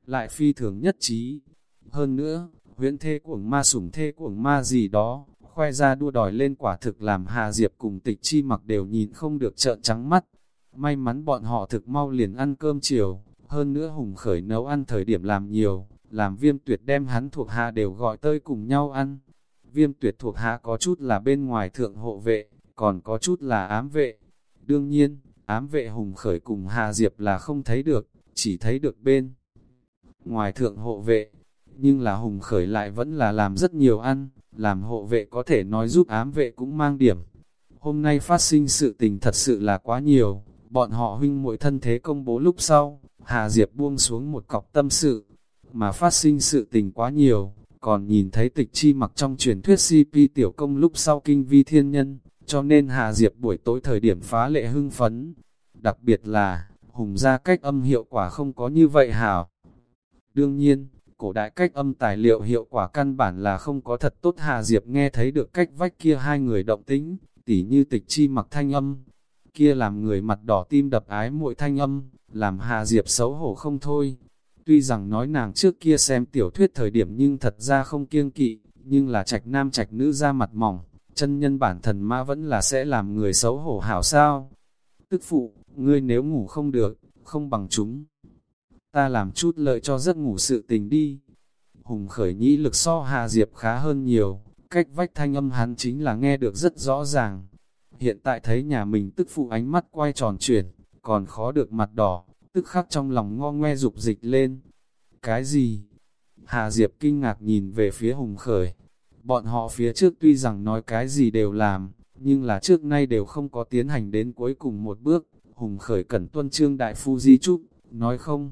lại phi thường nhất trí. Hơn nữa, huyễn thê cuồng ma sủng thê cuồng ma gì đó, khoe ra đua đòi lên quả thực làm Hà Diệp cùng Tịch Chi Mặc đều nhìn không được trợn trắng mắt. May mắn bọn họ thực mau liền ăn cơm chiều, hơn nữa Hùng Khởi nấu ăn thời điểm làm nhiều, làm Viêm Tuyệt đem hắn thuộc hạ đều gọi tới cùng nhau ăn. Viêm Tuyệt thuộc hạ có chút là bên ngoài thượng hộ vệ, còn có chút là ám vệ. Đương nhiên, ám vệ Hùng Khởi cùng Hà Diệp là không thấy được, chỉ thấy được bên ngoài thượng hộ vệ. Nhưng là Hùng Khởi lại vẫn là làm rất nhiều ăn, làm hộ vệ có thể nói giúp ám vệ cũng mang điểm. Hôm nay phát sinh sự tình thật sự là quá nhiều, bọn họ huynh muội thân thế công bố lúc sau, Hà Diệp buông xuống một cọc tâm sự, mà phát sinh sự tình quá nhiều, còn nhìn thấy Tịch Chi Mặc trong truyền thuyết xê pê tiểu công lúc sau kinh vi thiên nhân, cho nên Hà Diệp buổi tối thời điểm phá lệ hưng phấn. Đặc biệt là, Hùng gia cách âm hiệu quả không có như vậy hảo. Đương nhiên, cổ đại cách âm tài liệu hiệu quả căn bản là không có thật tốt. Hà Diệp nghe thấy được cách vách kia hai người động tĩnh, tỉ như Tịch Chi Mặc thanh âm, kia làm người mặt đỏ tim đập ái muội thanh âm, làm Hà Diệp xấu hổ không thôi. Tuy rằng nói nàng trước kia xem tiểu thuyết thời điểm nhưng thật ra không kiêng kỵ, nhưng là trạch nam trạch nữ ra mặt mỏng, chân nhân bản thần ma vẫn là sẽ làm người xấu hổ hảo sao. Tức phụ, ngươi nếu ngủ không được, không bằng chúng ta làm chút lợi cho giấc ngủ sự tình đi. Hùng Khởi nhĩ lực so Hà Diệp khá hơn nhiều, cách vách thanh âm hắn chính là nghe được rất rõ ràng. Hiện tại thấy nhà mình tức phụ ánh mắt quay tròn chuyển, còn khó được mặt đỏ, tức khắc trong lòng ngo ngoe dục dịch lên. Cái gì? Hà Diệp kinh ngạc nhìn về phía Hùng Khởi. Bọn họ phía trước tuy rằng nói cái gì đều làm, nhưng là trước nay đều không có tiến hành đến cuối cùng một bước. Hùng Khởi cẩn tuân Trương đại phu di chúc, nói không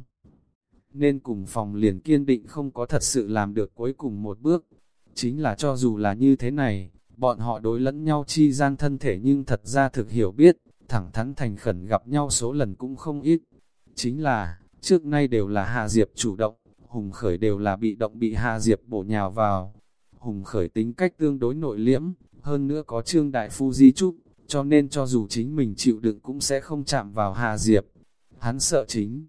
nên cùng phòng liền kiên định không có thật sự làm được cuối cùng một bước. Chính là cho dù là như thế này, bọn họ đối lẫn nhau chi gian thân thể nhưng thật ra thực hiểu biết, thẳng thắn thành khẩn gặp nhau số lần cũng không ít. Chính là, trước nay đều là Hà Diệp chủ động, Hùng Khởi đều là bị động bị Hà Diệp bổ nhào vào. Hùng Khởi tính cách tương đối nội liễm, hơn nữa có Trương đại phu di chúc, cho nên cho dù chính mình chịu đựng cũng sẽ không chạm vào Hà Diệp. Hắn sợ chính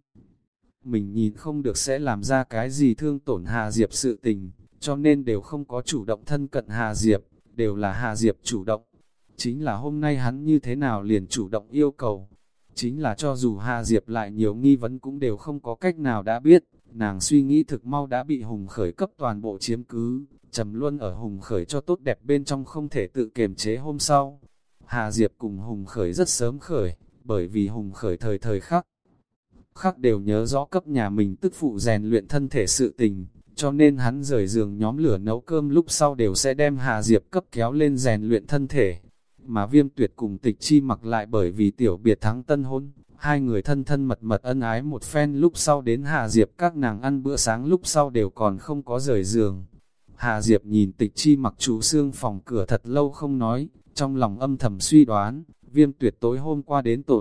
mình nhìn không được sẽ làm ra cái gì thương tổn Hà Diệp sự tình, cho nên đều không có chủ động thân cận Hà Diệp, đều là Hà Diệp chủ động. Chính là hôm nay hắn như thế nào liền chủ động yêu cầu. Chính là cho dù Hà Diệp lại nhiều nghi vấn cũng đều không có cách nào đã biết, nàng suy nghĩ thực mau đã bị Hùng Khởi cấp toàn bộ chiếm cứ, trầm luân ở Hùng Khởi cho tốt đẹp bên trong không thể tự kiềm chế. Hôm sau, Hà Diệp cùng Hùng Khởi rất sớm khởi, bởi vì Hùng Khởi thời thời khắc, khắc đều nhớ rõ cấp nhà mình tức phụ rèn luyện thân thể sự tình, cho nên hắn rời giường nhóm lửa nấu cơm lúc sau đều sẽ đem Hà Diệp cấp kéo lên rèn luyện thân thể. Mà Viêm Tuyệt cùng Tịch Chi Mặc lại bởi vì tiểu biệt thắng tân hôn, hai người thân thân mật mật ân ái một phen lúc sau đến Hà Diệp các nàng ăn bữa sáng lúc sau đều còn không có rời giường. Hà Diệp nhìn Tịch Chi Mặc chú xương phòng cửa thật lâu không nói, trong lòng âm thầm suy đoán, Viêm Tuyệt tối hôm qua đến tột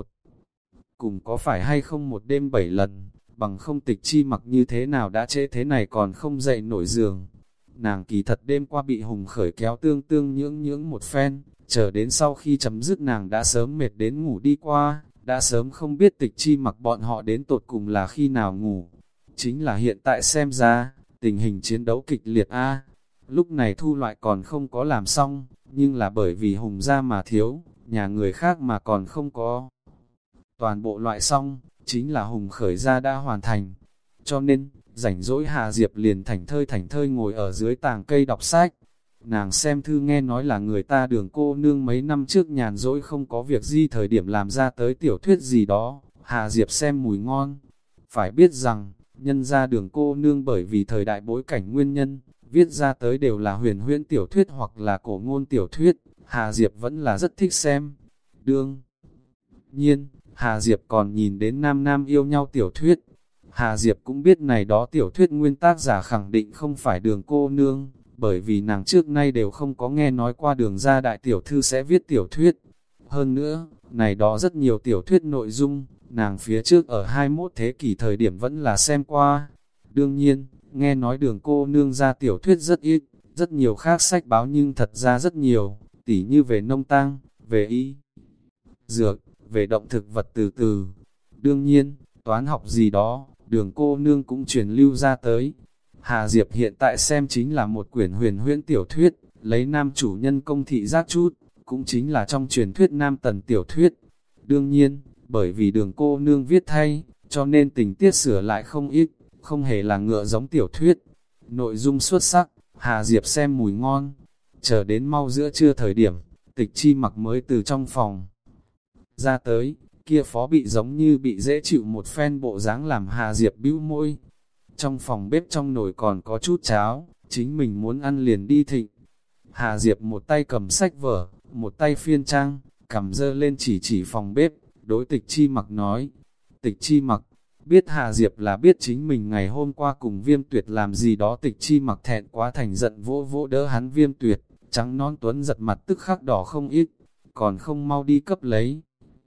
cùng có phải hay không một đêm bảy lần, bằng không Tịch Chi Mặc như thế nào đã trễ thế này còn không dậy nổi giường. Nàng kỳ thật đêm qua bị Hùng Khởi kéo tương tương nhưỡng nhưỡng một phen, chờ đến sau khi chấm dứt nàng đã sớm mệt đến ngủ đi qua, đã sớm không biết Tịch Chi Mặc bọn họ đến tột cùng là khi nào ngủ. Chính là hiện tại xem ra, tình hình chiến đấu kịch liệt a. Lúc này thu loại còn không có làm xong, nhưng là bởi vì Hùng gia mà thiếu, nhà người khác mà còn không có toàn bộ loại xong, chính là Hùng Khởi gia đã hoàn thành. Cho nên, rảnh rỗi Hà Diệp liền thảnh thơi thảnh thơi ngồi ở dưới tàng cây đọc sách. Nàng xem thư nghe nói là người ta Đường cô nương mấy năm trước nhàn rỗi không có việc gì thời điểm làm ra tới tiểu thuyết gì đó, Hà Diệp xem mùi ngon. Phải biết rằng, nhân ra Đường cô nương bởi vì thời đại bối cảnh nguyên nhân, viết ra tới đều là huyền huyễn tiểu thuyết hoặc là cổ ngôn tiểu thuyết, Hà Diệp vẫn là rất thích xem. Đương nhiên, Hà Diệp còn nhìn đến nam nam yêu nhau tiểu thuyết. Hà Diệp cũng biết này đó tiểu thuyết nguyên tác giả khẳng định không phải Đường cô nương, bởi vì nàng trước nay đều không có nghe nói qua Đường gia đại tiểu thư sẽ viết tiểu thuyết. Hơn nữa, này đó rất nhiều tiểu thuyết nội dung, nàng phía trước ở hai mươi mốt thế kỷ thời điểm vẫn là xem qua. Đương nhiên, nghe nói Đường cô nương ra tiểu thuyết rất ít, rất nhiều khác sách báo nhưng thật ra rất nhiều, tỉ như về nông tang, về y dược, về động thực vật từ từ. Đương nhiên, toán học gì đó, Đường cô nương cũng truyền lưu ra tới. Hà Diệp hiện tại xem chính là một quyển huyền huyễn tiểu thuyết, lấy nam chủ nhân công thị giác chút, cũng chính là trong truyền thuyết nam tần tiểu thuyết. Đương nhiên, bởi vì đường cô nương viết thay, cho nên tình tiết sửa lại không ít, không hề là ngựa giống tiểu thuyết. Nội dung xuất sắc, Hà Diệp xem mùi ngon. Chờ đến mau giữa trưa thời điểm, Tịch Chi Mặc mới từ trong phòng ra tới, kia phó bị giống như bị dễ chịu một phen bộ dáng làm Hà Diệp bĩu môi. Trong phòng bếp trong nồi còn có chút cháo, chính mình muốn ăn liền đi thịnh. Hà Diệp một tay cầm sách vở, một tay phiên trang, cầm dơ lên chỉ chỉ phòng bếp, đối Tịch Chi Mặc nói. Tịch Chi Mặc, biết Hà Diệp là biết chính mình ngày hôm qua cùng Viêm Tuyệt làm gì đó. Tịch Chi Mặc thẹn quá thành giận vỗ vỗ đỡ hắn Viêm Tuyệt, trắng non tuấn giật mặt tức khắc đỏ không ít, còn không mau đi cấp lấy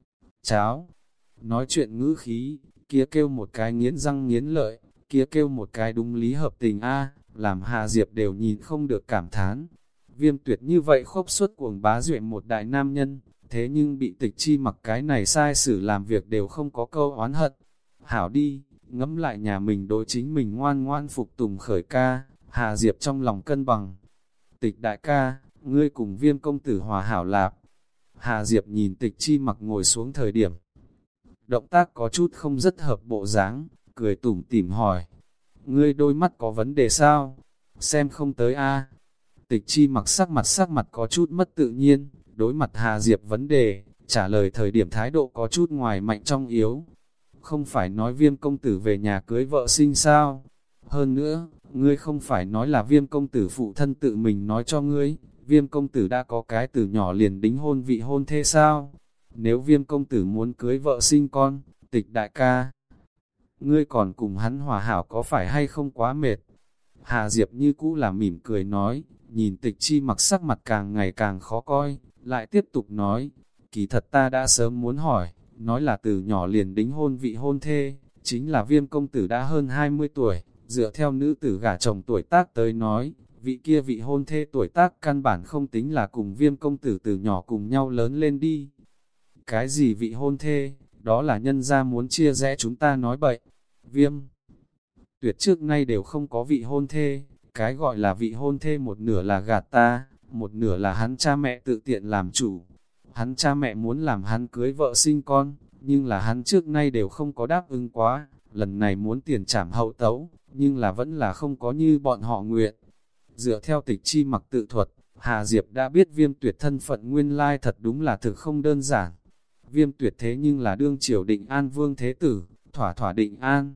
cháo. Nói chuyện ngữ khí, kia kêu một cái nghiến răng nghiến lợi, kia kêu một cái đúng lý hợp tình a, làm Hà Diệp đều nhìn không được cảm thán. Viêm Tuyệt như vậy khốc suất cuồng bá duệ một đại nam nhân, thế nhưng bị Tịch Chi Mặc cái này sai xử làm việc đều không có câu oán hận. Hảo đi, ngẫm lại nhà mình đối chính mình ngoan ngoan phục tùng khởi ca, Hà Diệp trong lòng cân bằng. Tịch đại ca, ngươi cùng Viêm công tử hòa hảo lạp. Hà Diệp nhìn Tịch Chi Mặc ngồi xuống thời điểm, động tác có chút không rất hợp bộ dáng, cười tủm tỉm hỏi, ngươi đôi mắt có vấn đề sao? Xem không tới a. Tịch Chi Mặc sắc mặt sắc mặt có chút mất tự nhiên, đối mặt Hà Diệp vấn đề, trả lời thời điểm thái độ có chút ngoài mạnh trong yếu. Không phải nói Viêm công tử về nhà cưới vợ sinh sao? Hơn nữa, ngươi không phải nói là Viêm công tử phụ thân tự mình nói cho ngươi, Viêm công tử đã có cái từ nhỏ liền đính hôn vị hôn thê sao? Nếu Viêm công tử muốn cưới vợ sinh con, Tịch đại ca, ngươi còn cùng hắn hòa hảo có phải hay không quá mệt? Hà Diệp như cũ là mỉm cười nói, nhìn Tịch Chi Mặc sắc mặt càng ngày càng khó coi, lại tiếp tục nói, kỳ thật ta đã sớm muốn hỏi, nói là từ nhỏ liền đính hôn vị hôn thê, chính là Viêm công tử đã hơn hai mươi tuổi, dựa theo nữ tử gả chồng tuổi tác tới nói, vị kia vị hôn thê tuổi tác căn bản không tính là cùng Viêm công tử từ nhỏ cùng nhau lớn lên đi. Cái gì vị hôn thê, đó là nhân gia muốn chia rẽ chúng ta nói bậy. Viêm Tuyệt trước nay đều không có vị hôn thê, cái gọi là vị hôn thê một nửa là gạt ta, một nửa là hắn cha mẹ tự tiện làm chủ. Hắn cha mẹ muốn làm hắn cưới vợ sinh con, nhưng là hắn trước nay đều không có đáp ứng quá, lần này muốn tiền trảm hậu tấu, nhưng là vẫn là không có như bọn họ nguyện. Dựa theo Tịch Chi Mặc tự thuật, Hà Diệp đã biết Viêm Tuyệt thân phận nguyên lai thật đúng là thực không đơn giản. Viêm Tuyệt thế nhưng là đương triều Định An Vương thế tử, thỏa thỏa Định An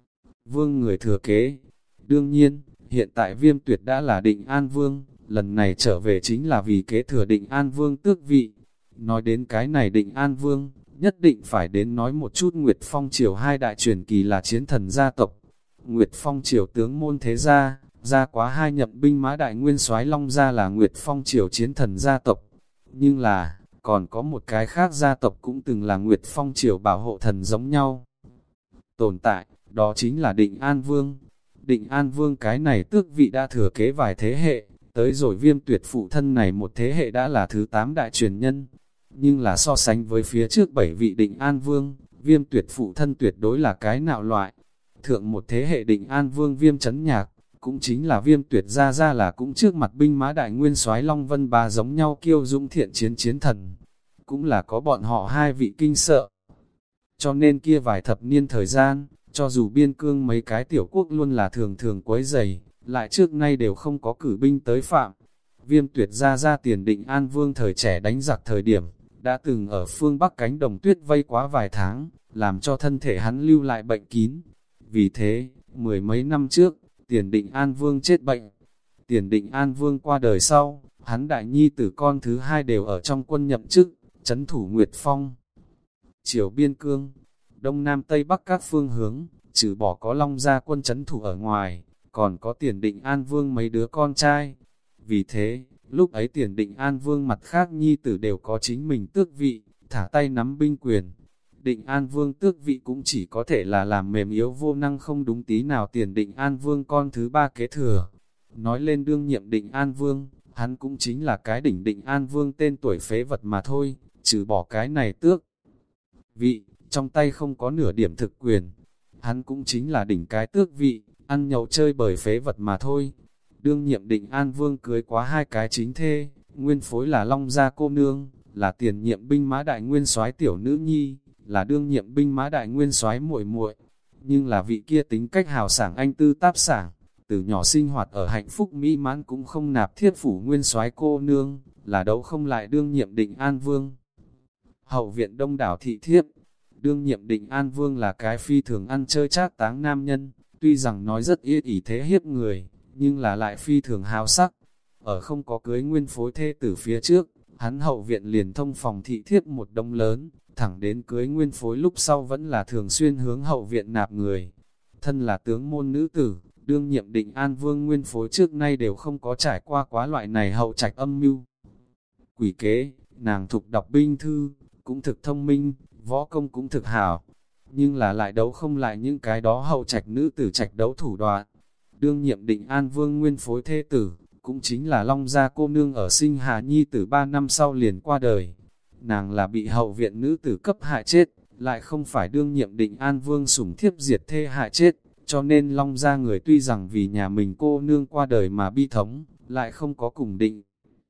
Vương người thừa kế. Đương nhiên, hiện tại Viêm Tuyệt đã là Định An Vương, lần này trở về chính là vì kế thừa Định An Vương tước vị. Nói đến cái này Định An Vương, nhất định phải đến nói một chút Nguyệt Phong Triều hai đại truyền kỳ là chiến thần gia tộc. Nguyệt Phong Triều tướng môn thế gia, gia quá hai nhậm binh mã đại nguyên soái Long gia là Nguyệt Phong Triều chiến thần gia tộc. Nhưng là, còn có một cái khác gia tộc cũng từng là Nguyệt Phong Triều bảo hộ thần giống nhau tồn tại, đó chính là Định An Vương. Định An Vương cái này tước vị đã thừa kế vài thế hệ, tới rồi Viêm Tuyệt phụ thân này một thế hệ đã là thứ tám đại truyền nhân. Nhưng là so sánh với phía trước bảy vị Định An Vương, Viêm Tuyệt phụ thân tuyệt đối là cái nạo loại. Thượng một thế hệ Định An Vương Viêm Chấn Nhạc, cũng chính là Viêm Tuyệt ra ra là cũng trước mặt binh mã đại nguyên soái Long Vân Ba giống nhau kiêu dũng thiện chiến chiến thần, cũng là có bọn họ hai vị kinh sợ. Cho nên kia vài thập niên thời gian, cho dù biên cương mấy cái tiểu quốc luôn là thường thường quấy rầy, lại trước nay đều không có cử binh tới phạm. Viêm Tuyệt ra ra tiền Định An Vương thời trẻ đánh giặc thời điểm, đã từng ở phương Bắc cánh đồng tuyết vây quá vài tháng, làm cho thân thể hắn lưu lại bệnh kín. Vì thế, mười mấy năm trước, Tiền Định An Vương chết bệnh. Tiền Định An Vương qua đời sau, hắn đại nhi tử con thứ hai đều ở trong quân nhậm chức, trấn thủ Nguyệt Phong Triều biên cương, đông nam tây bắc các phương hướng, trừ bỏ có Long gia quân trấn thủ ở ngoài, còn có Tiền Định An Vương mấy đứa con trai. Vì thế, lúc ấy Tiền Định An Vương mặt khác nhi tử đều có chính mình tước vị, thả tay nắm binh quyền. Định An Vương tước vị cũng chỉ có thể là làm mềm yếu vô năng không đúng tí nào Tiền Định An Vương con thứ ba kế thừa. Nói lên đương nhiệm Định An Vương, hắn cũng chính là cái đỉnh Định An Vương tên tuổi phế vật mà thôi, trừ bỏ cái này tước vị, trong tay không có nửa điểm thực quyền. hắn cũng chính là đỉnh cái tước vị, ăn nhậu chơi bời phế vật mà thôi. Đương nhiệm Định An Vương cưới quá hai cái chính thê, nguyên phối là Long Gia cô nương, là tiền nhiệm binh mã đại nguyên soái tiểu nữ nhi, là đương nhiệm binh mã đại nguyên soái muội muội. Nhưng là vị kia tính cách hào sảng anh tư táp sảng, từ nhỏ sinh hoạt ở hạnh phúc mỹ mãn cũng không nạp thiết phủ nguyên soái cô nương, là đấu không lại đương nhiệm Định An Vương. Hậu viện đông đảo thị thiếp, đương nhiệm Định An Vương là cái phi thường ăn chơi trác táng nam nhân, tuy rằng nói rất yết ỷ thế hiếp người, nhưng là lại phi thường hào sắc. Ở không có cưới nguyên phối thê tử phía trước, hắn hậu viện liền thông phòng thị thiếp một đông lớn, thẳng đến cưới nguyên phối lúc sau vẫn là thường xuyên hướng hậu viện nạp người. Thân là tướng môn nữ tử, đương nhiệm Định An Vương nguyên phối trước nay đều không có trải qua quá loại này hậu trạch âm mưu. Quỷ kế, nàng thục đọc binh thư, cũng thực thông minh, võ công cũng thực hảo, nhưng là lại đấu không lại những cái đó hậu trạch nữ tử trạch đấu thủ đoạn. Đương nhiệm Định An Vương nguyên phối thê tử, cũng chính là Long Gia cô nương ở sinh Hà Nhi tử ba năm sau liền qua đời. Nàng là bị hậu viện nữ tử cấp hại chết, lại không phải đương nhiệm Định An Vương sủng thiếp diệt thê hại chết, cho nên Long Gia người tuy rằng vì nhà mình cô nương qua đời mà bi thống, lại không có cùng Định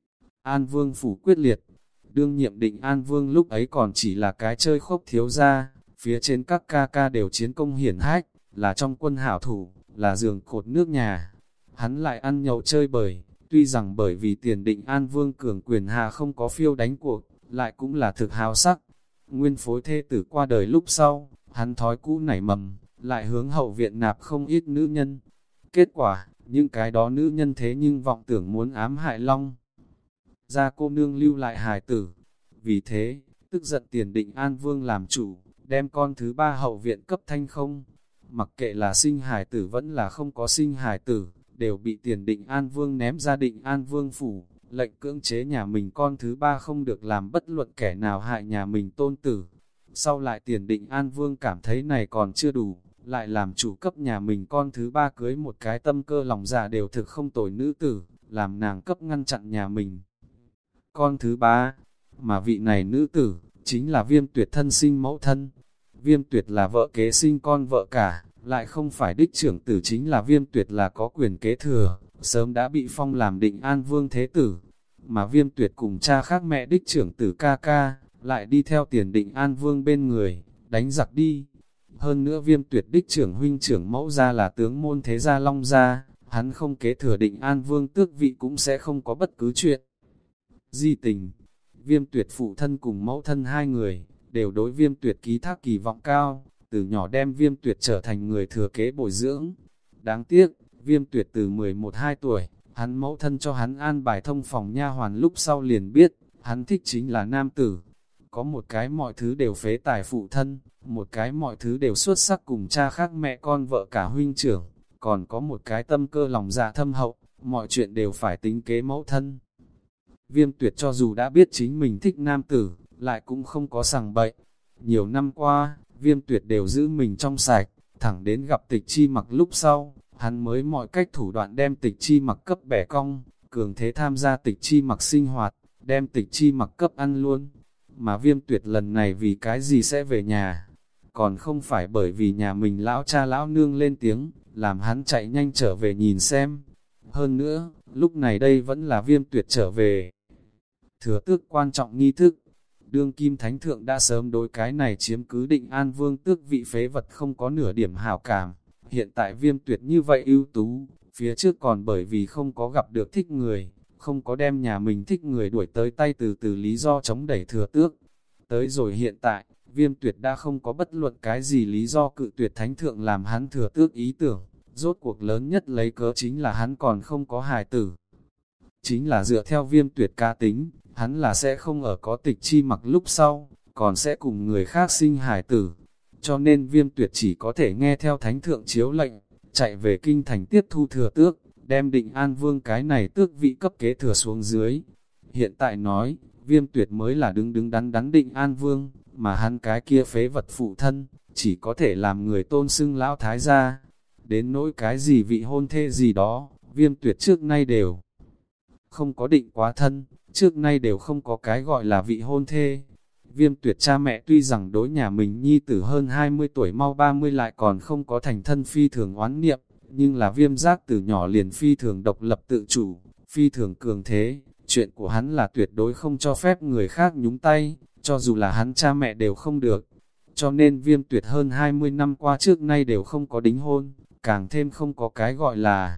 An Vương phủ quyết liệt. Đương nhiệm Định An Vương lúc ấy còn chỉ là cái chơi khốc thiếu gia, phía trên các ca ca đều chiến công hiển hách, là trong quân hảo thủ, là giường cột nước nhà. Hắn lại ăn nhậu chơi bời, tuy rằng bởi vì tiền Định An Vương cường quyền hạ không có phiêu đánh cuộc, lại cũng là thực hào sắc. Nguyên phối thê tử qua đời lúc sau, hắn thói cũ nảy mầm, lại hướng hậu viện nạp không ít nữ nhân. Kết quả, những cái đó nữ nhân thế nhưng vọng tưởng muốn ám hại Long Gia cô nương lưu lại hài tử. Vì thế, tức giận tiền Định An Vương làm chủ, đem con thứ ba hậu viện cấp thanh không. Mặc kệ là sinh hài tử vẫn là không có sinh hài tử, đều bị tiền Định An Vương ném ra Định An Vương phủ, lệnh cưỡng chế nhà mình con thứ ba không được làm bất luận kẻ nào hại nhà mình tôn tử. Sau lại tiền Định An Vương cảm thấy này còn chưa đủ, lại làm chủ cấp nhà mình con thứ ba cưới một cái tâm cơ lòng dạ đều thực không tồi nữ tử, làm nàng cấp ngăn chặn nhà mình con thứ ba. Mà vị này nữ tử, chính là Viêm Tuyệt thân sinh mẫu thân. Viêm Tuyệt là vợ kế sinh con vợ cả, lại không phải đích trưởng tử, chính là Viêm Tuyệt là có quyền kế thừa, sớm đã bị phong làm Định An Vương thế tử. Mà Viêm Tuyệt cùng cha khác mẹ đích trưởng tử ca ca, lại đi theo tiền Định An Vương bên người, đánh giặc đi. Hơn nữa Viêm Tuyệt đích trưởng huynh trưởng mẫu gia là tướng môn thế gia Long Gia, hắn không kế thừa Định An Vương tước vị cũng sẽ không có bất cứ chuyện di tình. Viêm Tuyệt phụ thân cùng mẫu thân hai người, đều đối Viêm Tuyệt ký thác kỳ vọng cao, từ nhỏ đem Viêm Tuyệt trở thành người thừa kế bồi dưỡng. Đáng tiếc, Viêm Tuyệt từ mười một hai tuổi, hắn mẫu thân cho hắn an bài thông phòng nha hoàn lúc sau liền biết, hắn thích chính là nam tử. Có một cái mọi thứ đều phế tài phụ thân, một cái mọi thứ đều xuất sắc cùng cha khác mẹ con vợ cả huynh trưởng, còn có một cái tâm cơ lòng dạ thâm hậu, mọi chuyện đều phải tính kế mẫu thân. Viêm Tuyệt cho dù đã biết chính mình thích nam tử, lại cũng không có sằng bậy. Nhiều năm qua, Viêm Tuyệt đều giữ mình trong sạch, thẳng đến gặp Tịch Chi Mặc lúc sau, hắn mới mọi cách thủ đoạn đem Tịch Chi Mặc cấp bẻ cong, cường thế tham gia Tịch Chi Mặc sinh hoạt, đem Tịch Chi Mặc cấp ăn luôn. Mà Viêm Tuyệt lần này vì cái gì sẽ về nhà? Còn không phải bởi vì nhà mình lão cha lão nương lên tiếng, làm hắn chạy nhanh trở về nhìn xem. Hơn nữa, lúc này đây vẫn là Viêm Tuyệt trở về thừa tước quan trọng nghi thức. Đương kim thánh thượng đã sớm đối cái này chiếm cứ Định An Vương tước vị phế vật không có nửa điểm hảo cảm. Hiện tại Viêm Tuyệt như vậy ưu tú, phía trước còn bởi vì không có gặp được thích người, không có đem nhà mình thích người đuổi tới tay từ từ lý do chống đẩy thừa tước. Tới rồi hiện tại, Viêm Tuyệt đã không có bất luận cái gì lý do cự tuyệt thánh thượng làm hắn thừa tước ý tưởng. Rốt cuộc lớn nhất lấy cớ chính là hắn còn không có hài tử. Chính là dựa theo Viêm Tuyệt cá tính, hắn là sẽ không ở có Tịch Chi Mặc lúc sau, còn sẽ cùng người khác sinh hài tử. Cho nên Viêm Tuyệt chỉ có thể nghe theo thánh thượng chiếu lệnh, chạy về kinh thành tiếp thu thừa tước, đem Định An Vương cái này tước vị cấp kế thừa xuống dưới. Hiện tại nói, Viêm Tuyệt mới là đứng đứng đắn đắn Định An Vương, mà hắn cái kia phế vật phụ thân, chỉ có thể làm người tôn xưng lão thái gia. Đến nỗi cái gì vị hôn thê gì đó, Viêm Tuyệt trước nay đều không có định quá thân, trước nay đều không có cái gọi là vị hôn thê. Viêm Tuyệt cha mẹ tuy rằng đối nhà mình nhi tử hơn hai mươi tuổi mau ba mươi lại còn không có thành thân phi thường oán niệm, nhưng là Viêm Giác từ nhỏ liền phi thường độc lập tự chủ, phi thường cường thế, chuyện của hắn là tuyệt đối không cho phép người khác nhúng tay, cho dù là hắn cha mẹ đều không được. Cho nên Viêm Tuyệt hơn hai mươi năm qua trước nay đều không có đính hôn, càng thêm không có cái gọi là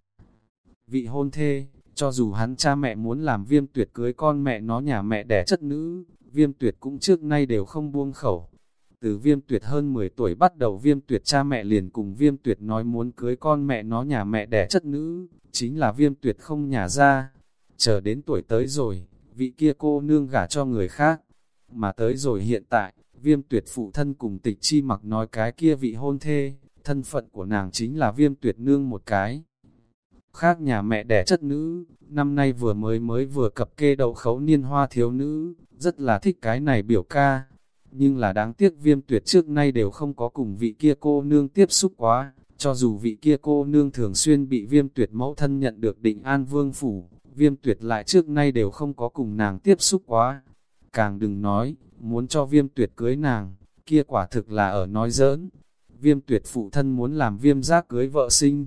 vị hôn thê, cho dù hắn cha mẹ muốn làm Viêm Tuyệt cưới con mẹ nó nhà mẹ đẻ chất nữ, Viêm Tuyệt cũng trước nay đều không buông khẩu. Từ Viêm Tuyệt hơn mười tuổi bắt đầu Viêm Tuyệt cha mẹ liền cùng Viêm Tuyệt nói muốn cưới con mẹ nó nhà mẹ đẻ chất nữ, chính là Viêm Tuyệt không nhả ra. Chờ đến tuổi tới rồi, vị kia cô nương gả cho người khác, mà tới rồi hiện tại, Viêm Tuyệt phụ thân cùng Tịch Chi Mặc nói cái kia vị hôn thê, thân phận của nàng chính là Viêm Tuyệt nương một cái khác nhà mẹ đẻ chất nữ, năm nay vừa mới mới vừa cập kê đậu khấu niên hoa thiếu nữ, rất là thích cái này biểu ca. Nhưng là đáng tiếc Viêm Tuyệt trước nay đều không có cùng vị kia cô nương tiếp xúc quá, cho dù vị kia cô nương thường xuyên bị Viêm Tuyệt mẫu thân nhận được Định An Vương phủ, Viêm Tuyệt lại trước nay đều không có cùng nàng tiếp xúc quá. Càng đừng nói, muốn cho Viêm Tuyệt cưới nàng, kia quả thực là ở nói giỡn. Viêm Tuyệt phụ thân muốn làm Viêm Giác cưới vợ sinh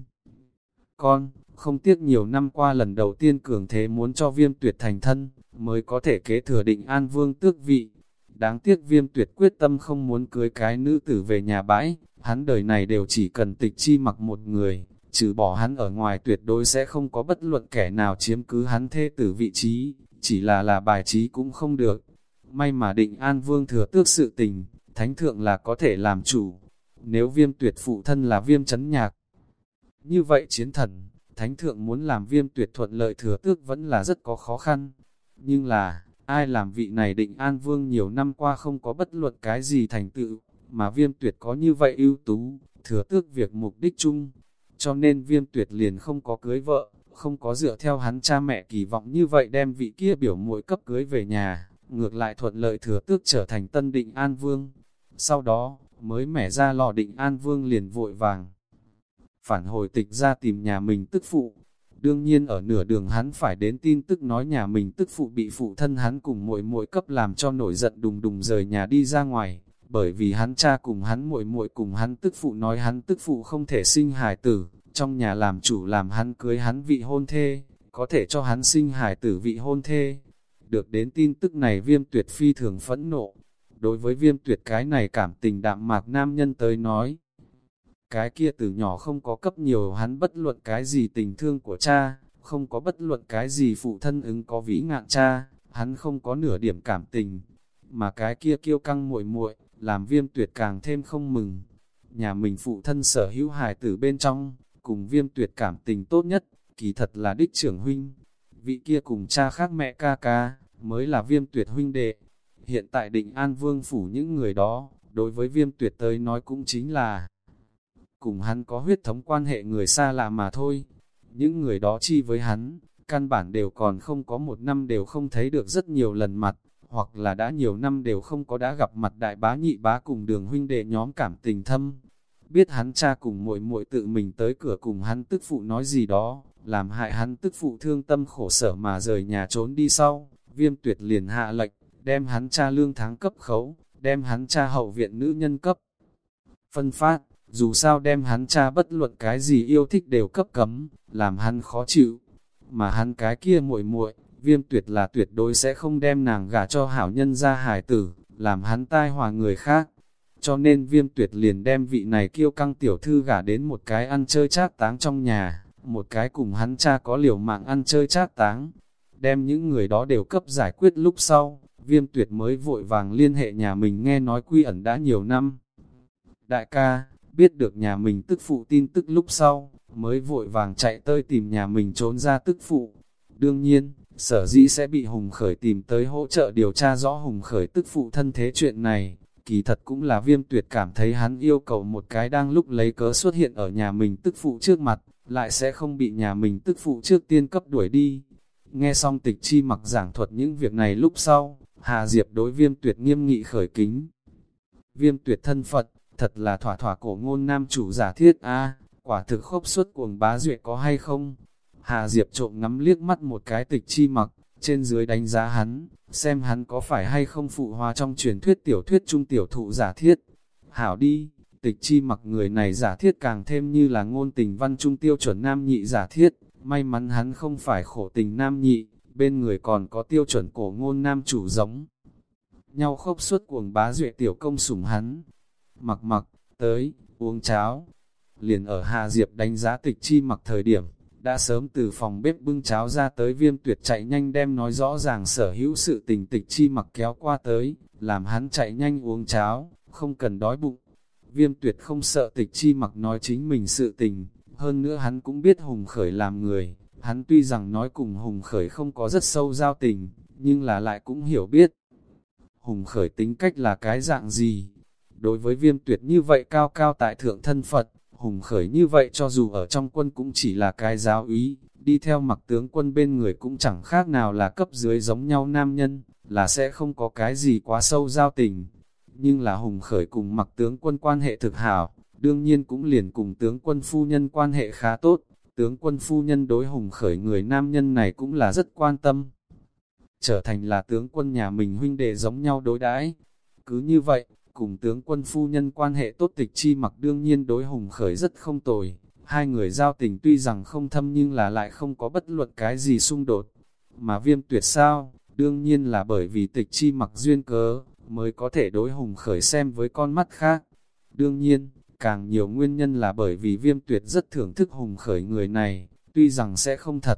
con, không tiếc nhiều năm qua lần đầu tiên cường thế muốn cho Viêm Tuyệt thành thân, mới có thể kế thừa Định An Vương tước vị. Đáng tiếc Viêm Tuyệt quyết tâm không muốn cưới cái nữ tử về nhà bãi, hắn đời này đều chỉ cần Tịch Chi Mặc một người, trừ bỏ hắn ở ngoài tuyệt đối sẽ không có bất luận kẻ nào chiếm cứ hắn thê tử vị trí, chỉ là là bài trí cũng không được. May mà Định An Vương thừa tước sự tình, thánh thượng là có thể làm chủ. Nếu Viêm Tuyệt phụ thân là Viêm Chấn Nhạc, như vậy chiến thần, thánh thượng muốn làm Viêm Tuyệt thuận lợi thừa tước vẫn là rất có khó khăn. Nhưng là, ai làm vị này Định An Vương nhiều năm qua không có bất luận cái gì thành tựu, mà Viêm Tuyệt có như vậy ưu tú, thừa tước việc mục đích chung. Cho nên Viêm Tuyệt liền không có cưới vợ, không có dựa theo hắn cha mẹ kỳ vọng như vậy đem vị kia biểu muội cấp cưới về nhà, ngược lại thuận lợi thừa tước trở thành tân Định An Vương. Sau đó, mới mẻ ra lò Định An Vương liền vội vàng phản hồi Tịch ra tìm nhà mình tức phụ. Đương nhiên ở nửa đường hắn phải đến tin tức nói nhà mình tức phụ bị phụ thân hắn cùng muội muội cấp làm cho nổi giận đùng đùng rời nhà đi ra ngoài, bởi vì hắn cha cùng hắn muội muội cùng hắn tức phụ nói hắn tức phụ không thể sinh hài tử, trong nhà làm chủ làm hắn cưới hắn vị hôn thê, có thể cho hắn sinh hài tử vị hôn thê. Được đến tin tức này Viêm Tuyệt phi thường phẫn nộ. Đối với Viêm Tuyệt cái này cảm tình đạm mạc nam nhân tới nói, cái kia từ nhỏ không có cấp nhiều hắn bất luận cái gì tình thương của cha, không có bất luận cái gì phụ thân ứng có vĩ ngạn cha, hắn không có nửa điểm cảm tình. Mà cái kia kiêu căng muội muội, làm Viêm Tuyệt càng thêm không mừng. Nhà mình phụ thân sở hữu hài tử bên trong, cùng Viêm Tuyệt cảm tình tốt nhất, kỳ thật là đích trưởng huynh. Vị kia cùng cha khác mẹ ca ca, mới là Viêm Tuyệt huynh đệ. Hiện tại Định An Vương phủ những người đó, đối với Viêm Tuyệt tới nói cũng chính là cùng hắn có huyết thống quan hệ người xa lạ mà thôi. Những người đó chi với hắn, căn bản đều còn không có một năm đều không thấy được rất nhiều lần mặt, hoặc là đã nhiều năm đều không có đã gặp mặt đại bá nhị bá cùng Đường huynh đệ nhóm cảm tình thâm. Biết hắn cha cùng muội muội tự mình tới cửa cùng hắn tức phụ nói gì đó, làm hại hắn tức phụ thương tâm khổ sở mà rời nhà trốn đi sau, Viêm Tuyệt liền hạ lệnh, đem hắn cha lương tháng cấp khấu, đem hắn cha hậu viện nữ nhân cấp phân phát, dù sao đem hắn cha bất luận cái gì yêu thích đều cấp cấm, làm hắn khó chịu. Mà hắn cái kia muội muội, Viêm Tuyệt là tuyệt đối sẽ không đem nàng gả cho hảo nhân gia hài tử, làm hắn tai hòa người khác. Cho nên Viêm Tuyệt liền đem vị này kiêu căng tiểu thư gả đến một cái ăn chơi trác táng trong nhà, một cái cùng hắn cha có liều mạng ăn chơi trác táng. Đem những người đó đều cấp giải quyết lúc sau, Viêm Tuyệt mới vội vàng liên hệ nhà mình nghe nói Quy Ẩn đã nhiều năm. Đại ca, biết được nhà mình tức phụ tin tức lúc sau, mới vội vàng chạy tới tìm nhà mình trốn ra tức phụ. Đương nhiên, sở dĩ sẽ bị Hùng Khởi tìm tới hỗ trợ điều tra rõ Hùng Khởi tức phụ thân thế chuyện này, kỳ thật cũng là Viêm Tuyệt cảm thấy hắn yêu cầu một cái đang lúc lấy cớ xuất hiện ở nhà mình tức phụ trước mặt, lại sẽ không bị nhà mình tức phụ trước tiên cấp đuổi đi. Nghe xong Tịch Chi Mặc giảng thuật những việc này lúc sau, Hà Diệp đối Viêm Tuyệt nghiêm nghị khởi kính. Viêm Tuyệt thân Phật, thật là thỏa thỏa cổ ngôn nam chủ giả thiết a, quả thực khốc suất cuồng bá duyệt có hay không? Hà Diệp trộm ngắm liếc mắt một cái Tịch Chi Mặc, trên dưới đánh giá hắn, xem hắn có phải hay không phụ hòa trong truyền thuyết tiểu thuyết trung tiểu thụ giả thiết. Hảo đi, Tịch Chi Mặc người này giả thiết càng thêm như là ngôn tình văn trung tiêu chuẩn nam nhị giả thiết, may mắn hắn không phải khổ tình nam nhị, bên người còn có tiêu chuẩn cổ ngôn nam chủ giống nhau khốc suốt cuồng bá duệ tiểu công sủng hắn. Mặc mặc, tới, uống cháo. Liền ở Hà Diệp đánh giá Tịch Chi Mặc thời điểm, đã sớm từ phòng bếp bưng cháo ra tới. Viêm Tuyệt chạy nhanh đem nói rõ ràng sở hữu sự tình Tịch Chi Mặc kéo qua tới, làm hắn chạy nhanh uống cháo, không cần đói bụng. Viêm Tuyệt không sợ Tịch Chi Mặc nói chính mình sự tình, hơn nữa hắn cũng biết Hùng Khởi làm người, hắn tuy rằng nói cùng Hùng Khởi không có rất sâu giao tình, nhưng là lại cũng hiểu biết Hùng Khởi tính cách là cái dạng gì. Đối với Viêm Tuyệt như vậy cao cao tại thượng thân Phật, Hùng Khởi như vậy cho dù ở trong quân cũng chỉ là cái giáo úy, đi theo Mặc tướng quân bên người cũng chẳng khác nào là cấp dưới giống nhau nam nhân, là sẽ không có cái gì quá sâu giao tình. Nhưng là Hùng Khởi cùng Mặc tướng quân quan hệ thực hảo, đương nhiên cũng liền cùng tướng quân phu nhân quan hệ khá tốt. Tướng quân phu nhân đối Hùng Khởi người nam nhân này cũng là rất quan tâm, trở thành là tướng quân nhà mình huynh đệ giống nhau đối đãi. Cứ như vậy, cùng tướng quân phu nhân quan hệ tốt Tịch Chi Mặc đương nhiên đối Hùng Khởi rất không tồi. Hai người giao tình tuy rằng không thâm nhưng là lại không có bất luận cái gì xung đột. Mà Viêm Tuyệt sao, đương nhiên là bởi vì Tịch Chi Mặc duyên cớ, mới có thể đối Hùng Khởi xem với con mắt khác. Đương nhiên, càng nhiều nguyên nhân là bởi vì Viêm Tuyệt rất thưởng thức Hùng Khởi người này, tuy rằng sẽ không thật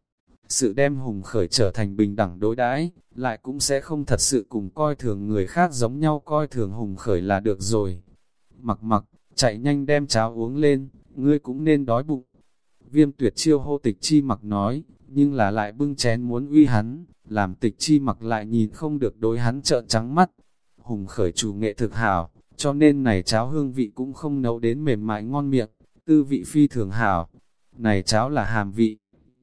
sự đem Hùng Khởi trở thành bình đẳng đối đãi, lại cũng sẽ không thật sự cùng coi thường người khác giống nhau coi thường Hùng Khởi là được rồi. Mặc mặc, chạy nhanh đem cháo uống lên, ngươi cũng nên đói bụng. Viêm Tuyệt chiêu hô Tịch Chi Mặc nói, nhưng là lại bưng chén muốn uy hắn, làm Tịch Chi Mặc lại nhìn không được đối hắn trợn trắng mắt. Hùng Khởi chủ nghệ thực hảo, cho nên này cháo hương vị cũng không nấu đến mềm mại ngon miệng, tư vị phi thường hảo. Này cháo là hàm vị.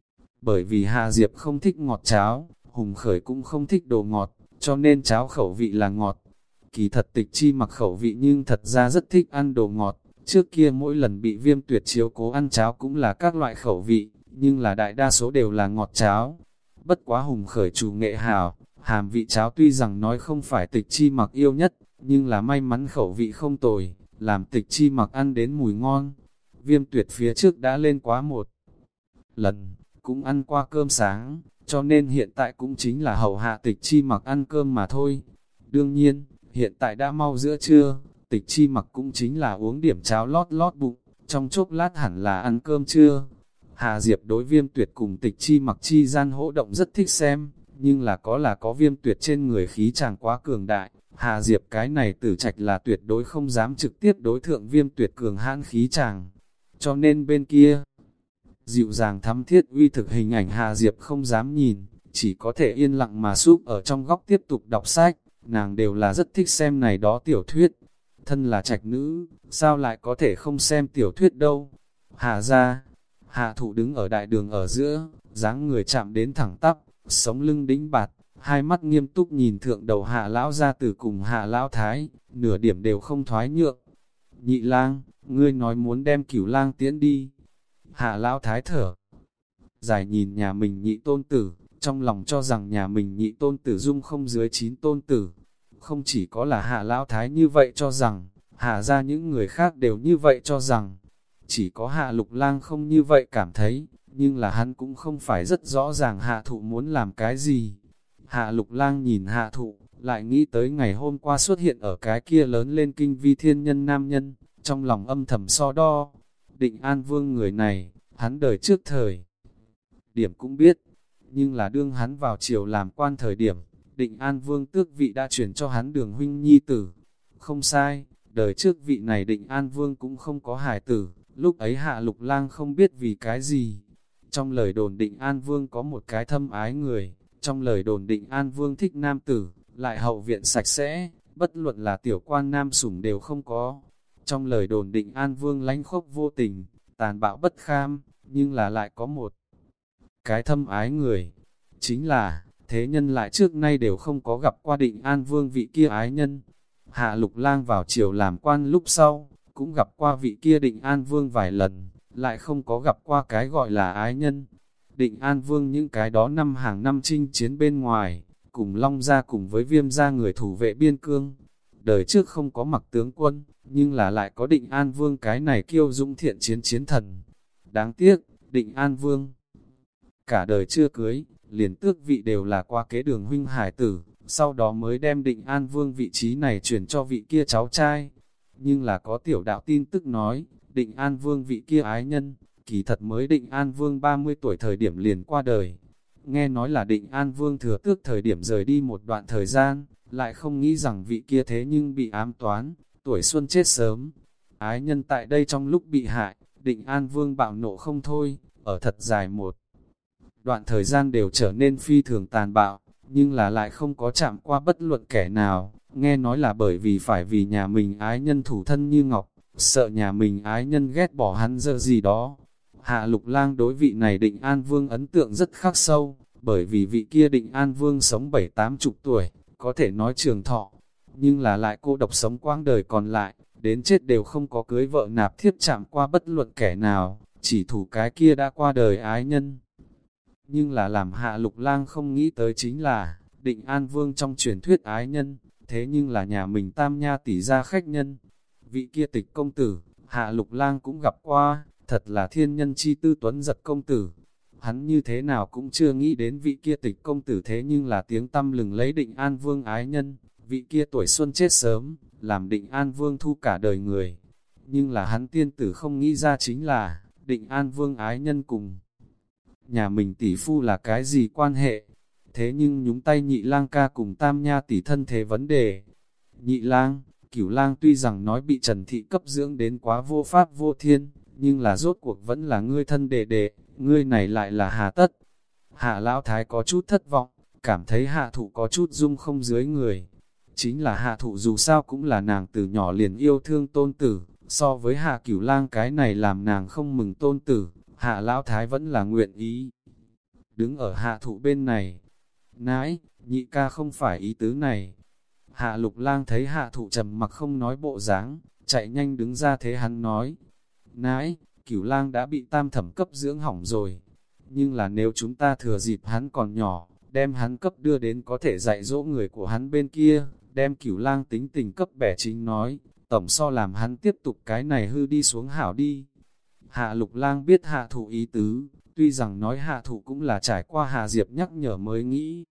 Bởi vì Hà Diệp không thích ngọt cháo, Hùng Khởi cũng không thích đồ ngọt, cho nên cháo khẩu vị là ngọt. Kỳ thật Tịch Chi Mặc khẩu vị nhưng thật ra rất thích ăn đồ ngọt, trước kia mỗi lần bị Viêm Tuyệt chiếu cố ăn cháo cũng là các loại khẩu vị, nhưng là đại đa số đều là ngọt cháo. Bất quá Hùng Khởi chủ nghệ hảo, hàm vị cháo tuy rằng nói không phải Tịch Chi Mặc yêu nhất, nhưng là may mắn khẩu vị không tồi, làm Tịch Chi Mặc ăn đến mùi ngon. Viêm Tuyệt phía trước đã lên quá một lần, cũng ăn qua cơm sáng, cho nên hiện tại cũng chính là hầu hạ Tịch Chi Mặc ăn cơm mà thôi. Đương nhiên, hiện tại đã mau giữa trưa, Tịch Chi Mặc cũng chính là uống điểm cháo lót lót bụng, trong chốc lát hẳn là ăn cơm trưa. Hà Diệp đối Viêm Tuyệt cùng Tịch Chi Mặc chi gian hỗ động rất thích xem, nhưng là có là có Viêm Tuyệt trên người khí chàng quá cường đại, Hà Diệp cái này tử trạch là tuyệt đối không dám trực tiếp đối thượng Viêm Tuyệt cường hãn khí chàng. Cho nên bên kia, dịu dàng thắm thiết uy thực hình ảnh Hà Diệp không dám nhìn, chỉ có thể yên lặng mà súp ở trong góc tiếp tục đọc sách. Nàng đều là rất thích xem này đó tiểu thuyết. Thân là trạch nữ, sao lại có thể không xem tiểu thuyết đâu. Hà ra, Hạ Thụ đứng ở đại đường ở giữa, dáng người chạm đến thẳng tắp, sống lưng đĩnh bạt, hai mắt nghiêm túc nhìn thượng đầu Hạ lão gia tử cùng Hạ lão thái, nửa điểm đều không thoái nhượng. Nhị lang, ngươi nói muốn đem Cửu lang tiễn đi. Hạ lão thái thở dài nhìn nhà mình nhị tôn tử, trong lòng cho rằng nhà mình nhị tôn tử dung không dưới chín tôn tử. Không chỉ có là Hạ lão thái như vậy cho rằng, Hạ ra những người khác đều như vậy cho rằng. Chỉ có Hạ Lục Lang không như vậy cảm thấy, nhưng là hắn cũng không phải rất rõ ràng Hạ Thụ muốn làm cái gì. Hạ Lục Lang nhìn Hạ Thụ, lại nghĩ tới ngày hôm qua xuất hiện ở cái kia lớn lên kinh vi thiên nhân nam nhân, trong lòng âm thầm so đo. Định An Vương người này, hắn đời trước thời điểm cũng biết, nhưng là đương hắn vào triều làm quan thời điểm, Định An Vương tước vị đã chuyển cho hắn Đường huynh nhi tử. Không sai, đời trước vị này Định An Vương cũng không có hài tử, lúc ấy Hạ Lục Lang không biết vì cái gì. Trong lời đồn Định An Vương có một cái thâm ái người, trong lời đồn Định An Vương thích nam tử, lại hậu viện sạch sẽ, bất luận là tiểu quan nam sủng đều không có. Trong lời đồn Định An Vương lánh khốc vô tình, tàn bạo bất kham, nhưng là lại có một cái thâm ái người. Chính là, thế nhân lại trước nay đều không có gặp qua Định An Vương vị kia ái nhân. Hạ Lục Lang vào triều làm quan lúc sau, cũng gặp qua vị kia Định An Vương vài lần, lại không có gặp qua cái gọi là ái nhân. Định An Vương những cái đó năm hàng năm chinh chiến bên ngoài, cùng Long gia cùng với Viêm gia người thủ vệ biên cương. Đời trước không có Mặc tướng quân, nhưng là lại có Định An Vương cái này kiêu dũng thiện chiến chiến thần. Đáng tiếc, Định An Vương cả đời chưa cưới, liền tước vị đều là qua kế Đường huynh hải tử, sau đó mới đem Định An Vương vị trí này chuyển cho vị kia cháu trai. Nhưng là có tiểu đạo tin tức nói, Định An Vương vị kia ái nhân, kỳ thật mới Định An Vương ba mươi tuổi thời điểm liền qua đời. Nghe nói là Định An Vương thừa tước thời điểm rời đi một đoạn thời gian, lại không nghĩ rằng vị kia thế nhưng bị ám toán, tuổi xuân chết sớm. Ái nhân tại đây trong lúc bị hại, Định An Vương bạo nộ không thôi, ở thật dài một đoạn thời gian đều trở nên phi thường tàn bạo, nhưng là lại không có chạm qua bất luận kẻ nào. Nghe nói là bởi vì phải vì nhà mình ái nhân thủ thân như ngọc, sợ nhà mình ái nhân ghét bỏ hắn dơ gì đó. Hạ Lục Lang đối vị này Định An Vương ấn tượng rất khắc sâu, bởi vì vị kia Định An Vương sống bảy tám chục tuổi, có thể nói trường thọ, nhưng là lại cô độc sống quãng đời còn lại, đến chết đều không có cưới vợ nạp thiếp chạm qua bất luận kẻ nào, chỉ thủ cái kia đã qua đời ái nhân. Nhưng là làm Hạ Lục Lang không nghĩ tới chính là, Định An Vương trong truyền thuyết ái nhân, thế nhưng là nhà mình Tam Nha tỷ gia khách nhân. Vị kia Tịch công tử, Hạ Lục Lang cũng gặp qua, thật là thiên nhân chi tư tuấn giật công tử. Hắn như thế nào cũng chưa nghĩ đến vị kia Tịch công tử thế nhưng là tiếng tăm lừng lấy Định An Vương ái nhân, vị kia tuổi xuân chết sớm, làm Định An Vương thu cả đời người. Nhưng là hắn tiên tử không nghĩ ra chính là, Định An Vương ái nhân cùng nhà mình tỷ phu là cái gì quan hệ. Thế nhưng nhúng tay Nhị Lang ca cùng Tam Nha tỷ thân thế vấn đề. Nhị Lang, Cửu Lang tuy rằng nói bị Trần Thị cấp dưỡng đến quá vô pháp vô thiên, nhưng là rốt cuộc vẫn là ngươi thân đệ đệ, ngươi này lại là hà tất. Hạ Lão Thái có chút thất vọng, cảm thấy Hạ Thụ có chút dung không dưới người. Chính là Hạ Thụ dù sao cũng là nàng từ nhỏ liền yêu thương tôn tử, so với Hạ Cửu Lang cái này làm nàng không mừng tôn tử, Hạ Lão Thái vẫn là nguyện ý. Đứng ở Hạ Thụ bên này, nãi, nhị ca không phải ý tứ này. Hạ Lục Lang thấy Hạ Thụ trầm mặc không nói bộ dáng, chạy nhanh đứng ra thế hắn nói, nãi, Cửu Lang đã bị tam thẩm cấp dưỡng hỏng rồi, nhưng là nếu chúng ta thừa dịp hắn còn nhỏ, đem hắn cấp đưa đến có thể dạy dỗ người của hắn bên kia, đem Cửu Lang tính tình cấp bẻ chính nói, tổng so làm hắn tiếp tục cái này hư đi xuống hảo đi. Hạ Lục Lang biết Hạ Thụ ý tứ, tuy rằng nói Hạ Thụ cũng là trải qua Hạ Diệp nhắc nhở mới nghĩ.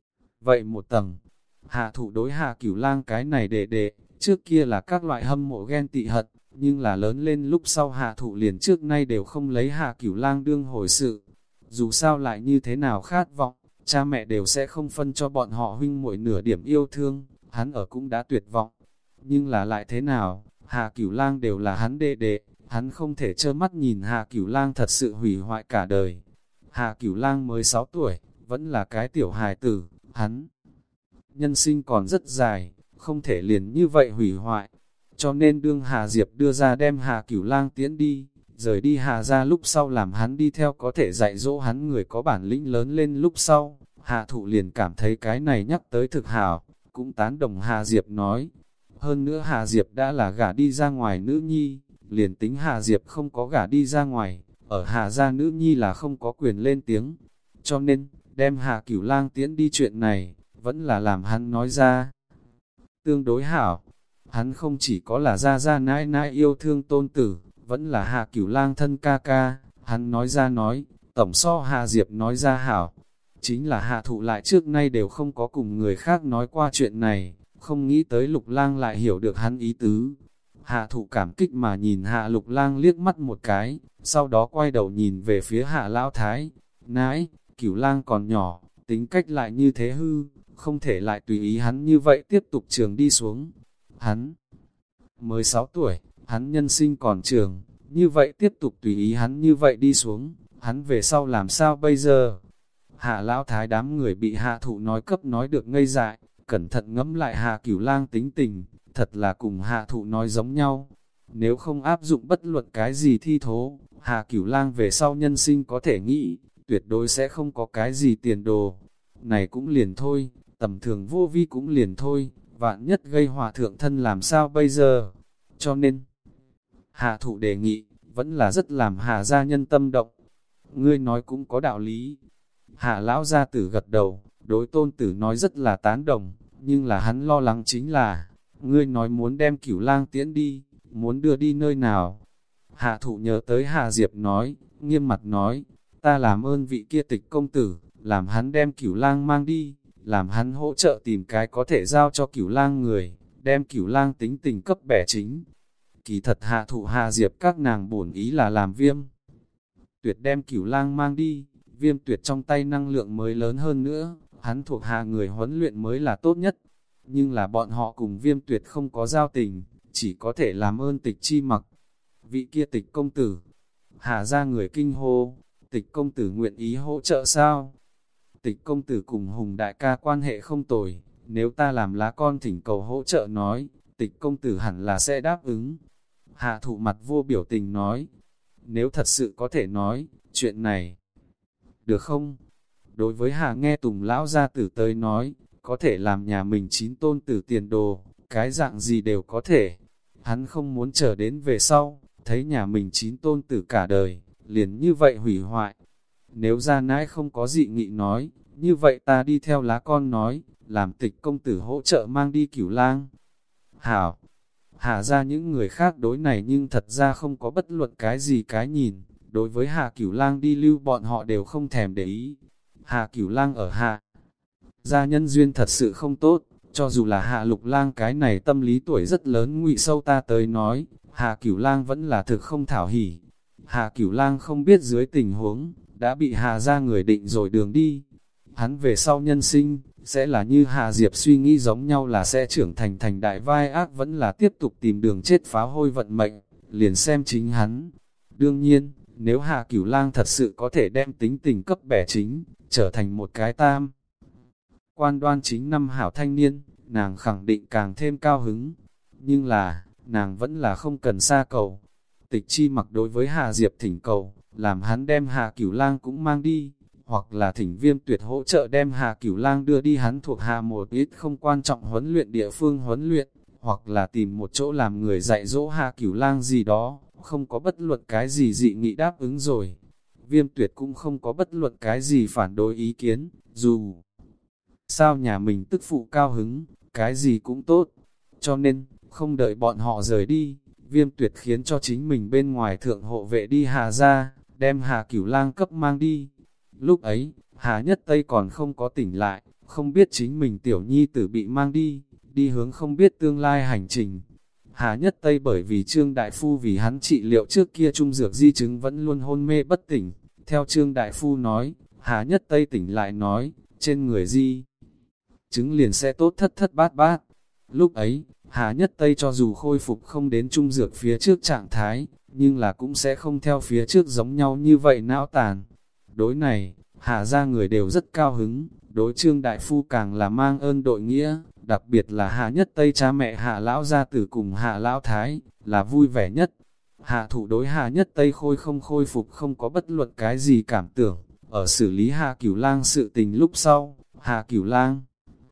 Vậy một tầng, Hạ Thụ đối Hạ Cửu Lang cái này đệ đệ, trước kia là các loại hâm mộ ghen tị hận, nhưng là lớn lên lúc sau Hạ Thụ liền trước nay đều không lấy Hạ Cửu Lang đương hồi sự. Dù sao lại như thế nào khát vọng, cha mẹ đều sẽ không phân cho bọn họ huynh muội nửa điểm yêu thương, hắn ở cũng đã tuyệt vọng. Nhưng là lại thế nào, Hạ Cửu Lang đều là hắn đệ đệ, hắn không thể trơ mắt nhìn Hạ Cửu Lang thật sự hủy hoại cả đời. Hạ Cửu Lang mới sáu tuổi, vẫn là cái tiểu hài tử, hắn nhân sinh còn rất dài, không thể liền như vậy hủy hoại. Cho nên đương Hạ Diệp đưa ra đem Hạ Cửu Lang tiễn đi, rời đi Hạ ra lúc sau làm hắn đi theo có thể dạy dỗ hắn người có bản lĩnh lớn lên lúc sau, Hạ Thụ liền cảm thấy cái này nhắc tới thực hảo, cũng tán đồng Hạ Diệp nói. Hơn nữa Hạ Diệp đã là gả đi ra ngoài nữ nhi, liền tính Hạ Diệp không có gả đi ra ngoài, ở Hạ gia nữ nhi là không có quyền lên tiếng. Cho nên, đem Hạ Cửu Lang tiễn đi chuyện này, vẫn là làm hắn nói ra. Tương đối hảo, hắn không chỉ có là gia gia nãi nãi yêu thương tôn tử, vẫn là Hạ Cửu Lang thân ca ca, hắn nói ra nói, tổng so Hạ Diệp nói ra hảo. Chính là Hạ Thụ lại trước nay đều không có cùng người khác nói qua chuyện này, không nghĩ tới Lục Lang lại hiểu được hắn ý tứ. Hạ Thụ cảm kích mà nhìn Hạ Lục Lang liếc mắt một cái, sau đó quay đầu nhìn về phía Hạ Lão Thái. Nãi, Cửu Lang còn nhỏ, tính cách lại như thế hư, không thể lại tùy ý hắn như vậy tiếp tục trường đi xuống. Hắn mới sáu tuổi, hắn nhân sinh còn trường, như vậy tiếp tục tùy ý hắn như vậy đi xuống, hắn về sau làm sao bây giờ? Hạ Lão Thái đám người bị Hạ Thụ nói cấp nói được ngây dại, cẩn thận ngẫm lại Hạ Cửu Lang tính tình, thật là cùng Hạ Thụ nói giống nhau. Nếu không áp dụng bất luận cái gì thi thố, Hạ Cửu Lang về sau nhân sinh có thể nghĩ, tuyệt đối sẽ không có cái gì tiền đồ. Này cũng liền thôi, tầm thường vô vi cũng liền thôi, vạn nhất gây họa thượng thân làm sao bây giờ? Cho nên, Hạ Thụ đề nghị, vẫn là rất làm Hạ gia nhân tâm động. ngươi nói cũng có đạo lý. Hạ lão gia tử gật đầu, đối tôn tử nói rất là tán đồng, nhưng là hắn lo lắng chính là, ngươi nói muốn đem Cửu Lang tiễn đi, muốn đưa đi nơi nào? Hạ thụ nhớ tới Hạ Diệp nói, nghiêm mặt nói, ta làm ơn vị kia Tịch công tử, làm hắn đem Cửu Lang mang đi, làm hắn hỗ trợ tìm cái có thể giao cho Cửu Lang người, đem Cửu Lang tính tình cấp bẻ chính. Kỳ thật Hạ thụ Hạ Diệp các nàng bổn ý là làm Viêm Tuyệt đem Cửu Lang mang đi, Viêm Tuyệt trong tay năng lượng mới lớn hơn nữa, hắn thuộc hạ người huấn luyện mới là tốt nhất. Nhưng là bọn họ cùng Viêm Tuyệt không có giao tình, chỉ có thể làm ơn Tịch Chi Mặc. Vị kia Tịch công tử, Hạ ra người kinh hô, Tịch công tử nguyện ý hỗ trợ sao? Tịch công tử cùng Hùng đại ca quan hệ không tồi, nếu ta làm lá con thỉnh cầu hỗ trợ nói, Tịch công tử hẳn là sẽ đáp ứng. Hạ thụ mặt vô biểu tình nói, nếu thật sự có thể nói, chuyện này, được không? Đối với Hạ nghe Tùng lão gia tử tới nói, có thể làm nhà mình chín tôn tử tiền đồ, cái dạng gì đều có thể. Hắn không muốn chờ đến về sau, thấy nhà mình chín tôn tử cả đời, liền như vậy hủy hoại. Nếu ra nãi không có dị nghị nói, như vậy ta đi theo lá con nói, làm Tịch công tử hỗ trợ mang đi Cửu Lang. Hảo, Hạ ra những người khác đối này nhưng thật ra không có bất luận cái gì cái nhìn, đối với Hạ Cửu Lang đi lưu bọn họ đều không thèm để ý. Hạ Cửu Lang ở Hạ gia nhân duyên thật sự không tốt, cho dù là Hạ Lục Lang cái này tâm lý tuổi rất lớn ngụy sâu ta tới nói, Hạ Cửu Lang vẫn là thực không thảo hỉ. Hạ Cửu Lang không biết dưới tình huống, đã bị Hạ gia người định rồi đường đi. Hắn về sau nhân sinh, sẽ là như Hạ Diệp suy nghĩ giống nhau là sẽ trưởng thành thành đại vai ác vẫn là tiếp tục tìm đường chết phá hôi vận mệnh, liền xem chính hắn. Đương nhiên, nếu Hạ Cửu Lang thật sự có thể đem tính tình cấp bẻ chính, trở thành một cái tam quan đoan chính năm hảo thanh niên, nàng khẳng định càng thêm cao hứng. Nhưng là, nàng vẫn là không cần xa cầu. Tịch Chi Mặc đối với Hạ Diệp thỉnh cầu, làm hắn đem Hạ Cửu Lang cũng mang đi, hoặc là thỉnh Viêm Tuyệt hỗ trợ đem Hạ Cửu Lang đưa đi hắn thuộc hạ một ít không quan trọng huấn luyện địa phương huấn luyện, hoặc là tìm một chỗ làm người dạy dỗ Hạ Cửu Lang gì đó, không có bất luận cái gì dị nghị đáp ứng rồi. Viêm Tuyệt cũng không có bất luận cái gì phản đối ý kiến, dù sao nhà mình tức phụ cao hứng, cái gì cũng tốt. Cho nên, không đợi bọn họ rời đi, Viêm Tuyệt khiến cho chính mình bên ngoài thượng hộ vệ đi Hà ra, đem Hà Cửu Lang cấp mang đi. Lúc ấy, Hà Nhất Tây còn không có tỉnh lại, không biết chính mình tiểu nhi tử bị mang đi, đi hướng không biết tương lai hành trình. Hà Nhất Tây bởi vì Trương Đại Phu vì hắn trị liệu trước kia trung dược di chứng vẫn luôn hôn mê bất tỉnh. Theo Trương Đại Phu nói, Hà Nhất Tây tỉnh lại nói, trên người di chứng liền sẽ tốt thất thất bát bát. Lúc ấy, Hà Nhất Tây cho dù khôi phục không đến trung dược phía trước trạng thái, nhưng là cũng sẽ không theo phía trước giống nhau như vậy não tàn. Đối này, Hà ra người đều rất cao hứng, đối Trương Đại Phu càng là mang ơn đội nghĩa, đặc biệt là Hà Nhất Tây cha mẹ Hà Lão gia tử cùng Hà Lão Thái, là vui vẻ nhất. Hà thủ đối Hà Nhất Tây khôi không khôi phục không có bất luận cái gì cảm tưởng, ở xử lý Hà Cửu Lang sự tình lúc sau, Hà Cửu Lang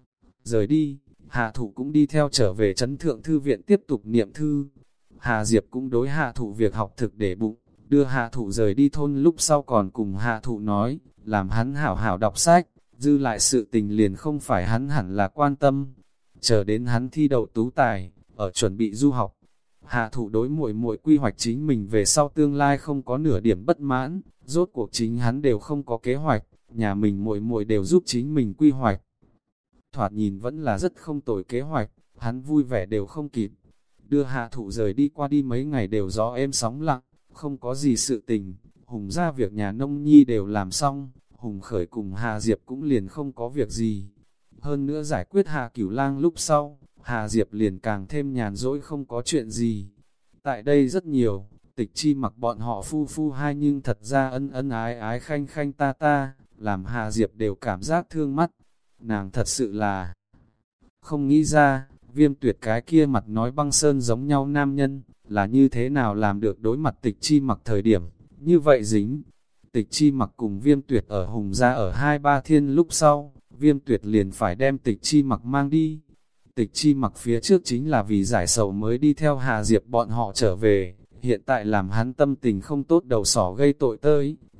rời đi, Hà Thụ cũng đi theo trở về Trấn Thượng Thư viện tiếp tục niệm thư. Hà Diệp cũng đối Hà Thụ việc học thực để bụng, đưa Hà Thụ rời đi thôn lúc sau còn cùng Hà Thụ nói, làm hắn hảo hảo đọc sách, dư lại sự tình liền không phải hắn hẳn là quan tâm. Chờ đến hắn thi đậu tú tài, ở chuẩn bị du học, Hà Thụ đối muội muội quy hoạch chính mình về sau tương lai không có nửa điểm bất mãn, rốt cuộc chính hắn đều không có kế hoạch, nhà mình muội muội đều giúp chính mình quy hoạch. Thoạt nhìn vẫn là rất không tồi kế hoạch, hắn vui vẻ đều không kịp. Đưa Hạ Thụ rời đi qua đi mấy ngày đều gió êm sóng lặng, không có gì sự tình, Hùng ra việc nhà nông nhi đều làm xong, Hùng Khởi cùng Hà Diệp cũng liền không có việc gì. Hơn nữa giải quyết Hà Cửu Lang lúc sau, Hà Diệp liền càng thêm nhàn rỗi không có chuyện gì. Tại đây rất nhiều, Tịch Chi Mặc bọn họ phu phu hai nhưng thật ra ân ân ái ái khanh khanh ta ta, làm Hà Diệp đều cảm giác thương mắt. Nàng thật sự là không nghĩ ra, Viêm Tuyệt cái kia mặt nói băng sơn giống nhau nam nhân, là như thế nào làm được đối mặt Tịch Chi Mặc thời điểm, như vậy dính. Tịch Chi Mặc cùng Viêm Tuyệt ở Hùng ra ở hai ba thiên lúc sau, Viêm Tuyệt liền phải đem Tịch Chi Mặc mang đi. Tịch Chi Mặc phía trước chính là vì giải sầu mới đi theo Hà Diệp bọn họ trở về, hiện tại làm hắn tâm tình không tốt đầu sỏ gây tội tới,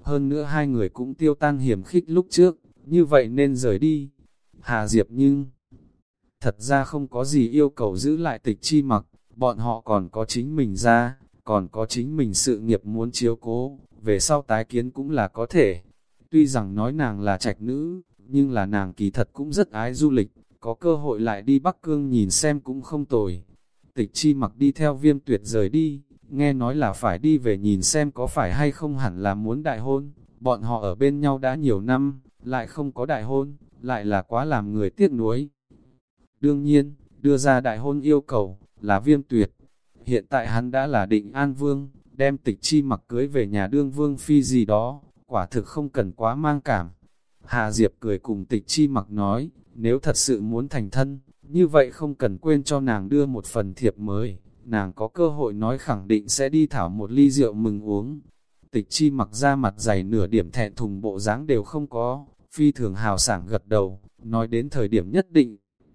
hơn nữa hai người cũng tiêu tan hiểm khích lúc trước, như vậy nên rời đi. Hà Diệp nhưng thật ra không có gì yêu cầu giữ lại Tịch Chi Mặc, bọn họ còn có chính mình ra, còn có chính mình sự nghiệp muốn chiếu cố, về sau tái kiến cũng là có thể. Tuy rằng nói nàng là trạch nữ, nhưng là nàng kỳ thật cũng rất ái du lịch, có cơ hội lại đi Bắc Cương nhìn xem cũng không tồi. Tịch Chi Mặc đi theo Viêm Tuyệt rời đi, nghe nói là phải đi về nhìn xem có phải hay không hẳn là muốn đại hôn, bọn họ ở bên nhau đã nhiều năm, lại không có đại hôn, lại là quá làm người tiếc nuối. Đương nhiên, đưa ra đại hôn yêu cầu, là Viêm Tuyệt. Hiện tại hắn đã là Định An Vương, đem Tịch Chi Mặc cưới về nhà đương vương phi gì đó, quả thực không cần quá mang cảm. Hà Diệp cười cùng Tịch Chi Mặc nói, nếu thật sự muốn thành thân, như vậy không cần quên cho nàng đưa một phần thiệp mời, nàng có cơ hội nói khẳng định sẽ đi thảo một ly rượu mừng uống. Tịch Chi Mặc ra mặt dày nửa điểm thẹn thùng bộ dáng đều không có, phi thường hào sảng gật đầu, nói đến thời điểm nhất định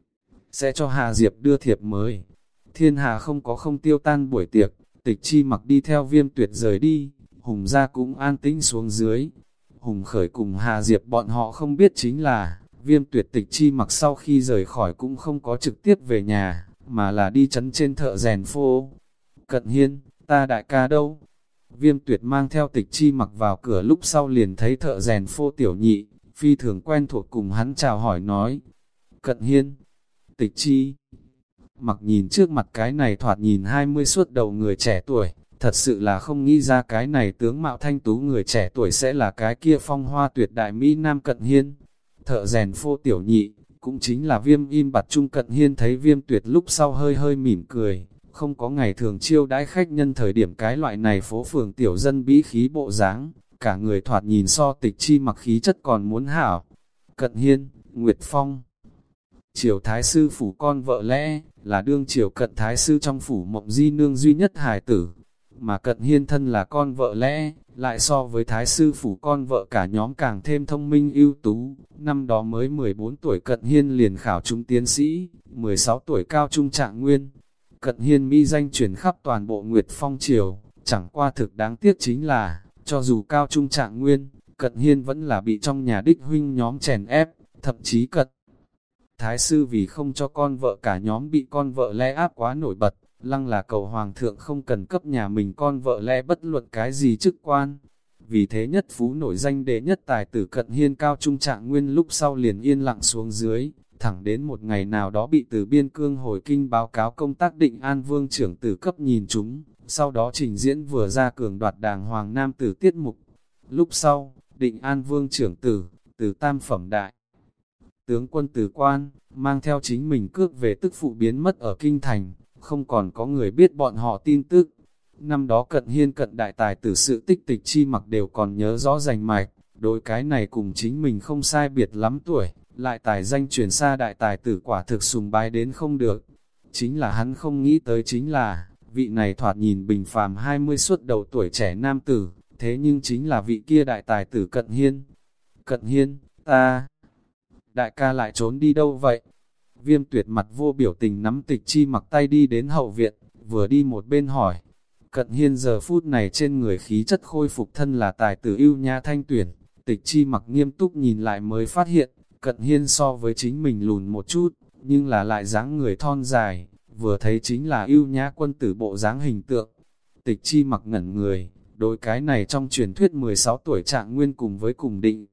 sẽ cho Hà Diệp đưa thiệp mời. Thiên hà không có không tiêu tan buổi tiệc, Tịch Chi Mặc đi theo Viêm Tuyệt rời đi, Hùng gia cũng an tĩnh xuống dưới. Hùng Khởi cùng Hà Diệp bọn họ không biết chính là, Viêm Tuyệt Tịch Chi Mặc sau khi rời khỏi cũng không có trực tiếp về nhà, mà là đi trấn trên thợ rèn phô. Cận Hiên, ta đại ca đâu? Viêm Tuyệt mang theo Tịch Chi Mặc vào cửa lúc sau liền thấy thợ rèn phô tiểu nhị, phi thường quen thuộc cùng hắn chào hỏi nói. Cận Hiên, Tịch Chi Mặc nhìn trước mặt cái này thoạt nhìn hai mươi suốt đầu người trẻ tuổi, thật sự là không nghĩ ra cái này tướng mạo thanh tú người trẻ tuổi sẽ là cái kia phong hoa tuyệt đại Mỹ Nam Cận Hiên. Thợ rèn phô tiểu nhị, cũng chính là Viêm Im Bặt Trung Cận Hiên thấy Viêm Tuyệt lúc sau hơi hơi mỉm cười, không có ngày thường chiêu đãi khách nhân thời điểm cái loại này phố phường tiểu dân bĩ khí bộ dáng, cả người thoạt nhìn so Tịch Chi Mặc khí chất còn muốn hảo. Cận Hiên, Nguyệt Phong, Triều Thái Sư phủ con vợ lẽ, là đương triều Cận Thái Sư trong phủ Mộng Di Nương duy nhất hài tử, mà Cận Hiên thân là con vợ lẽ, lại so với Thái Sư phủ con vợ cả nhóm càng thêm thông minh ưu tú. Năm đó mới mười bốn tuổi Cận Hiên liền khảo trúng tiến sĩ, mười sáu tuổi cao trung trạng nguyên. Cận Hiên mỹ danh truyền khắp toàn bộ Nguyệt Phong Triều, chẳng qua thực đáng tiếc chính là, cho dù cao trung trạng nguyên, Cận Hiên vẫn là bị trong nhà đích huynh nhóm chèn ép, thậm chí Cận Thái Sư vì không cho con vợ cả nhóm bị con vợ lẽ áp quá nổi bật, lăng là cầu hoàng thượng không cần cấp nhà mình con vợ lẽ bất luận cái gì chức quan. Vì thế nhất phú nổi danh đệ nhất tài tử Cận Hiên cao trung trạng nguyên lúc sau liền yên lặng xuống dưới, thẳng đến một ngày nào đó bị từ Biên Cương hồi kinh báo cáo công tác Định An Vương trưởng tử cấp nhìn chúng, sau đó trình diễn vừa ra cường đoạt đàng hoàng nam tử tiết mục. Lúc sau, Định An Vương trưởng tử, từ tam phẩm đại tướng quân từ quan, mang theo chính mình cước về tức phụ biến mất ở kinh thành, không còn có người biết bọn họ tin tức. Năm đó Cận Hiên Cận đại tài tử sự tích Tịch Chi Mặc đều còn nhớ rõ rành mạch, đối cái này cùng chính mình không sai biệt lắm tuổi, lại tài danh truyền xa đại tài tử quả thực sùng bái đến không được. Chính là hắn không nghĩ tới chính là, vị này thoạt nhìn bình phàm hai mươi suốt đầu tuổi trẻ nam tử, thế nhưng chính là vị kia đại tài tử Cận Hiên. Cận Hiên, ta, đại ca lại trốn đi đâu vậy? Viêm Tuyệt mặt vô biểu tình nắm Tịch Chi Mặc tay đi đến hậu viện, vừa đi một bên hỏi. Cận Hiên giờ phút này trên người khí chất khôi phục thân là tài tử ưu nhã thanh tuyển, Tịch Chi Mặc nghiêm túc nhìn lại mới phát hiện, Cận Hiên so với chính mình lùn một chút, nhưng là lại dáng người thon dài, vừa thấy chính là ưu nhã quân tử bộ dáng hình tượng. Tịch Chi Mặc ngẩn người, đối cái này trong truyền thuyết mười sáu tuổi trạng nguyên cùng với cùng Định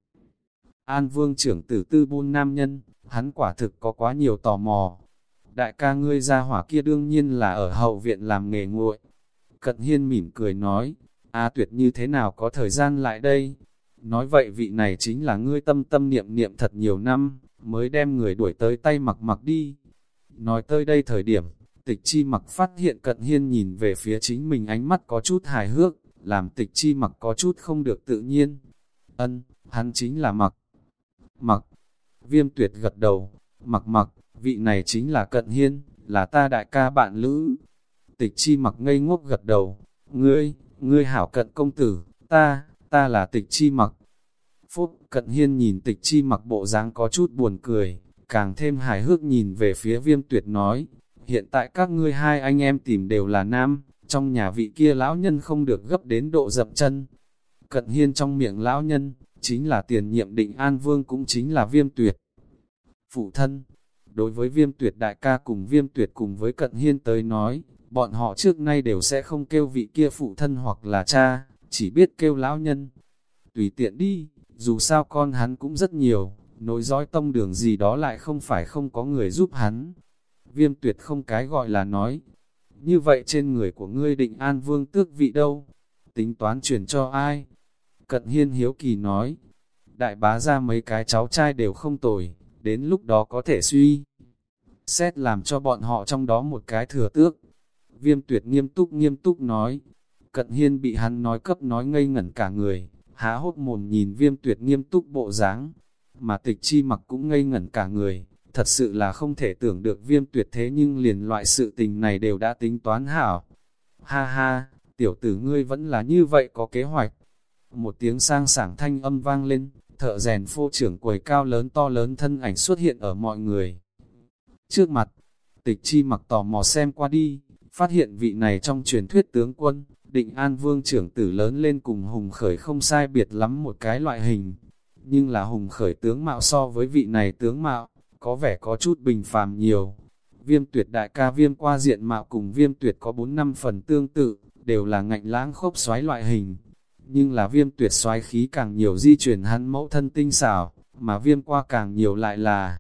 An Vương trưởng tử tư buôn nam nhân, hắn quả thực có quá nhiều tò mò. Đại ca ngươi ra hỏa kia đương nhiên là ở hậu viện làm nghề nguội. Cận Hiên mỉm cười nói, A Tuyệt như thế nào có thời gian lại đây? Nói vậy vị này chính là ngươi tâm tâm niệm niệm thật nhiều năm, mới đem người đuổi tới tay Mặc Mặc đi. Nói tới đây thời điểm, Tịch Chi Mặc phát hiện Cận Hiên nhìn về phía chính mình ánh mắt có chút hài hước, làm Tịch Chi Mặc có chút không được tự nhiên. Ân, hắn chính là Mặc Mặc. Viêm Tuyệt gật đầu, Mặc Mặc, vị này chính là Cận Hiên, là ta đại ca bạn lữ. Tịch Chi Mặc ngây ngốc gật đầu, ngươi, ngươi hảo Cận công tử, ta, ta là Tịch Chi Mặc. Phúc, Cận Hiên nhìn Tịch Chi Mặc bộ dáng có chút buồn cười, càng thêm hài hước nhìn về phía Viêm Tuyệt nói, hiện tại các ngươi hai anh em tìm đều là nam, trong nhà vị kia lão nhân không được gấp đến độ dậm chân. Cận Hiên trong miệng lão nhân, chính là tiền nhiệm Định An Vương, cũng chính là Viêm Tuyệt phụ thân. Đối với Viêm Tuyệt đại ca cùng Viêm Tuyệt cùng với Cận Hiên tới nói, bọn họ trước nay đều sẽ không kêu vị kia phụ thân hoặc là cha, chỉ biết kêu lão nhân. Tùy tiện đi, dù sao con hắn cũng rất nhiều, nối dõi tông đường gì đó lại không phải không có người giúp hắn. Viêm Tuyệt không cái gọi là nói, như vậy trên người của ngươi Định An Vương tước vị đâu? Tính toán truyền cho ai? Cận Hiên hiếu kỳ nói, đại bá ra mấy cái cháu trai đều không tồi, đến lúc đó có thể suy xét làm cho bọn họ trong đó một cái thừa tước. Viêm Tuyệt nghiêm túc nghiêm túc nói. Cận Hiên bị hắn nói cấp nói ngây ngẩn cả người, há hốt mồm nhìn Viêm Tuyệt nghiêm túc bộ dáng, mà Tịch Chi Mặc cũng ngây ngẩn cả người, thật sự là không thể tưởng được Viêm Tuyệt thế nhưng liền loại sự tình này đều đã tính toán hảo. Ha ha, tiểu tử ngươi vẫn là như vậy có kế hoạch. Một tiếng sang sảng thanh âm vang lên, thợ rèn phô trưởng quầy cao lớn to lớn thân ảnh xuất hiện ở mọi người trước mặt. Tịch Chi Mặc tò mò xem qua đi, phát hiện vị này trong truyền thuyết tướng quân, Định An Vương trưởng tử lớn lên cùng Hùng Khởi không sai biệt lắm một cái loại hình. Nhưng là Hùng Khởi tướng mạo so với vị này tướng mạo, có vẻ có chút bình phàm nhiều. Viêm Tuyệt đại ca Viêm qua diện mạo cùng Viêm Tuyệt có bốn năm phần tương tự, đều là ngạnh lãng khốc xoái loại hình. Nhưng là Viêm Tuyệt xoái khí càng nhiều di chuyển hắn mẫu thân tinh xảo, mà Viêm qua càng nhiều lại là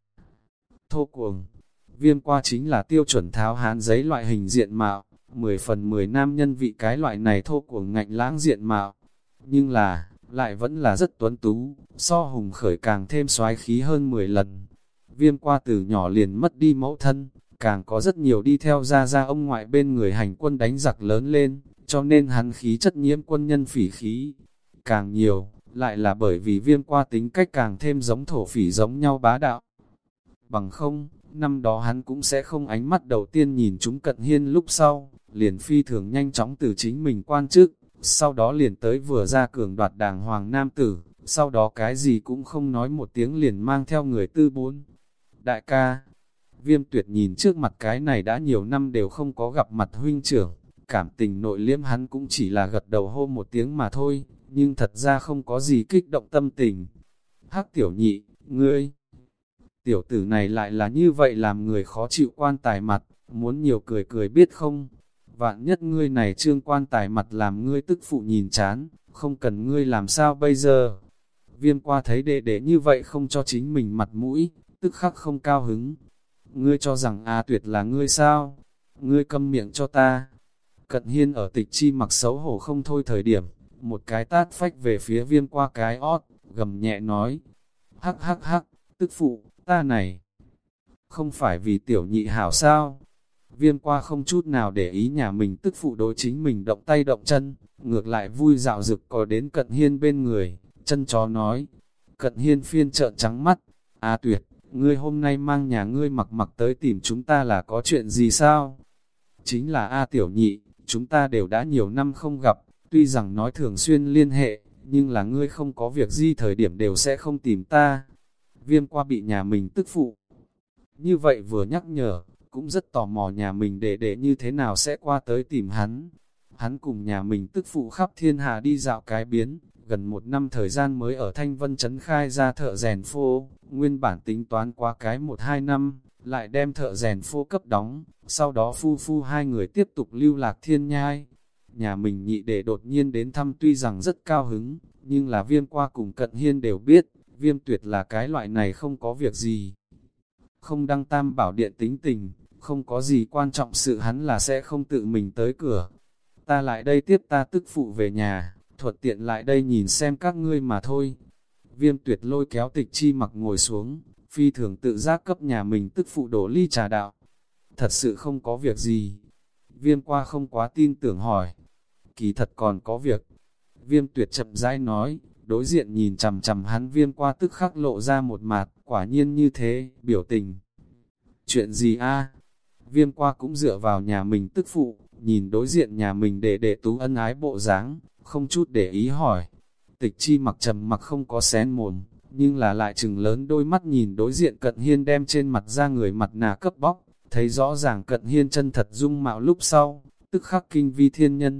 thô cuồng. Viêm qua chính là tiêu chuẩn tháo hán giấy loại hình diện mạo, mười phần mười nam nhân vị cái loại này thô cuồng ngạnh lãng diện mạo. Nhưng là, lại vẫn là rất tuấn tú, so Hùng Khởi càng thêm xoái khí hơn mười lần. Viêm qua từ nhỏ liền mất đi mẫu thân, càng có rất nhiều đi theo ra ra ông ngoại bên người hành quân đánh giặc lớn lên, cho nên hắn khí chất nhiễm quân nhân phỉ khí. Càng nhiều, lại là bởi vì Viêm qua tính cách càng thêm giống thổ phỉ giống nhau bá đạo. Bằng không, năm đó hắn cũng sẽ không ánh mắt đầu tiên nhìn chúng Cận Hiên, lúc sau, liền phi thường nhanh chóng từ chính mình quan chức, sau đó liền tới vừa ra cường đoạt đàng hoàng nam tử, sau đó cái gì cũng không nói một tiếng liền mang theo người tư bốn. Đại ca, Viêm Tuyệt nhìn trước mặt cái này đã nhiều năm đều không có gặp mặt huynh trưởng, cảm tình nội liếm hắn cũng chỉ là gật đầu hô một tiếng mà thôi, nhưng thật ra không có gì kích động tâm tình. Hắc tiểu nhị, ngươi, tiểu tử này lại là như vậy làm người khó chịu quan tài mặt, muốn nhiều cười cười biết không? Vạn nhất ngươi này trương quan tài mặt làm ngươi tức phụ nhìn chán, không cần ngươi làm sao bây giờ? Viêm qua thấy đệ đệ như vậy không cho chính mình mặt mũi, tức khắc không cao hứng. Ngươi cho rằng A Tuyệt là ngươi sao? Ngươi câm miệng cho ta. Cận Hiên ở Tịch Chi Mặc xấu hổ không thôi thời điểm, một cái tát phách về phía Viêm qua cái ót, gầm nhẹ nói. Hắc hắc hắc, tức phụ, ta này, không phải vì tiểu nhị hảo sao? Viêm qua không chút nào để ý nhà mình tức phụ đối chính mình động tay động chân, ngược lại vui dạo rực có đến Cận Hiên bên người, chân chó nói. Cận Hiên phiên trợn trắng mắt, A Tuyệt, ngươi hôm nay mang nhà ngươi mặc mặc tới tìm chúng ta là có chuyện gì sao? Chính là A tiểu nhị, chúng ta đều đã nhiều năm không gặp, tuy rằng nói thường xuyên liên hệ, nhưng là ngươi không có việc gì thời điểm đều sẽ không tìm ta. Viêm qua bị nhà mình tức phụ như vậy vừa nhắc nhở, cũng rất tò mò nhà mình để để như thế nào sẽ qua tới tìm hắn. Hắn cùng nhà mình tức phụ khắp thiên hạ đi dạo cái biến, gần một năm thời gian mới ở Thanh Vân Trấn khai ra thợ rèn phô, nguyên bản tính toán qua cái một hai năm, lại đem thợ rèn phô cấp đóng, sau đó phu phu hai người tiếp tục lưu lạc thiên nhai. Nhà mình nhị đệ đột nhiên đến thăm tuy rằng rất cao hứng, nhưng là Viêm qua cùng Cận Hiên đều biết, Viêm Tuyệt là cái loại này không có việc gì. Không đăng tam bảo điện tính tình, không có gì quan trọng sự hắn là sẽ không tự mình tới cửa. Ta lại đây tiếp ta tức phụ về nhà, thuận tiện lại đây nhìn xem các ngươi mà thôi. Viêm Tuyệt lôi kéo Tịch Chi Mặc ngồi xuống, phi thường tự giác cấp nhà mình tức phụ đổ ly trà đạo. Thật sự không có việc gì. Viêm qua không quá tin tưởng hỏi. Kỳ thật còn có việc. Viêm Tuyệt chậm rãi nói, đối diện nhìn chằm chằm hắn. Viêm qua tức khắc lộ ra một mặt, quả nhiên như thế, biểu tình. Chuyện gì a? Viêm qua cũng dựa vào nhà mình tức phụ, nhìn đối diện nhà mình để để tú ân ái bộ dáng, không chút để ý hỏi. Tịch Chi Mặc trầm mặc không có xén mồm, nhưng là lại trừng lớn đôi mắt nhìn đối diện Cận Hiên đem trên mặt ra người mặt nạ cấp bóc, thấy rõ ràng Cận Hiên chân thật dung mạo lúc sau, tức khắc kinh vi thiên nhân.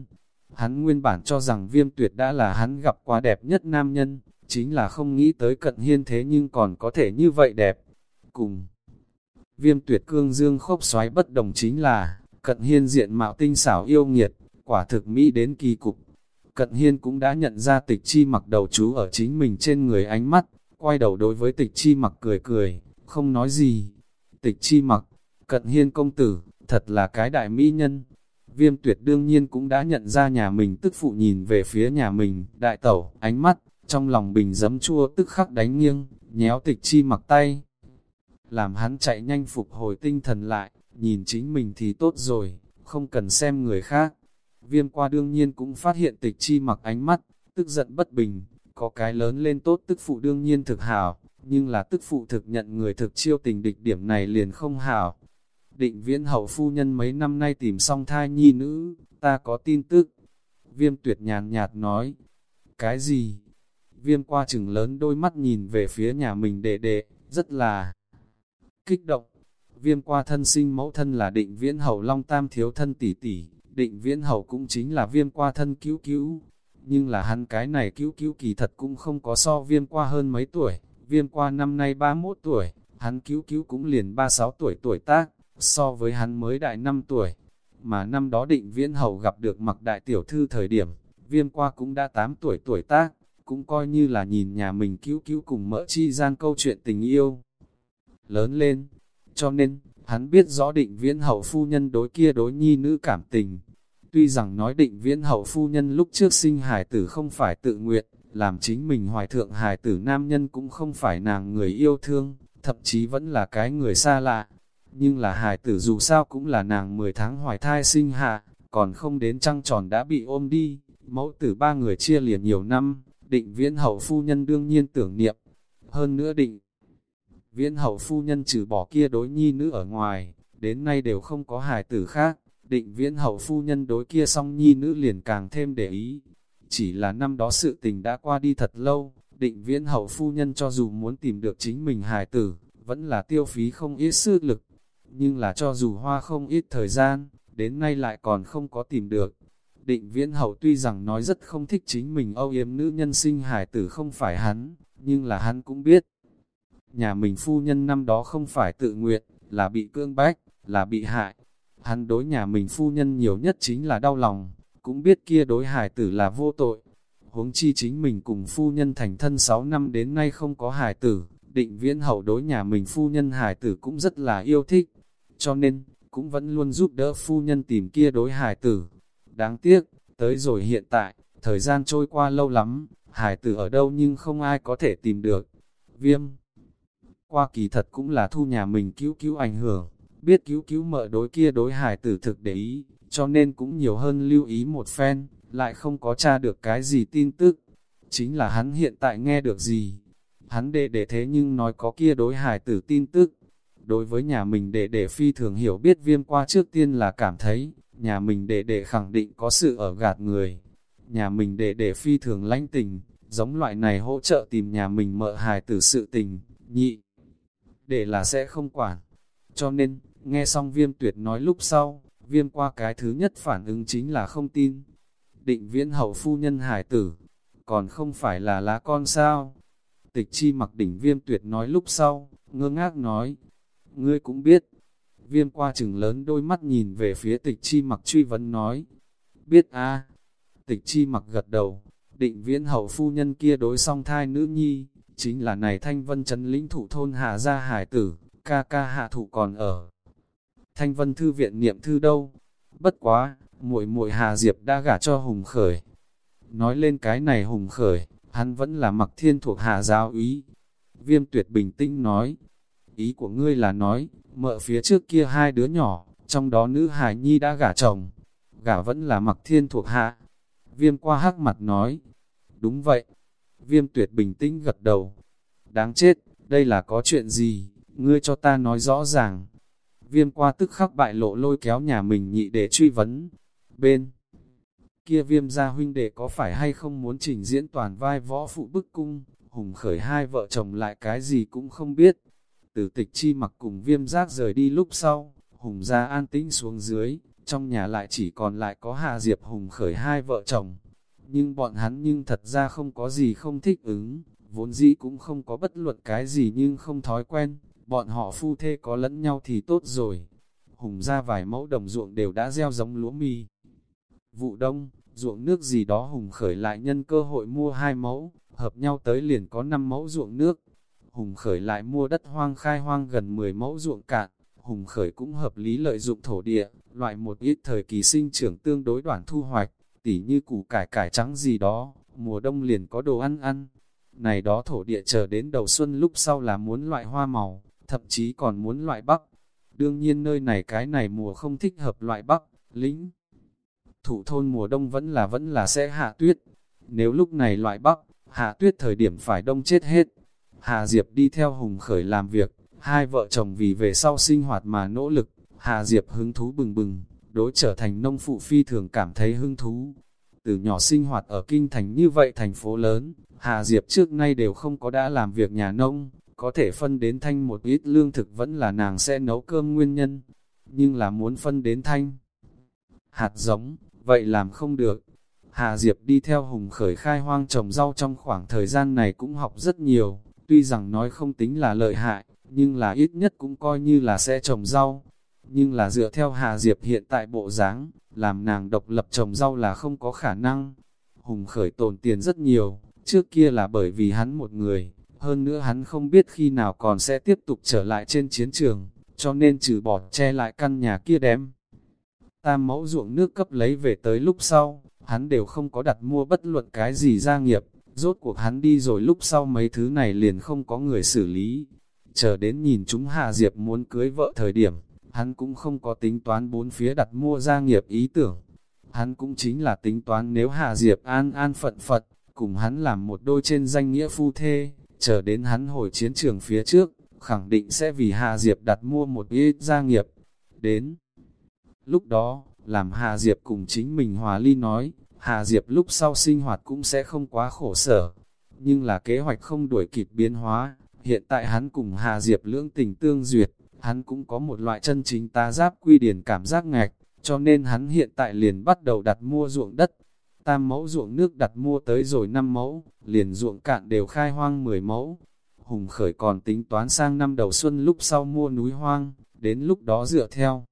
Hắn nguyên bản cho rằng Viêm Tuyệt đã là hắn gặp qua đẹp nhất nam nhân, chính là không nghĩ tới Cận Hiên thế nhưng còn có thể như vậy đẹp. Cùng Viêm Tuyệt cương dương khốc xoáy bất đồng chính là, Cận Hiên diện mạo tinh xảo yêu nghiệt, quả thực mỹ đến kỳ cục. Cận Hiên cũng đã nhận ra Tịch Chi Mặc đầu chú ở chính mình trên người ánh mắt, quay đầu đối với Tịch Chi Mặc cười cười, không nói gì. Tịch Chi Mặc, Cận Hiên công tử, thật là cái đại mỹ nhân. Viêm Tuyệt đương nhiên cũng đã nhận ra nhà mình tức phụ nhìn về phía nhà mình, đại tẩu, ánh mắt, trong lòng bình giấm chua tức khắc đánh nghiêng, nhéo Tịch Chi Mặc tay. Làm hắn chạy nhanh phục hồi tinh thần lại, nhìn chính mình thì tốt rồi, không cần xem người khác. Viêm qua đương nhiên cũng phát hiện Tịch Chi Mặc ánh mắt, tức giận bất bình, có cái lớn lên tốt tức phụ đương nhiên thực hảo, nhưng là tức phụ thực nhận người thực chiêu tình địch điểm này liền không hảo. Định Viễn hậu phu nhân mấy năm nay tìm xong thai nhi nữ, ta có tin tức. Viêm Tuyệt nhàn nhạt nói, cái gì? Viêm qua chừng lớn đôi mắt nhìn về phía nhà mình đệ đệ, rất là kích động. Viêm qua thân sinh mẫu thân là Định Viễn hậu Long Tam thiếu thân tỷ tỷ, Định Viễn hậu cũng chính là Viêm qua thân cứu cứu. Nhưng là hắn cái này cứu cứu kỳ thật cũng không có so Viêm qua hơn mấy tuổi, Viêm qua năm nay ba mươi mốt tuổi, hắn cứu cứu cũng liền ba mươi sáu tuổi tuổi tác, so với hắn mới đại năm tuổi. Mà năm đó Định Viễn hậu gặp được Mặc đại tiểu thư thời điểm, Viêm qua cũng đã tám tuổi tuổi tác, cũng coi như là nhìn nhà mình cứu cứu cùng mỡ chi gian câu chuyện tình yêu lớn lên. Cho nên, hắn biết rõ Định Viễn hậu phu nhân đối kia đối nhi nữ cảm tình. Tuy rằng nói Định Viễn hậu phu nhân lúc trước sinh hài tử không phải tự nguyện, làm chính mình hoài thượng hài tử nam nhân cũng không phải nàng người yêu thương, thậm chí vẫn là cái người xa lạ. Nhưng là hài tử dù sao cũng là nàng mười tháng hoài thai sinh hạ, còn không đến trăng tròn đã bị ôm đi, mẫu tử ba người chia liền nhiều năm, Định Viễn hậu phu nhân đương nhiên tưởng niệm. Hơn nữa Định Viễn hậu phu nhân trừ bỏ kia đối nhi nữ ở ngoài, đến nay đều không có hài tử khác, Định Viễn hậu phu nhân đối kia song nhi nữ liền càng thêm để ý. Chỉ là năm đó sự tình đã qua đi thật lâu, Định Viễn hậu phu nhân cho dù muốn tìm được chính mình hài tử, vẫn là tiêu phí không ít sức lực. Nhưng là cho dù hoa không ít thời gian, đến nay lại còn không có tìm được. Định Viễn hậu tuy rằng nói rất không thích chính mình âu yếm nữ nhân sinh hài tử không phải hắn, nhưng là hắn cũng biết. Nhà mình phu nhân năm đó không phải tự nguyện, là bị cưỡng bách, là bị hại. Hắn đối nhà mình phu nhân nhiều nhất chính là đau lòng, cũng biết kia đối hài tử là vô tội. Huống chi chính mình cùng phu nhân thành thân sáu năm đến nay không có hài tử, Định Viễn hậu đối nhà mình phu nhân hài tử cũng rất là yêu thích. Cho nên, cũng vẫn luôn giúp đỡ phu nhân tìm kia đối hài tử. Đáng tiếc, tới rồi hiện tại, thời gian trôi qua lâu lắm, hài tử ở đâu nhưng không ai có thể tìm được. Viêm qua kỳ thật cũng là thu nhà mình cứu cứu ảnh hưởng, biết cứu cứu mợ đối kia đối hài tử thực để ý, cho nên cũng nhiều hơn lưu ý một phen, lại không có tra được cái gì tin tức. Chính là hắn hiện tại nghe được gì? Hắn đệ đệ thế nhưng nói có kia đối hài tử tin tức. Đối với nhà mình đệ đệ phi thường hiểu biết Viêm qua trước tiên là cảm thấy, nhà mình đệ đệ khẳng định có sự ở gạt người. Nhà mình đệ đệ phi thường lãnh tình, giống loại này hỗ trợ tìm nhà mình mợ hài tử sự tình, nhị. Đệ là sẽ không quản. Cho nên, nghe xong Viêm Tuyệt nói lúc sau, Viêm qua cái thứ nhất phản ứng chính là không tin. Định Viễn hậu phu nhân hài tử, còn không phải là lá con sao? Tịch Chi Mặc đỉnh Viêm Tuyệt nói lúc sau, ngơ ngác nói, ngươi cũng biết. Viêm qua chừng lớn đôi mắt nhìn về phía Tịch Chi Mặc truy vấn nói, biết a. Tịch Chi Mặc gật đầu, Định Viễn hậu phu nhân kia đối song thai nữ nhi, chính là này Thanh Vân trấn lĩnh thủ thôn Hạ gia hải tử, ca ca Hạ Thụ còn ở Thanh Vân thư viện niệm thư đâu. Bất quá, muội muội Hà Diệp đã gả cho Hùng Khởi. Nói lên cái này Hùng Khởi, hắn vẫn là Mặc Thiên thuộc Hạ giáo úy. Viêm Tuyệt bình tĩnh nói, ý của ngươi là nói, mợ phía trước kia hai đứa nhỏ, trong đó nữ hài nhi đã gả chồng, gả vẫn là Mặc Thiên thuộc Hạ. Viêm qua hắc mặt nói, đúng vậy. Viêm Tuyệt bình tĩnh gật đầu, đáng chết, đây là có chuyện gì, ngươi cho ta nói rõ ràng. Viêm qua tức khắc bại lộ lôi kéo nhà mình nhị để truy vấn. Bên kia Viêm gia huynh đệ có phải hay không muốn trình diễn toàn vai võ phụ bức cung, Hùng Khởi hai vợ chồng lại cái gì cũng không biết. Từ Tịch Chi Mặc cùng Viêm Giác rời đi lúc sau, Hùng gia an tĩnh xuống dưới, trong nhà lại chỉ còn lại có Hà Diệp Hùng Khởi hai vợ chồng. Nhưng bọn hắn nhưng thật ra không có gì không thích ứng, vốn dĩ cũng không có bất luận cái gì nhưng không thói quen, bọn họ phu thê có lẫn nhau thì tốt rồi. Hùng ra vài mẫu đồng ruộng đều đã gieo giống lúa mì. Vụ đông, ruộng nước gì đó Hùng Khởi lại nhân cơ hội mua hai mẫu, hợp nhau tới liền có năm mẫu ruộng nước. Hùng Khởi lại mua đất hoang khai hoang gần mười mẫu ruộng cạn, Hùng Khởi cũng hợp lý lợi dụng thổ địa, loại một ít thời kỳ sinh trưởng tương đối đoạn thu hoạch, tỉ như củ cải cải trắng gì đó, mùa đông liền có đồ ăn ăn. Này đó thổ địa chờ đến đầu xuân lúc sau là muốn loại hoa màu, thậm chí còn muốn loại bắp. Đương nhiên nơi này cái này mùa không thích hợp loại bắp, lĩnh. Thủ thôn mùa đông vẫn là vẫn là sẽ hạ tuyết. Nếu lúc này loại bắp, hạ tuyết thời điểm phải đông chết hết. Hà Diệp đi theo Hùng Khởi làm việc, hai vợ chồng vì về sau sinh hoạt mà nỗ lực. Hà Diệp hứng thú bừng bừng, đối trở thành nông phụ phi thường cảm thấy hứng thú. Từ nhỏ sinh hoạt ở kinh thành như vậy thành phố lớn, Hà Diệp trước nay đều không có đã làm việc nhà nông, có thể phân đến thanh một ít lương thực vẫn là nàng sẽ nấu cơm nguyên nhân, nhưng là muốn phân đến thanh hạt giống, vậy làm không được. Hà Diệp đi theo Hùng Khởi khai hoang trồng rau trong khoảng thời gian này cũng học rất nhiều, tuy rằng nói không tính là lợi hại, nhưng là ít nhất cũng coi như là sẽ trồng rau. Nhưng là dựa theo Hà Diệp hiện tại bộ dáng, làm nàng độc lập trồng rau là không có khả năng. Hùng Khởi tồn tiền rất nhiều, trước kia là bởi vì hắn một người, hơn nữa hắn không biết khi nào còn sẽ tiếp tục trở lại trên chiến trường, cho nên trừ bỏ che lại căn nhà kia đem. Tam mẫu ruộng nước cấp lấy về tới lúc sau, hắn đều không có đặt mua bất luận cái gì gia nghiệp, rốt cuộc hắn đi rồi lúc sau mấy thứ này liền không có người xử lý. Chờ đến nhìn chúng Hà Diệp muốn cưới vợ thời điểm, hắn cũng không có tính toán bốn phía đặt mua gia nghiệp ý tưởng. Hắn cũng chính là tính toán nếu Hà Diệp an an phận phật, cùng hắn làm một đôi trên danh nghĩa phu thê, chờ đến hắn hồi chiến trường phía trước, khẳng định sẽ vì Hà Diệp đặt mua một ít gia nghiệp. Đến lúc đó, làm Hà Diệp cùng chính mình hòa ly nói, Hà Diệp lúc sau sinh hoạt cũng sẽ không quá khổ sở. Nhưng là kế hoạch không đuổi kịp biến hóa, hiện tại hắn cùng Hà Diệp lưỡng tình tương duyệt, hắn cũng có một loại chân chính tá giáp quy điển cảm giác ngạch, cho nên hắn hiện tại liền bắt đầu đặt mua ruộng đất. Tam mẫu ruộng nước đặt mua tới rồi năm mẫu, liền ruộng cạn đều khai hoang mười mẫu. Hùng Khởi còn tính toán sang năm đầu xuân lúc sau mua núi hoang, đến lúc đó dựa theo.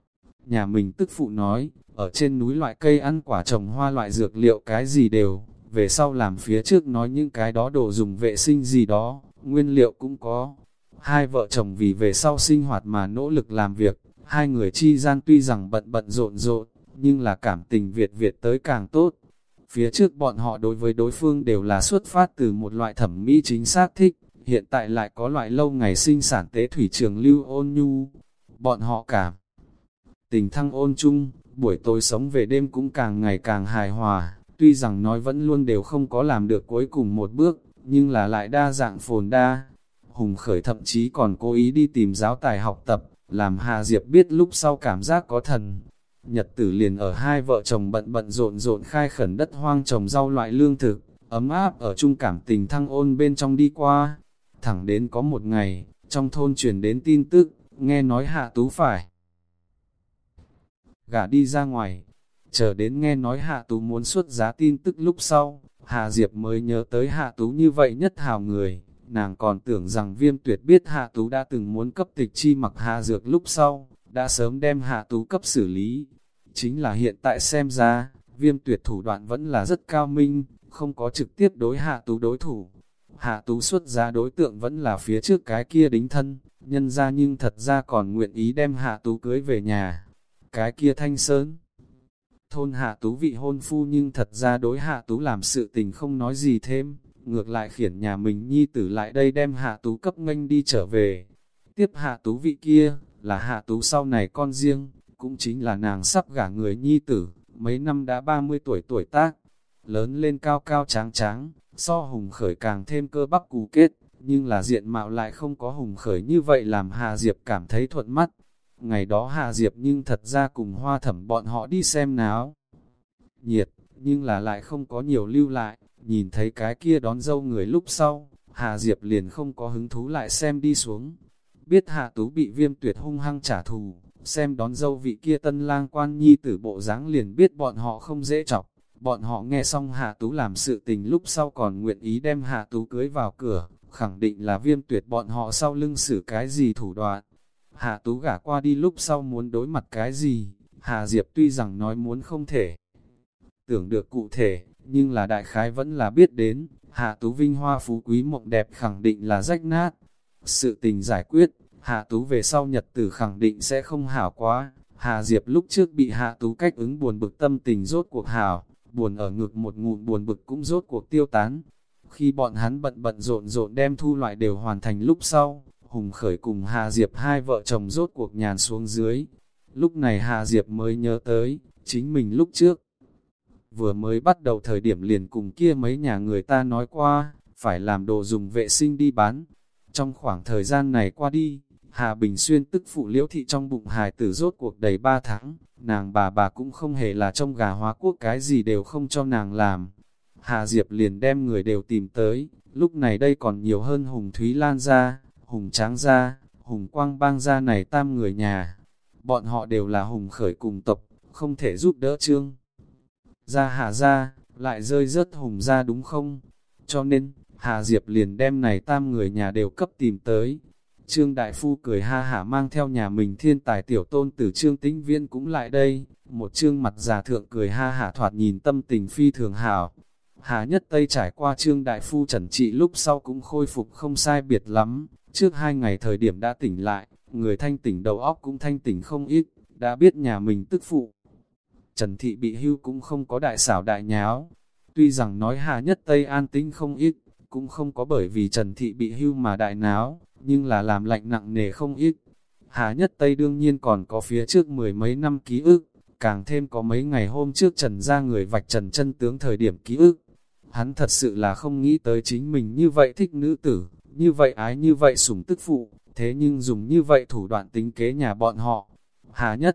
Nhà mình tức phụ nói, ở trên núi loại cây ăn quả trồng hoa loại dược liệu cái gì đều, về sau làm phía trước nói những cái đó đồ dùng vệ sinh gì đó, nguyên liệu cũng có. Hai vợ chồng vì về sau sinh hoạt mà nỗ lực làm việc, hai người chi gian tuy rằng bận bận rộn rộn, nhưng là cảm tình Việt Việt tới càng tốt. Phía trước bọn họ đối với đối phương đều là xuất phát từ một loại thẩm mỹ chính xác thích, hiện tại lại có loại lâu ngày sinh sản tế thủy trường lưu ôn nhu. Bọn họ cảm tình thăng ôn chung, buổi tối sống về đêm cũng càng ngày càng hài hòa, tuy rằng nói vẫn luôn đều không có làm được cuối cùng một bước, nhưng là lại đa dạng phồn đa. Hùng Khởi thậm chí còn cố ý đi tìm giáo tài học tập, làm Hà Diệp biết lúc sau cảm giác có thần. Nhật tử liền ở hai vợ chồng bận bận rộn rộn khai khẩn đất hoang trồng rau loại lương thực, ấm áp ở chung cảm tình thăng ôn bên trong đi qua. Thẳng đến có một ngày, trong thôn truyền đến tin tức, nghe nói Hạ Tú phải gả đi ra ngoài. Chờ đến nghe nói Hạ Tú muốn xuất giá tin tức lúc sau, Hà Diệp mới nhớ tới Hạ Tú như vậy nhất hào người. Nàng còn tưởng rằng Viêm Tuyệt biết Hạ Tú đã từng muốn cấp tịch chi mặc Hạ Dược lúc sau, đã sớm đem Hạ Tú cấp xử lý. Chính là hiện tại xem ra, Viêm Tuyệt thủ đoạn vẫn là rất cao minh, không có trực tiếp đối Hạ Tú đối thủ. Hạ Tú xuất giá đối tượng vẫn là phía trước cái kia đính thân, nhân ra nhưng thật ra còn nguyện ý đem Hạ Tú cưới về nhà. Cái kia Thanh Sơn thôn Hạ Tú vị hôn phu nhưng thật ra đối Hạ Tú làm sự tình không nói gì thêm, ngược lại khiển nhà mình nhi tử lại đây đem Hạ Tú cấp nghênh đi trở về. Tiếp Hạ Tú vị kia, là Hạ Tú sau này con riêng, cũng chính là nàng sắp gả người nhi tử, mấy năm đã ba mươi tuổi tuổi tác, lớn lên cao cao tráng tráng, so Hùng Khởi càng thêm cơ bắp cù kết, nhưng là diện mạo lại không có Hùng Khởi như vậy làm Hà Diệp cảm thấy thuận mắt. Ngày đó Hà Diệp nhưng thật ra cùng Hoa Thẩm bọn họ đi xem náo nhiệt, nhưng là lại không có nhiều lưu lại. Nhìn thấy cái kia đón dâu người lúc sau, Hà Diệp liền không có hứng thú lại xem đi xuống. Biết Hạ Tú bị Viêm Tuyệt hung hăng trả thù, xem đón dâu vị kia tân lang quan nhi tử bộ dáng liền biết bọn họ không dễ chọc. Bọn họ nghe xong Hạ Tú làm sự tình lúc sau còn nguyện ý đem Hạ Tú cưới vào cửa, khẳng định là Viêm Tuyệt bọn họ sau lưng xử cái gì thủ đoạn. Hạ Tú gả qua đi lúc sau muốn đối mặt cái gì, Hà Diệp tuy rằng nói muốn không thể tưởng được cụ thể, nhưng là đại khái vẫn là biết đến, Hạ Tú vinh hoa phú quý mộng đẹp khẳng định là rách nát. Sự tình giải quyết, Hạ Tú về sau nhật tử khẳng định sẽ không hảo quá. Hà Diệp lúc trước bị Hạ Tú cách ứng buồn bực tâm tình rốt cuộc hảo, buồn ở ngực một ngụm buồn bực cũng rốt cuộc tiêu tán. Khi bọn hắn bận bận rộn rộn đem thu loại đều hoàn thành lúc sau, Hùng Khởi cùng Hà Diệp hai vợ chồng rốt cuộc nhàn xuống dưới. Lúc này Hà Diệp mới nhớ tới, chính mình lúc trước vừa mới bắt đầu thời điểm liền cùng kia mấy nhà người ta nói qua, phải làm đồ dùng vệ sinh đi bán. Trong khoảng thời gian này qua đi, Hà Bình Xuyên tức phụ Liễu Thị trong bụng hài tử rốt cuộc đầy ba tháng, nàng bà bà cũng không hề là trong gà hóa quốc cái gì đều không cho nàng làm. Hà Diệp liền đem người đều tìm tới, lúc này đây còn nhiều hơn Hùng Thúy Lan gia, Hùng Tráng gia, Hùng Quang Bang gia này tam người nhà. Bọn họ đều là Hùng Khởi cùng tộc, không thể giúp đỡ Trương gia Hà gia, lại rơi rớt Hùng gia đúng không? Cho nên, Hà Diệp liền đem này tam người nhà đều cấp tìm tới. Trương Đại Phu cười ha hả mang theo nhà mình thiên tài tiểu tôn tử Trương Tĩnh Viễn cũng lại đây, một trương mặt già thượng cười ha hả thoạt nhìn tâm tình phi thường hảo. Hà Nhất Tây trải qua Trương Đại Phu trần trị lúc sau cũng khôi phục không sai biệt lắm, trước hai ngày thời điểm đã tỉnh lại, người thanh tỉnh đầu óc cũng thanh tỉnh không ít, đã biết nhà mình tức phụ. Trần Thị bị hưu cũng không có đại xảo đại nháo, tuy rằng nói Hà Nhất Tây an tĩnh không ít, cũng không có bởi vì Trần Thị bị hưu mà đại náo, nhưng là làm lạnh nặng nề không ít. Hà Nhất Tây đương nhiên còn có phía trước mười mấy năm ký ức, càng thêm có mấy ngày hôm trước Trần ra người vạch trần chân tướng thời điểm ký ức. Hắn thật sự là không nghĩ tới chính mình như vậy thích nữ tử, như vậy ái như vậy sủng tức phụ, thế nhưng dùng như vậy thủ đoạn tính kế nhà bọn họ. Hà Nhất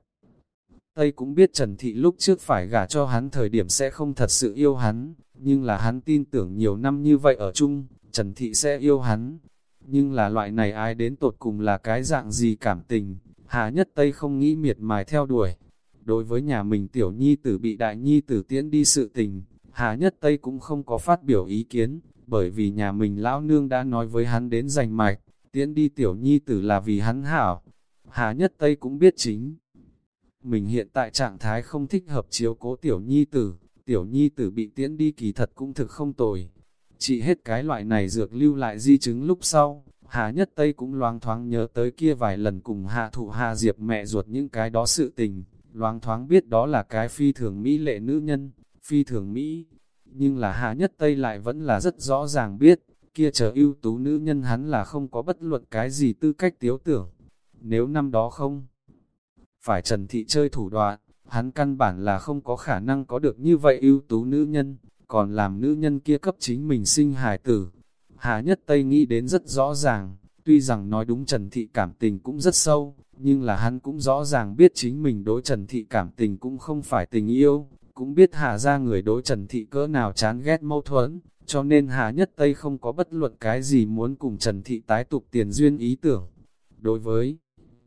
Tây cũng biết Trần Thị lúc trước phải gả cho hắn thời điểm sẽ không thật sự yêu hắn, nhưng là hắn tin tưởng nhiều năm như vậy ở chung, Trần Thị sẽ yêu hắn. Nhưng là loại này ai đến tột cùng là cái dạng gì cảm tình, Hà Nhất Tây không nghĩ miệt mài theo đuổi. Đối với nhà mình tiểu nhi tử bị đại nhi tử tiễn đi sự tình, Hà Nhất Tây cũng không có phát biểu ý kiến, bởi vì nhà mình lão nương đã nói với hắn đến giành mạch, tiễn đi tiểu nhi tử là vì hắn hảo. Hà Nhất Tây cũng biết chính mình hiện tại trạng thái không thích hợp chiếu cố tiểu nhi tử, tiểu nhi tử bị tiễn đi kỳ thật cũng thực không tồi. Chỉ hết cái loại này dược lưu lại di chứng lúc sau, Hà Nhất Tây cũng loáng thoáng nhớ tới kia vài lần cùng Hạ Thụ Hà Diệp mẹ ruột những cái đó sự tình, loáng thoáng biết đó là cái phi thường mỹ lệ nữ nhân, phi thường mỹ. Nhưng là Hà Nhất Tây lại vẫn là rất rõ ràng biết, kia chờ ưu tú nữ nhân hắn là không có bất luận cái gì tư cách tiếu tưởng. Nếu năm đó không phải Trần Thị chơi thủ đoạn, hắn căn bản là không có khả năng có được như vậy ưu tú nữ nhân, còn làm nữ nhân kia cấp chính mình sinh hài tử. Hà Nhất Tây nghĩ đến rất rõ ràng, tuy rằng nói đúng Trần Thị cảm tình cũng rất sâu, nhưng là hắn cũng rõ ràng biết chính mình đối Trần Thị cảm tình cũng không phải tình yêu, cũng biết Hà ra người đối Trần Thị cỡ nào chán ghét mâu thuẫn, cho nên Hà Nhất Tây không có bất luận cái gì muốn cùng Trần Thị tái tục tiền duyên ý tưởng. Đối với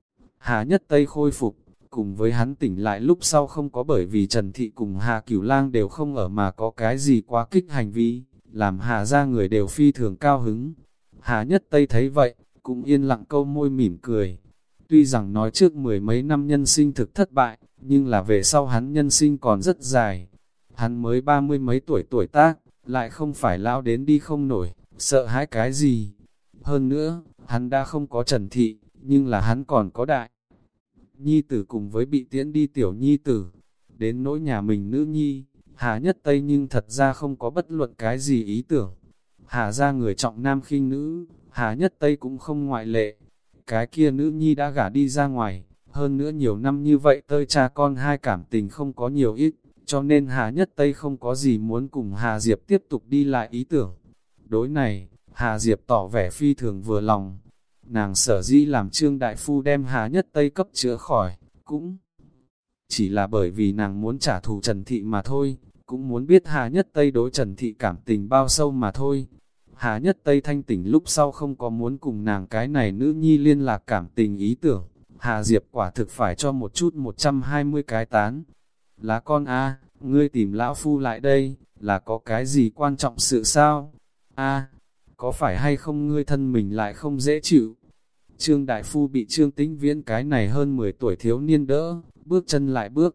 Hà Nhất Tây khôi phục, cùng với hắn tỉnh lại lúc sau không có bởi vì Trần Thị cùng Hà Cửu Lang đều không ở mà có cái gì quá kích hành vi, làm Hà ra người đều phi thường cao hứng. Hà Nhất Tây thấy vậy, cũng yên lặng câu môi mỉm cười. Tuy rằng nói trước mười mấy năm nhân sinh thực thất bại, nhưng là về sau hắn nhân sinh còn rất dài. Hắn mới ba mươi mấy tuổi tuổi tác, lại không phải lão đến đi không nổi, sợ hãi cái gì. Hơn nữa, hắn đã không có Trần Thị, nhưng là hắn còn có đại nhi tử cùng với bị tiễn đi tiểu nhi tử. Đến nỗi nhà mình nữ nhi, Hà Nhất Tây nhưng thật ra không có bất luận cái gì ý tưởng. Hà ra người trọng nam khinh nữ, Hà Nhất Tây cũng không ngoại lệ. Cái kia nữ nhi đã gả đi ra ngoài, hơn nữa nhiều năm như vậy tơi cha con hai cảm tình không có nhiều ít, cho nên Hà Nhất Tây không có gì muốn cùng Hà Diệp tiếp tục đi lại ý tưởng. Đối này, Hà Diệp tỏ vẻ phi thường vừa lòng. Nàng sở dĩ làm Trương Đại Phu đem Hà Nhất Tây cấp chữa khỏi, cũng chỉ là bởi vì nàng muốn trả thù Trần Thị mà thôi, cũng muốn biết Hà Nhất Tây đối Trần Thị cảm tình bao sâu mà thôi. Hà Nhất Tây thanh tỉnh lúc sau không có muốn cùng nàng cái này nữ nhi liên lạc cảm tình ý tưởng, Hà Diệp quả thực phải cho một chút một trăm hai mươi cái tán. Lá con a, ngươi tìm lão phu lại đây, là có cái gì quan trọng sự sao? A, có phải hay không ngươi thân mình lại không dễ chịu? Trương Đại Phu bị Trương Tĩnh Viễn cái này hơn mười tuổi thiếu niên đỡ, bước chân lại bước.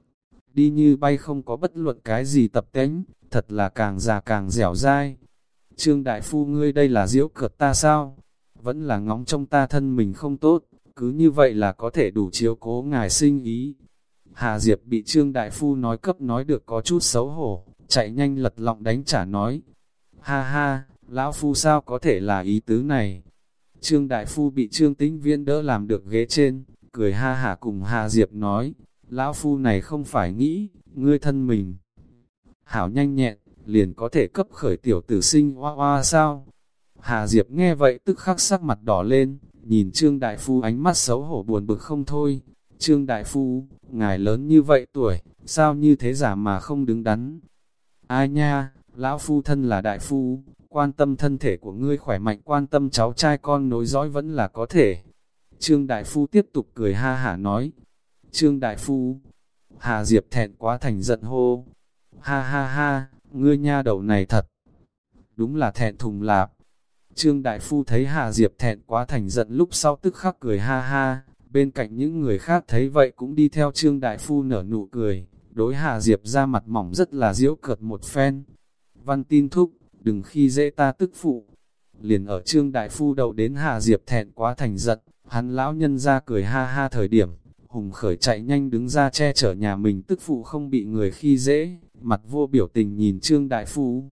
Đi như bay không có bất luận cái gì tập tễnh, thật là càng già càng dẻo dai. Trương Đại Phu ngươi đây là giễu cợt ta sao? Vẫn là ngóng trong ta thân mình không tốt, cứ như vậy là có thể đủ chiếu cố ngài sinh ý. Hà Diệp bị Trương Đại Phu nói cấp nói được có chút xấu hổ, chạy nhanh lật lọng đánh trả nói. Ha ha, lão phu sao có thể là ý tứ này? Trương Đại Phu bị Trương Tĩnh Viễn đỡ làm được ghế trên, cười ha hả cùng Hà Diệp nói, lão phu này không phải nghĩ, ngươi thân mình. Hảo nhanh nhẹn, liền có thể cấp khởi tiểu tử sinh oa oa sao? Hà Diệp nghe vậy tức khắc sắc mặt đỏ lên, nhìn Trương Đại Phu ánh mắt xấu hổ buồn bực không thôi. Trương Đại Phu, ngài lớn như vậy tuổi, sao như thế giả mà không đứng đắn? Ai nha, lão phu thân là đại phu, quan tâm thân thể của ngươi khỏe mạnh, quan tâm cháu trai con nối dõi vẫn là có thể. Trương Đại Phu tiếp tục cười ha hả nói. Trương Đại Phu, Hà Diệp thẹn quá thành giận hô. Ha ha ha, ngươi nha đầu này thật, đúng là thẹn thùng lạp. Trương Đại Phu thấy Hà Diệp thẹn quá thành giận lúc sau tức khắc cười ha ha, bên cạnh những người khác thấy vậy cũng đi theo Trương Đại Phu nở nụ cười, đối Hà Diệp ra mặt mỏng rất là giễu cợt một phen. Văn Tin thúc, đừng khi dễ ta tức phụ. Liền ở Trương Đại Phu đầu đến Hà Diệp thẹn quá thành giận, hắn lão nhân ra cười ha ha thời điểm, Hùng Khởi chạy nhanh đứng ra che chở nhà mình tức phụ không bị người khi dễ, mặt vô biểu tình nhìn Trương Đại Phu.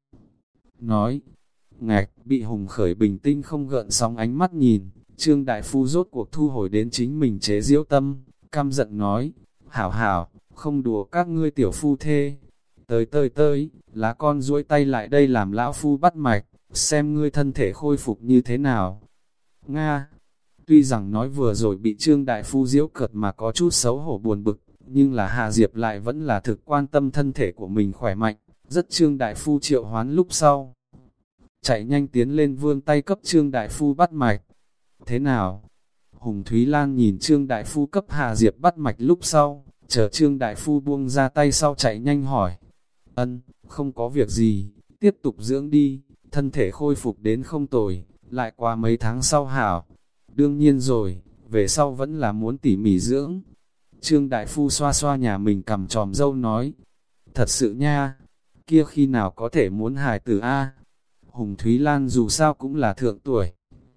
Nói, ngạch, bị Hùng Khởi bình tĩnh không gợn sóng ánh mắt nhìn, Trương Đại Phu rốt cuộc thu hồi đến chính mình chế giễu tâm, căm giận nói, hảo hảo, không đùa các ngươi tiểu phu thê. Tới tới tới, lá con duỗi tay lại đây làm lão phu bắt mạch, xem ngươi thân thể khôi phục như thế nào. Nga, tuy rằng nói vừa rồi bị Trương Đại Phu giễu cợt mà có chút xấu hổ buồn bực, nhưng là Hà Diệp lại vẫn là thực quan tâm thân thể của mình khỏe mạnh, rất Trương Đại Phu triệu hoán lúc sau. Chạy nhanh tiến lên vươn tay cấp Trương Đại Phu bắt mạch. Thế nào? Hùng Thúy Lan nhìn Trương Đại Phu cấp Hà Diệp bắt mạch lúc sau, chờ Trương Đại Phu buông ra tay sau chạy nhanh hỏi. Ân, không có việc gì, tiếp tục dưỡng đi, thân thể khôi phục đến không tồi, lại qua mấy tháng sau hảo. Đương nhiên rồi, về sau vẫn là muốn tỉ mỉ dưỡng. Trương Đại Phu xoa xoa nhà mình cầm tròm dâu nói. Thật sự nha, kia khi nào có thể muốn hài tử A? Hùng Thúy Lan dù sao cũng là thượng tuổi.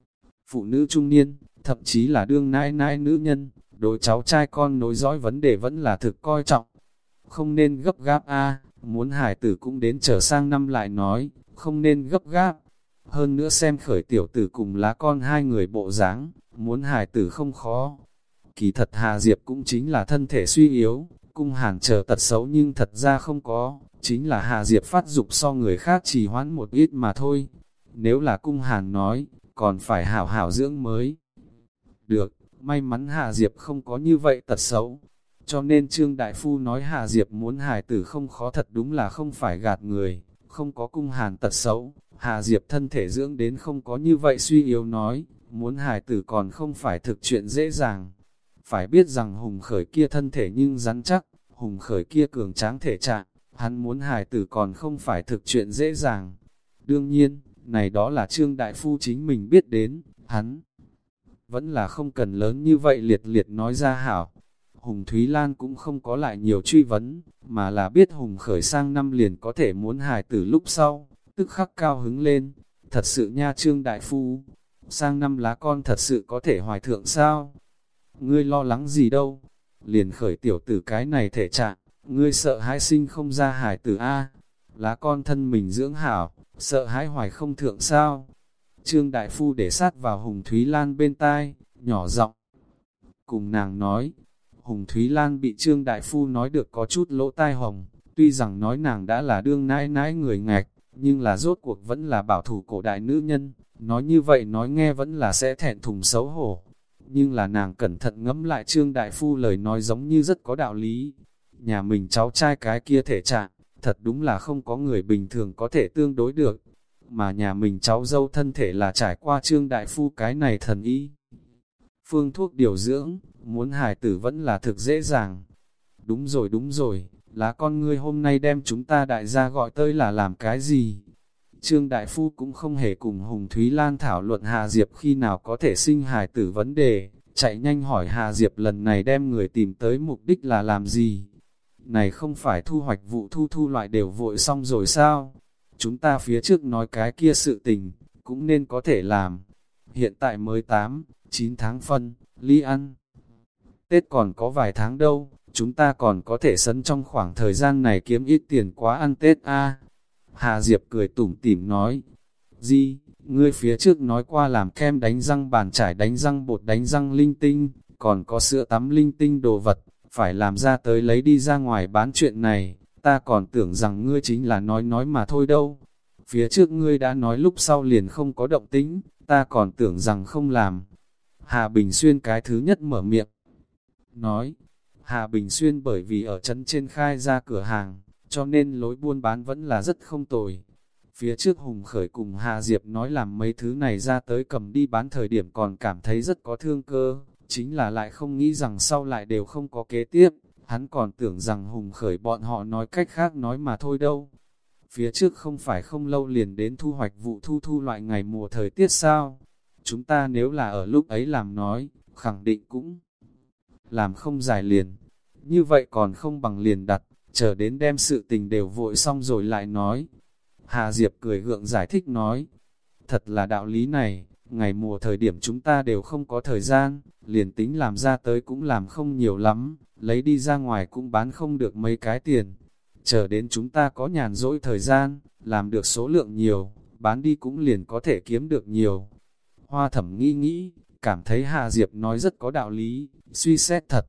Phụ nữ trung niên, thậm chí là đương nãi nãi nữ nhân, đối cháu trai con nối dõi vấn đề vẫn là thực coi trọng. Không nên gấp gáp A, muốn hài tử cũng đến trở sang năm lại nói, không nên gấp gáp. Hơn nữa xem khởi tiểu tử cùng lá con hai người bộ dáng, muốn hài tử không khó. Kỳ thật Hà Diệp cũng chính là thân thể suy yếu, cung hàn chờ tật xấu nhưng thật ra không có, chính là Hà Diệp phát dục so người khác trì hoãn một ít mà thôi. Nếu là cung hàn nói, còn phải hảo hảo dưỡng mới. Được, may mắn Hà Diệp không có như vậy tật xấu. Cho nên Trương Đại Phu nói Hà Diệp muốn hài tử không khó thật đúng là không phải gạt người, không có cung hàn tật xấu. Hà Diệp thân thể dưỡng đến không có như vậy suy yếu nói, muốn hài tử còn không phải thực chuyện dễ dàng. Phải biết rằng Hùng Khởi kia thân thể nhưng rắn chắc, Hùng Khởi kia cường tráng thể trạng, hắn muốn hài tử còn không phải thực chuyện dễ dàng. Đương nhiên, này đó là Trương Đại Phu chính mình biết đến, hắn vẫn là không cần lớn như vậy liệt liệt nói ra hảo. Hùng Thúy Lan cũng không có lại nhiều truy vấn, mà là biết Hùng Khởi sang năm liền có thể muốn hài tử lúc sau, tức khắc cao hứng lên. Thật sự nha Trương Đại Phu, sang năm lá con thật sự có thể hoài thượng sao? Ngươi lo lắng gì đâu? Liền Khởi tiểu tử cái này thể trạng, ngươi sợ hãi sinh không ra hài tử A, lá con thân mình dưỡng hảo, sợ hãi hoài không thượng sao? Trương Đại Phu để sát vào Hùng Thúy Lan bên tai, nhỏ giọng cùng nàng nói. Hùng Thúy Lan bị Trương Đại Phu nói được có chút lỗ tai hồng, tuy rằng nói nàng đã là đương nãi nãi người ngạch, nhưng là rốt cuộc vẫn là bảo thủ cổ đại nữ nhân, nói như vậy nói nghe vẫn là sẽ thẹn thùng xấu hổ. Nhưng là nàng cẩn thận ngẫm lại Trương Đại Phu lời nói giống như rất có đạo lý. Nhà mình cháu trai cái kia thể trạng, thật đúng là không có người bình thường có thể tương đối được. Mà nhà mình cháu dâu thân thể là trải qua Trương Đại Phu cái này thần y. Phương thuốc điều dưỡng, muốn hài tử vẫn là thực dễ dàng. Đúng rồi đúng rồi, lá con ngươi hôm nay đem chúng ta đại gia gọi tới là làm cái gì? Trương Đại Phu cũng không hề cùng Hùng Thúy Lan thảo luận Hà Diệp khi nào có thể sinh hài tử vấn đề, chạy nhanh hỏi Hà Diệp lần này đem người tìm tới mục đích là làm gì? Này không phải thu hoạch vụ thu thu loại đều vội xong rồi sao? Chúng ta phía trước nói cái kia sự tình, cũng nên có thể làm. Hiện tại mới tám, chín tháng phân, ly ăn. Tết còn có vài tháng đâu, chúng ta còn có thể sấn trong khoảng thời gian này kiếm ít tiền quá ăn Tết a. Hà Diệp cười tủm tỉm nói, Di, ngươi phía trước nói qua làm kem đánh răng bàn chải đánh răng bột đánh răng linh tinh, còn có sữa tắm linh tinh đồ vật, phải làm ra tới lấy đi ra ngoài bán chuyện này, ta còn tưởng rằng ngươi chính là nói nói mà thôi đâu. Phía trước ngươi đã nói lúc sau liền không có động tĩnh, ta còn tưởng rằng không làm. Hà Bình Xuyên cái thứ nhất mở miệng, nói, Hà Bình Xuyên bởi vì ở trấn trên khai ra cửa hàng, cho nên lối buôn bán vẫn là rất không tồi. Phía trước Hùng Khởi cùng Hà Diệp nói làm mấy thứ này ra tới cầm đi bán thời điểm còn cảm thấy rất có thương cơ, chính là lại không nghĩ rằng sau lại đều không có kế tiếp, hắn còn tưởng rằng Hùng Khởi bọn họ nói cách khác nói mà thôi đâu. Phía trước không phải không lâu liền đến thu hoạch vụ thu thu loại ngày mùa thời tiết sao? Chúng ta nếu là ở lúc ấy làm nói, khẳng định cũng làm không dài liền. Như vậy còn không bằng liền đặt, chờ đến đem sự tình đều vội xong rồi lại nói. Hà Diệp cười gượng giải thích nói, thật là đạo lý này, ngày mùa thời điểm chúng ta đều không có thời gian, liền tính làm ra tới cũng làm không nhiều lắm, lấy đi ra ngoài cũng bán không được mấy cái tiền. Chờ đến chúng ta có nhàn rỗi thời gian, làm được số lượng nhiều, bán đi cũng liền có thể kiếm được nhiều. Hoa Thẩm nghĩ nghĩ, cảm thấy Hà Diệp nói rất có đạo lý, suy xét thật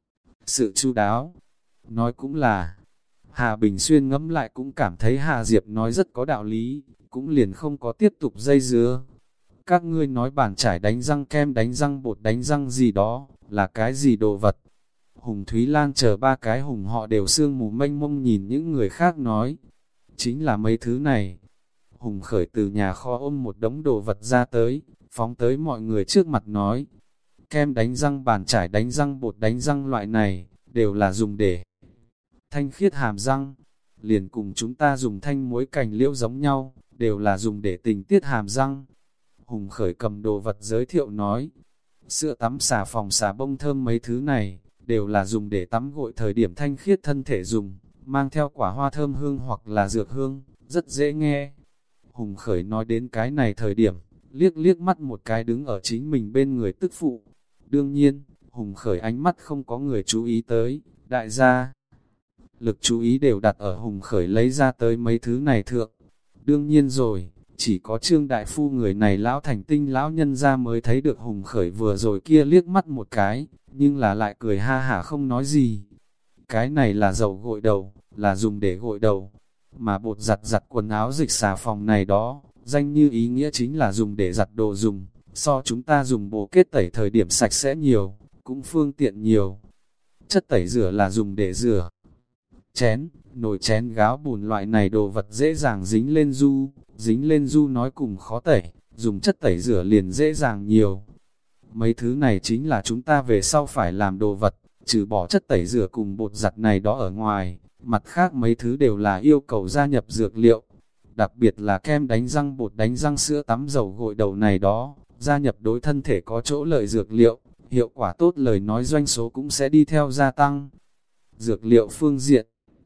sự chu đáo. Nói cũng là, Hà Bình Xuyên ngẫm lại cũng cảm thấy Hà Diệp nói rất có đạo lý, cũng liền không có tiếp tục dây dưa. Các ngươi nói bàn chải đánh răng kem đánh răng bột đánh răng gì đó, là cái gì đồ vật? Hùng Thúy Lan chờ ba cái hùng họ đều sương mù mênh mông nhìn những người khác nói. Chính là mấy thứ này. Hùng Khởi từ nhà kho ôm một đống đồ vật ra tới, phóng tới mọi người trước mặt nói. Kem đánh răng bàn chải đánh răng bột đánh răng loại này, đều là dùng để thanh khiết hàm răng. Liền cùng chúng ta dùng thanh muối cành liễu giống nhau, đều là dùng để tình tiết hàm răng. Hùng Khởi cầm đồ vật giới thiệu nói. Sữa tắm xà phòng xà bông thơm mấy thứ này, đều là dùng để tắm gội thời điểm thanh khiết thân thể dùng, mang theo quả hoa thơm hương hoặc là dược hương, rất dễ nghe. Hùng Khởi nói đến cái này thời điểm, liếc liếc mắt một cái đứng ở chính mình bên người tức phụ. Đương nhiên, Hùng Khởi ánh mắt không có người chú ý tới, đại gia. Lực chú ý đều đặt ở Hùng Khởi lấy ra tới mấy thứ này thượng. Đương nhiên rồi, chỉ có Trương Đại Phu người này lão thành tinh lão nhân ra mới thấy được Hùng Khởi vừa rồi kia liếc mắt một cái, nhưng là lại cười ha hả không nói gì. Cái này là dầu gội đầu, là dùng để gội đầu, mà bột giặt giặt quần áo dịch xà phòng này đó, danh như ý nghĩa chính là dùng để giặt đồ dùng, so chúng ta dùng bồ kết tẩy thời điểm sạch sẽ nhiều, cũng phương tiện nhiều. Chất tẩy rửa là dùng để rửa chén, nồi chén gáo bùn loại này đồ vật dễ dàng dính lên du, dính lên du nói cùng khó tẩy, dùng chất tẩy rửa liền dễ dàng nhiều. Mấy thứ này chính là chúng ta về sau phải làm đồ vật, trừ bỏ chất tẩy rửa cùng bột giặt này đó ở ngoài, mặt khác mấy thứ đều là yêu cầu gia nhập dược liệu. Đặc biệt là kem đánh răng bột đánh răng sữa tắm dầu gội đầu này đó, gia nhập đối thân thể có chỗ lợi dược liệu, hiệu quả tốt lời nói doanh số cũng sẽ đi theo gia tăng. Dược liệu phương diện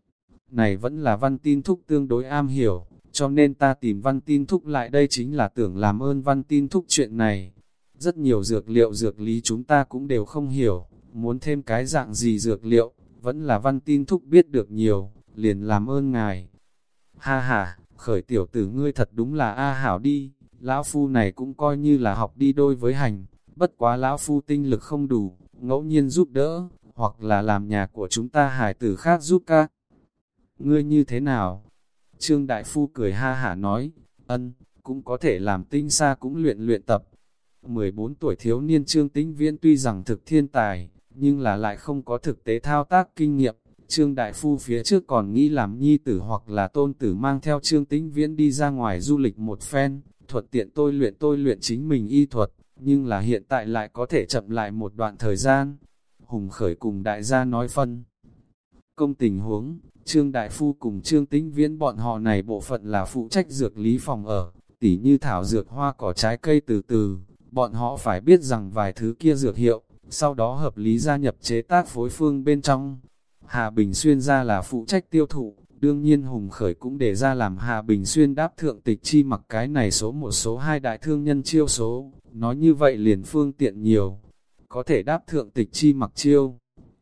này vẫn là Văn Tin Thúc tương đối am hiểu, cho nên ta tìm Văn Tin Thúc lại đây chính là tưởng làm ơn Văn Tin Thúc chuyện này. Rất nhiều dược liệu dược lý chúng ta cũng đều không hiểu, muốn thêm cái dạng gì dược liệu, vẫn là Văn Tin Thúc biết được nhiều, liền làm ơn ngài. Ha ha, Khởi tiểu tử ngươi thật đúng là A hảo đi, lão phu này cũng coi như là học đi đôi với hành, bất quá lão phu tinh lực không đủ, ngẫu nhiên giúp đỡ, hoặc là làm nhà của chúng ta hài tử khác giúp ca. Ngươi như thế nào? Trương Đại Phu cười ha hả nói, ân, cũng có thể làm tinh xa cũng luyện luyện tập. mười bốn tuổi thiếu niên Trương Tĩnh Viễn tuy rằng thực thiên tài, nhưng là lại không có thực tế thao tác kinh nghiệm. Trương Đại Phu phía trước còn nghĩ làm nhi tử hoặc là tôn tử mang theo Trương Tĩnh Viễn đi ra ngoài du lịch một phen, thuận tiện tôi luyện tôi luyện chính mình y thuật, nhưng là hiện tại lại có thể chậm lại một đoạn thời gian. Hùng Khởi cùng đại gia nói phân công tình huống, Trương Đại Phu cùng Trương Tĩnh Viễn bọn họ này bộ phận là phụ trách dược lý phòng ở, tỉ như thảo dược hoa cỏ trái cây từ từ, bọn họ phải biết rằng vài thứ kia dược hiệu, sau đó hợp lý gia nhập chế tác phối phương bên trong. Hà Bình Xuyên ra là phụ trách tiêu thụ, đương nhiên Hùng Khởi cũng để ra làm Hà Bình Xuyên đáp thượng Tịch Chi Mặc cái này số một số hai đại thương nhân chiêu số, nói như vậy liền phương tiện nhiều, có thể đáp thượng Tịch Chi Mặc chiêu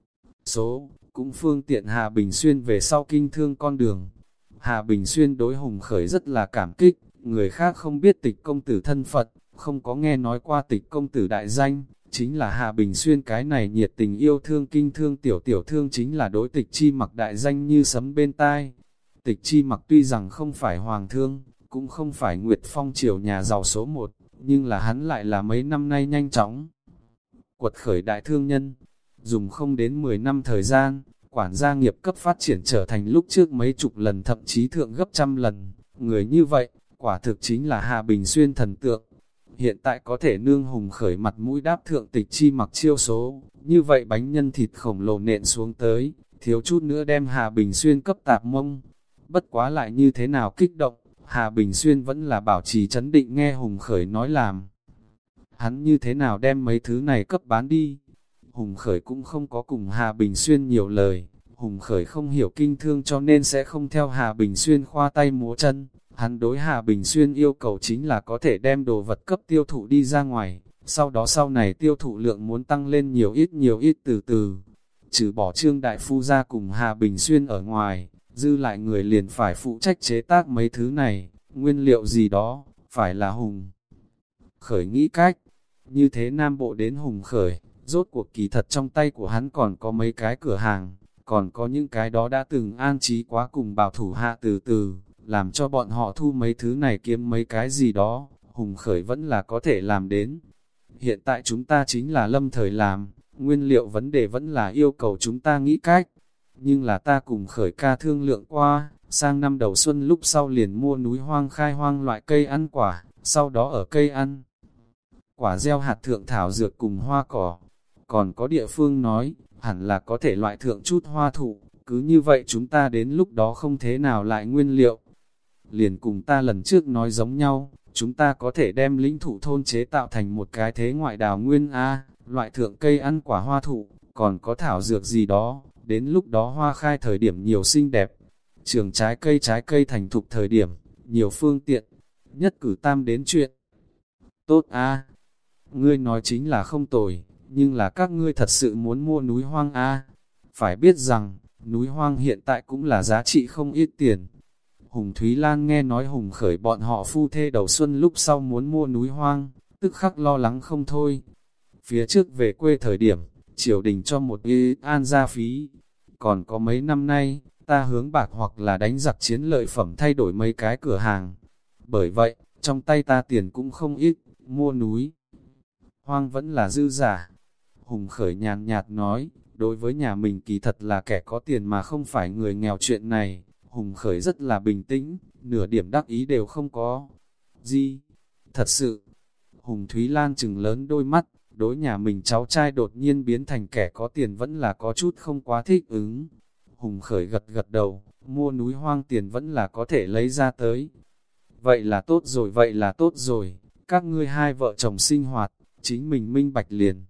số, cũng phương tiện Hà Bình Xuyên về sau kinh thương con đường. Hà Bình Xuyên đối Hùng Khởi rất là cảm kích, người khác không biết Tịch công tử thân Phật, không có nghe nói qua Tịch công tử đại danh, chính là Hà Bình Xuyên cái này nhiệt tình yêu thương kinh thương tiểu tiểu thương chính là đối Tịch Chi Mặc đại danh như sấm bên tai. Tịch Chi Mặc tuy rằng không phải hoàng thương, cũng không phải Nguyệt Phong triều nhà giàu số một, nhưng là hắn lại là mấy năm nay nhanh chóng quật khởi đại thương nhân. Dùng không đến mười năm thời gian, quản gia nghiệp cấp phát triển trở thành lúc trước mấy chục lần thậm chí thượng gấp trăm lần. Người như vậy, quả thực chính là Hà Bình Xuyên thần tượng. Hiện tại có thể nương Hùng Khởi mặt mũi đáp thượng Tịch Chi Mặc chiêu số, như vậy bánh nhân thịt khổng lồ nện xuống tới, thiếu chút nữa đem Hà Bình Xuyên cấp tạp mông. Bất quá lại như thế nào kích động, Hà Bình Xuyên vẫn là bảo trì trấn định nghe Hùng Khởi nói làm. Hắn như thế nào đem mấy thứ này cấp bán đi? Hùng Khởi cũng không có cùng Hà Bình Xuyên nhiều lời, Hùng Khởi không hiểu kinh thương cho nên sẽ không theo Hà Bình Xuyên khoa tay múa chân. Hắn đối Hà Bình Xuyên yêu cầu chính là có thể đem đồ vật cấp tiêu thụ đi ra ngoài, sau đó sau này tiêu thụ lượng muốn tăng lên nhiều ít nhiều ít từ từ. Trừ bỏ Trương Đại Phu ra cùng Hà Bình Xuyên ở ngoài, dư lại người liền phải phụ trách chế tác mấy thứ này, nguyên liệu gì đó, phải là Hùng Khởi nghĩ cách. Như thế Nam Bộ đến Hùng Khởi, rốt cuộc kỳ thật trong tay của hắn còn có mấy cái cửa hàng, còn có những cái đó đã từng an trí quá cùng bảo thủ hạ từ từ, làm cho bọn họ thu mấy thứ này kiếm mấy cái gì đó, Hùng Khởi vẫn là có thể làm đến. Hiện tại chúng ta chính là lâm thời làm, nguyên liệu vấn đề vẫn là yêu cầu chúng ta nghĩ cách. Nhưng là ta cùng Khởi ca thương lượng qua, sang năm đầu xuân lúc sau liền mua núi hoang khai hoang loại cây ăn quả, sau đó ở cây ăn quả gieo hạt thượng thảo dược cùng hoa cỏ. Còn có địa phương nói, hẳn là có thể loại thượng chút hoa thụ, cứ như vậy chúng ta đến lúc đó không thế nào lại nguyên liệu. Liền cùng ta lần trước nói giống nhau, chúng ta có thể đem lĩnh thụ thôn chế tạo thành một cái thế ngoại đào nguyên A, loại thượng cây ăn quả hoa thụ, còn có thảo dược gì đó, đến lúc đó hoa khai thời điểm nhiều xinh đẹp. Trường trái cây trái cây thành thục thời điểm, nhiều phương tiện, nhất cử tam đến chuyện. Tốt A, ngươi nói chính là không tồi, nhưng là các ngươi thật sự muốn mua núi hoang A. Phải biết rằng, núi hoang hiện tại cũng là giá trị không ít tiền. Hùng Thúy Lan nghe nói Hùng Khởi bọn họ phu thê đầu xuân lúc sau muốn mua núi hoang, tức khắc lo lắng không thôi. Phía trước về quê thời điểm, triều đình cho một y an gia phí. Còn có mấy năm nay, ta hướng bạc hoặc là đánh giặc chiến lợi phẩm thay đổi mấy cái cửa hàng. Bởi vậy, trong tay ta tiền cũng không ít, mua núi hoang vẫn là dư giả. Hùng Khởi nhàn nhạt nói, đối với nhà mình kỳ thật là kẻ có tiền mà không phải người nghèo chuyện này. Hùng Khởi rất là bình tĩnh, nửa điểm đắc ý đều không có. Gì? Thật sự? Hùng Thúy Lan trừng lớn đôi mắt, đối nhà mình cháu trai đột nhiên biến thành kẻ có tiền vẫn là có chút không quá thích ứng. Hùng Khởi gật gật đầu, mua núi hoang tiền vẫn là có thể lấy ra tới. Vậy là tốt rồi, vậy là tốt rồi, các ngươi hai vợ chồng sinh hoạt, chính mình minh bạch liền.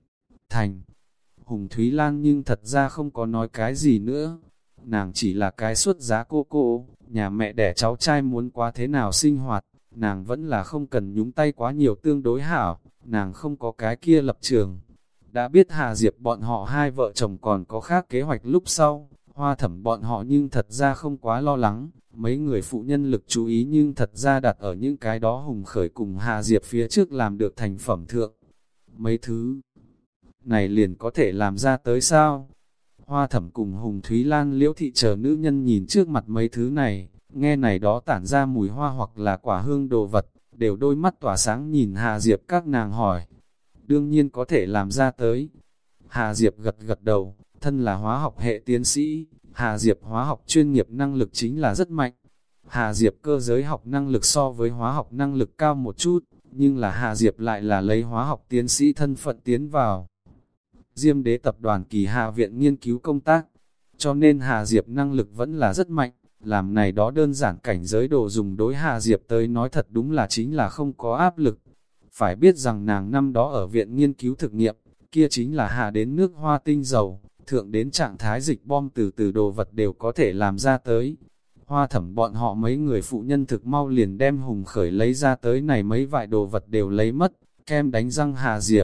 Thành. Hùng Thúy Lan nhưng thật ra không có nói cái gì nữa. Nàng chỉ là cái xuất giá cô cô, nhà mẹ đẻ cháu trai muốn quá thế nào sinh hoạt, nàng vẫn là không cần nhúng tay quá nhiều tương đối hảo, nàng không có cái kia lập trường. Đã biết Hà Diệp bọn họ hai vợ chồng còn có khác kế hoạch lúc sau, Hoa Thẩm bọn họ nhưng thật ra không quá lo lắng, mấy người phụ nhân lực chú ý nhưng thật ra đặt ở những cái đó Hùng Khởi cùng Hà Diệp phía trước làm được thành phẩm thượng. Mấy thứ này liền có thể làm ra tới sao? Hoa Thẩm cùng Hùng Thúy Lan Liễu thị chờ nữ nhân nhìn trước mặt mấy thứ này, nghe này đó tản ra mùi hoa hoặc là quả hương đồ vật, đều đôi mắt tỏa sáng nhìn Hà Diệp các nàng hỏi. Đương nhiên có thể làm ra tới. Hà Diệp gật gật đầu, thân là hóa học hệ tiến sĩ, Hà Diệp hóa học chuyên nghiệp năng lực chính là rất mạnh. Hà Diệp cơ giới học năng lực so với hóa học năng lực cao một chút, nhưng là Hà Diệp lại là lấy hóa học tiến sĩ thân phận tiến vào Diêm Đế tập đoàn kỳ hạ viện nghiên cứu công tác, cho nên Hà Diệp năng lực vẫn là rất mạnh, làm này đó đơn giản cảnh giới đồ dùng đối Hà Diệp tới nói thật đúng là chính là không có áp lực. Phải biết rằng nàng năm đó ở viện nghiên cứu thực nghiệm, kia chính là hạ đến nước hoa tinh dầu, thượng đến trạng thái dịch bom từ từ đồ vật đều có thể làm ra tới. Hoa Thẩm bọn họ mấy người phụ nhân thực mau liền đem Hùng Khởi lấy ra tới này mấy vài đồ vật đều lấy mất, kem đánh răng Hà Diệp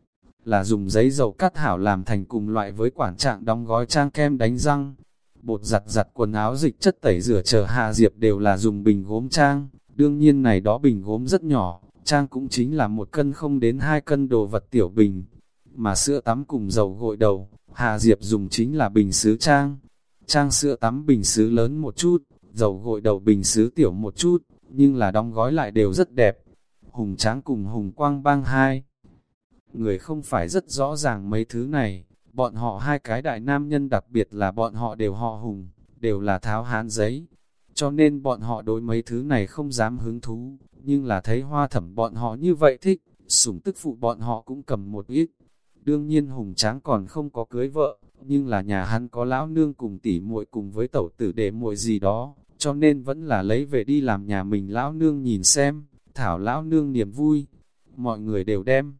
là dùng giấy dầu cắt hảo làm thành cùng loại với quản trạng đóng gói trang kem đánh răng. Bột giặt giặt quần áo dịch chất tẩy rửa chờ Hà Diệp đều là dùng bình gốm trang, đương nhiên này đó bình gốm rất nhỏ, trang cũng chính là một cân không đến hai cân đồ vật tiểu bình. Mà sữa tắm cùng dầu gội đầu, Hà Diệp dùng chính là bình sứ trang. Trang sữa tắm bình sứ lớn một chút, dầu gội đầu bình sứ tiểu một chút, nhưng là đóng gói lại đều rất đẹp. Hùng Tráng cùng Hùng Quang Bang hai người không phải rất rõ ràng mấy thứ này, bọn họ hai cái đại nam nhân đặc biệt là bọn họ đều họ Hùng, đều là tháo hán giấy, cho nên bọn họ đối mấy thứ này không dám hứng thú, nhưng là thấy Hoa Thẩm bọn họ như vậy thích, sủng tức phụ bọn họ cũng cầm một ít. Đương nhiên Hùng Tráng còn không có cưới vợ, nhưng là nhà hắn có lão nương cùng tỷ muội cùng với tẩu tử đệ muội gì đó, cho nên vẫn là lấy về đi làm nhà mình lão nương nhìn xem, thảo lão nương niềm vui. Mọi người đều đem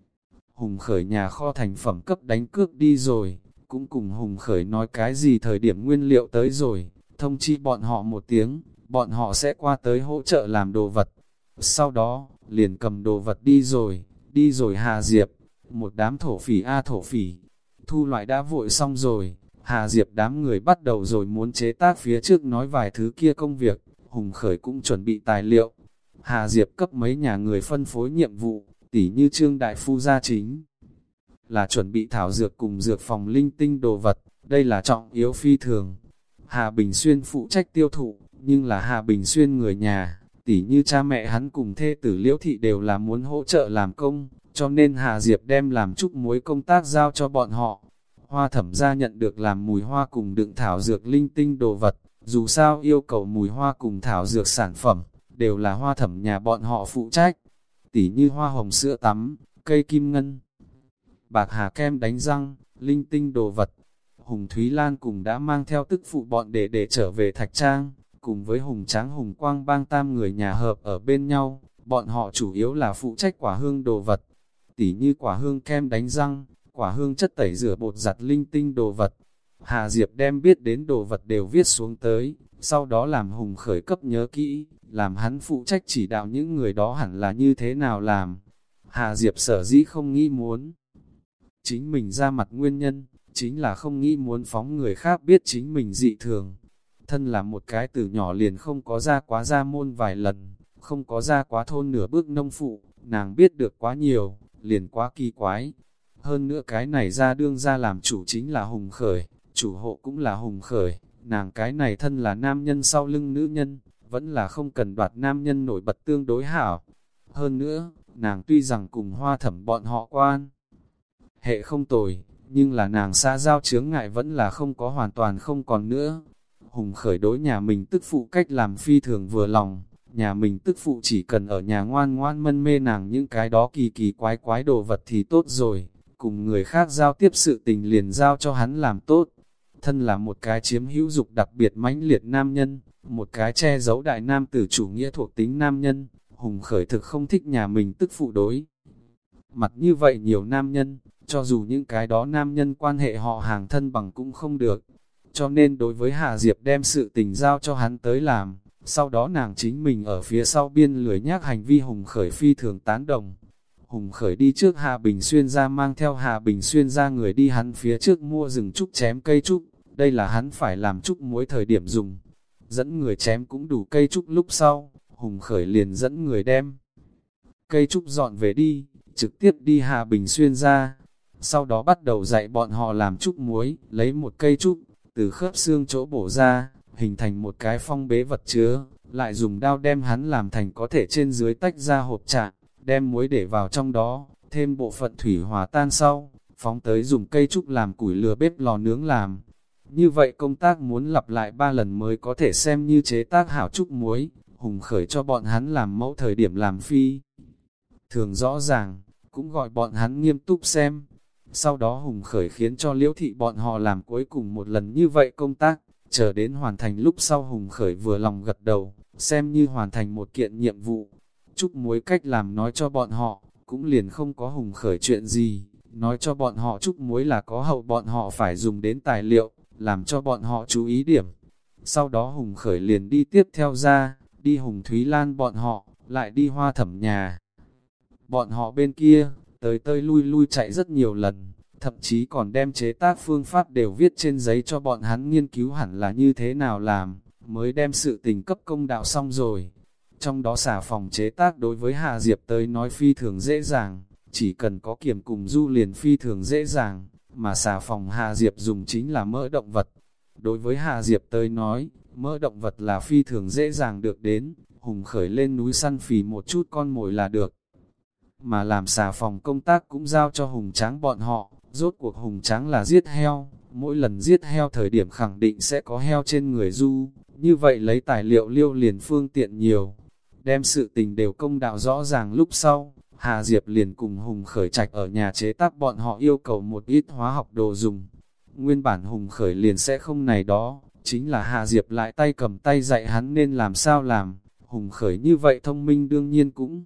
Hùng Khởi nhà kho thành phẩm cấp đánh cước đi rồi, cũng cùng Hùng Khởi nói cái gì thời điểm nguyên liệu tới rồi, thông chi bọn họ một tiếng, bọn họ sẽ qua tới hỗ trợ làm đồ vật. Sau đó, liền cầm đồ vật đi rồi, đi rồi Hà Diệp, một đám thổ phỉ a thổ phỉ, thu loại đã vội xong rồi, Hà Diệp đám người bắt đầu rồi muốn chế tác phía trước nói vài thứ kia công việc, Hùng Khởi cũng chuẩn bị tài liệu. Hà Diệp cấp mấy nhà người phân phối nhiệm vụ, tỉ như Trương Đại Phu gia chính là chuẩn bị thảo dược cùng dược phòng linh tinh đồ vật, đây là trọng yếu phi thường. Hà Bình Xuyên phụ trách tiêu thụ, nhưng là Hà Bình Xuyên người nhà, tỉ như cha mẹ hắn cùng thê tử Liễu Thị đều là muốn hỗ trợ làm công, cho nên Hà Diệp đem làm chút muối công tác giao cho bọn họ. Hoa Thẩm gia nhận được làm mùi hoa cùng đựng thảo dược linh tinh đồ vật, dù sao yêu cầu mùi hoa cùng thảo dược sản phẩm, đều là Hoa Thẩm nhà bọn họ phụ trách, tỉ như hoa hồng sữa tắm, cây kim ngân, bạc hà kem đánh răng, linh tinh đồ vật. Hùng Thúy Lan cùng đã mang theo tức phụ bọn để để trở về Thạch Trang, cùng với Hùng Tráng Hùng Quang Bang tam người nhà hợp ở bên nhau, bọn họ chủ yếu là phụ trách quả hương đồ vật, tỉ như quả hương kem đánh răng, quả hương chất tẩy rửa bột giặt linh tinh đồ vật. Hà Diệp đem biết đến đồ vật đều viết xuống tới, sau đó làm Hùng Khởi cấp nhớ kỹ, làm hắn phụ trách chỉ đạo những người đó hẳn là như thế nào làm. Hà Diệp sở dĩ không nghĩ muốn chính mình ra mặt nguyên nhân, chính là không nghĩ muốn phóng người khác biết chính mình dị thường. Thân là một cái từ nhỏ liền không có ra quá ra môn vài lần, không có ra quá thôn nửa bước nông phụ, nàng biết được quá nhiều, liền quá kỳ quái. Hơn nữa cái này ra đương ra làm chủ chính là Hùng Khởi, chủ hộ cũng là Hùng Khởi, nàng cái này thân là nam nhân sau lưng nữ nhân, vẫn là không cần đoạt nam nhân nổi bật tương đối hảo. Hơn nữa, nàng tuy rằng cùng Hoa Thẩm bọn họ quan hệ không tồi, nhưng là nàng xã giao chướng ngại vẫn là không có hoàn toàn không còn nữa. Hùng Khởi đối nhà mình tức phụ cách làm phi thường vừa lòng, nhà mình tức phụ chỉ cần ở nhà ngoan ngoan mân mê nàng những cái đó kỳ kỳ quái quái đồ vật thì tốt rồi, cùng người khác giao tiếp sự tình liền giao cho hắn làm tốt. Thân là một cái chiếm hữu dục đặc biệt mãnh liệt nam nhân, một cái che giấu đại nam tử chủ nghĩa thuộc tính nam nhân, Hùng Khởi thực không thích nhà mình tức phụ đối. Mặt như vậy nhiều nam nhân, cho dù những cái đó nam nhân quan hệ họ hàng thân bằng cũng không được. Cho nên đối với Hà Diệp đem sự tình giao cho hắn tới làm, sau đó nàng chính mình ở phía sau biên lười nhác hành vi Hùng Khởi phi thường tán đồng. Hùng Khởi đi trước Hà Bình Xuyên ra mang theo Hà Bình Xuyên ra người đi hắn phía trước mua rừng trúc chém cây trúc, đây là hắn phải làm trúc muối thời điểm dùng. Dẫn người chém cũng đủ cây trúc lúc sau, Hùng Khởi liền dẫn người đem cây trúc dọn về đi, trực tiếp đi Hà Bình Xuyên ra. Sau đó bắt đầu dạy bọn họ làm trúc muối, lấy một cây trúc, từ khớp xương chỗ bổ ra, hình thành một cái phong bế vật chứa, lại dùng đao đem hắn làm thành có thể trên dưới tách ra hộp trạng, đem muối để vào trong đó, thêm bộ phận thủy hòa tan sau, phóng tới dùng cây trúc làm củi lửa bếp lò nướng làm. Như vậy công tác muốn lặp lại ba lần mới có thể xem như chế tác hảo trúc muối. Hùng Khởi cho bọn hắn làm mẫu thời điểm làm phi thường rõ ràng, cũng gọi bọn hắn nghiêm túc xem. Sau đó Hùng Khởi khiến cho Liễu Thị bọn họ làm cuối cùng một lần như vậy công tác, chờ đến hoàn thành lúc sau Hùng Khởi vừa lòng gật đầu, xem như hoàn thành một kiện nhiệm vụ. Trúc muối cách làm nói cho bọn họ, cũng liền không có Hùng Khởi chuyện gì, nói cho bọn họ trúc muối là có hậu bọn họ phải dùng đến tài liệu, làm cho bọn họ chú ý điểm. Sau đó Hùng Khởi liền đi tiếp theo ra, đi Hùng Thúy Lan bọn họ, lại đi Hoa Thẩm nhà. Bọn họ bên kia, tới tơi lui lui chạy rất nhiều lần, thậm chí còn đem chế tác phương pháp đều viết trên giấy cho bọn hắn nghiên cứu hẳn là như thế nào làm, mới đem sự tình cấp công đạo xong rồi. Trong đó xà phòng chế tác đối với Hà Diệp tới nói phi thường dễ dàng, chỉ cần có kiềm cùng du liền phi thường dễ dàng, mà xà phòng Hà Diệp dùng chính là mỡ động vật. Đối với Hà Diệp tới nói, mỡ động vật là phi thường dễ dàng được đến, Hùng Khởi lên núi săn phì một chút con mồi là được. Mà làm xà phòng công tác cũng giao cho Hùng Tráng bọn họ, rốt cuộc Hùng Tráng là giết heo, mỗi lần giết heo thời điểm khẳng định sẽ có heo trên người du, như vậy lấy tài liệu liêu liền phương tiện nhiều. Đem sự tình đều công đạo rõ ràng lúc sau, Hà Diệp liền cùng Hùng Khởi Trạch ở nhà chế tác bọn họ yêu cầu một ít hóa học đồ dùng. Nguyên bản Hùng Khởi liền sẽ không này đó, chính là Hà Diệp lại tay cầm tay dạy hắn nên làm sao làm. Hùng Khởi như vậy thông minh đương nhiên cũng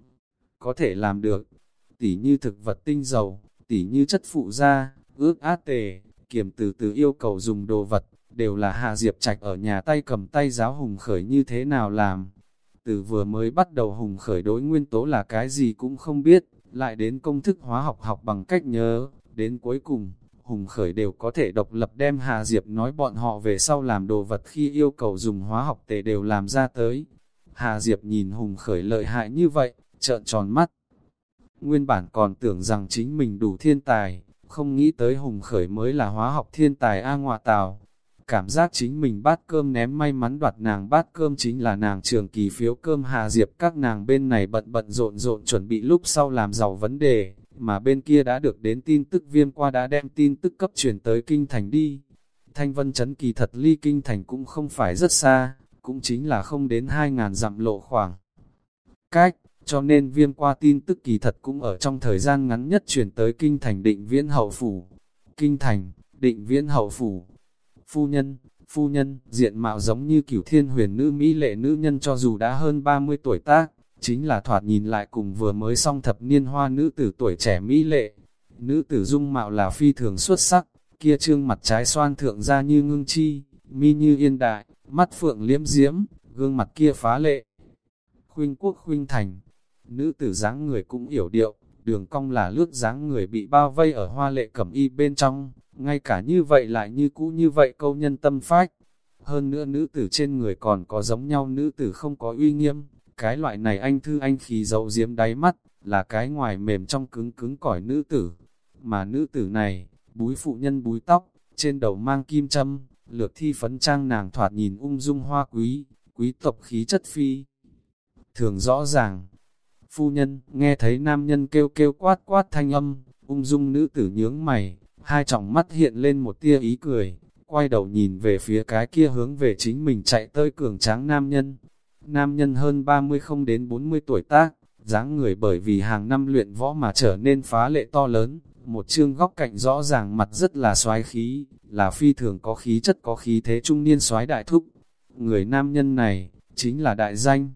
có thể làm được. Tỉ như thực vật tinh dầu, tỉ như chất phụ gia, ướp át tề, kiểm từ từ yêu cầu dùng đồ vật, đều là Hà Diệp Trạch ở nhà tay cầm tay giáo Hùng Khởi như thế nào làm. Từ vừa mới bắt đầu Hùng Khởi đối nguyên tố là cái gì cũng không biết, lại đến công thức hóa học học bằng cách nhớ, đến cuối cùng, Hùng Khởi đều có thể độc lập đem Hà Diệp nói bọn họ về sau làm đồ vật khi yêu cầu dùng hóa học tề đều làm ra tới. Hà Diệp nhìn Hùng Khởi lợi hại như vậy, trợn tròn mắt. Nguyên bản còn tưởng rằng chính mình đủ thiên tài, không nghĩ tới Hùng Khởi mới là hóa học thiên tài A ngoại tào. Cảm giác chính mình bát cơm ném may mắn đoạt nàng bát cơm chính là nàng trường kỳ phiếu cơm Hà Diệp các nàng bên này bận bận rộn rộn chuẩn bị lúc sau làm giàu vấn đề, mà bên kia đã được đến tin tức Viêm qua đã đem tin tức cấp truyền tới Kinh Thành đi. Thanh Vân Trấn kỳ thật ly Kinh Thành cũng không phải rất xa, cũng chính là không đến hai ngàn dặm lộ khoảng cách, cho nên Viêm qua tin tức kỳ thật cũng ở trong thời gian ngắn nhất truyền tới Kinh Thành Định Viễn Hậu Phủ. Kinh Thành, Định Viễn Hậu Phủ. Phu nhân, phu nhân, diện mạo giống như Cửu Thiên Huyền nữ mỹ lệ nữ nhân cho dù đã hơn ba mươi tuổi tác, chính là thoạt nhìn lại cùng vừa mới xong thập niên hoa nữ tử tuổi trẻ mỹ lệ. Nữ tử dung mạo là phi thường xuất sắc, kia trương mặt trái xoan thượng ra như ngưng chi, mi như yên đại, mắt phượng liễm diễm, gương mặt kia phá lệ. Khuynh quốc khuynh thành, nữ tử dáng người cũng yểu điệu, đường cong là lướt dáng người bị bao vây ở hoa lệ cẩm y bên trong, ngay cả như vậy lại như cũ như vậy câu nhân tâm phách. Hơn nữa nữ tử trên người còn có giống nhau nữ tử không có uy nghiêm, cái loại này anh thư anh khí giấu giếm đáy mắt, là cái ngoài mềm trong cứng cứng cỏi nữ tử. Mà nữ tử này, búi phụ nhân búi tóc, trên đầu mang kim châm, lược thi phấn trang nàng thoạt nhìn ung dung hoa quý, quý tộc khí chất phi. Thường rõ ràng, phu nhân, nghe thấy nam nhân kêu kêu quát quát thanh âm, ung dung nữ tử nhướng mày, hai tròng mắt hiện lên một tia ý cười, quay đầu nhìn về phía cái kia hướng về chính mình chạy tới cường tráng nam nhân. Nam nhân hơn ba mươi không đến bốn mươi tuổi tác, dáng người bởi vì hàng năm luyện võ mà trở nên phá lệ to lớn, một chương góc cạnh rõ ràng mặt rất là soái khí, là phi thường có khí chất có khí thế trung niên soái đại thúc. Người nam nhân này, chính là đại danh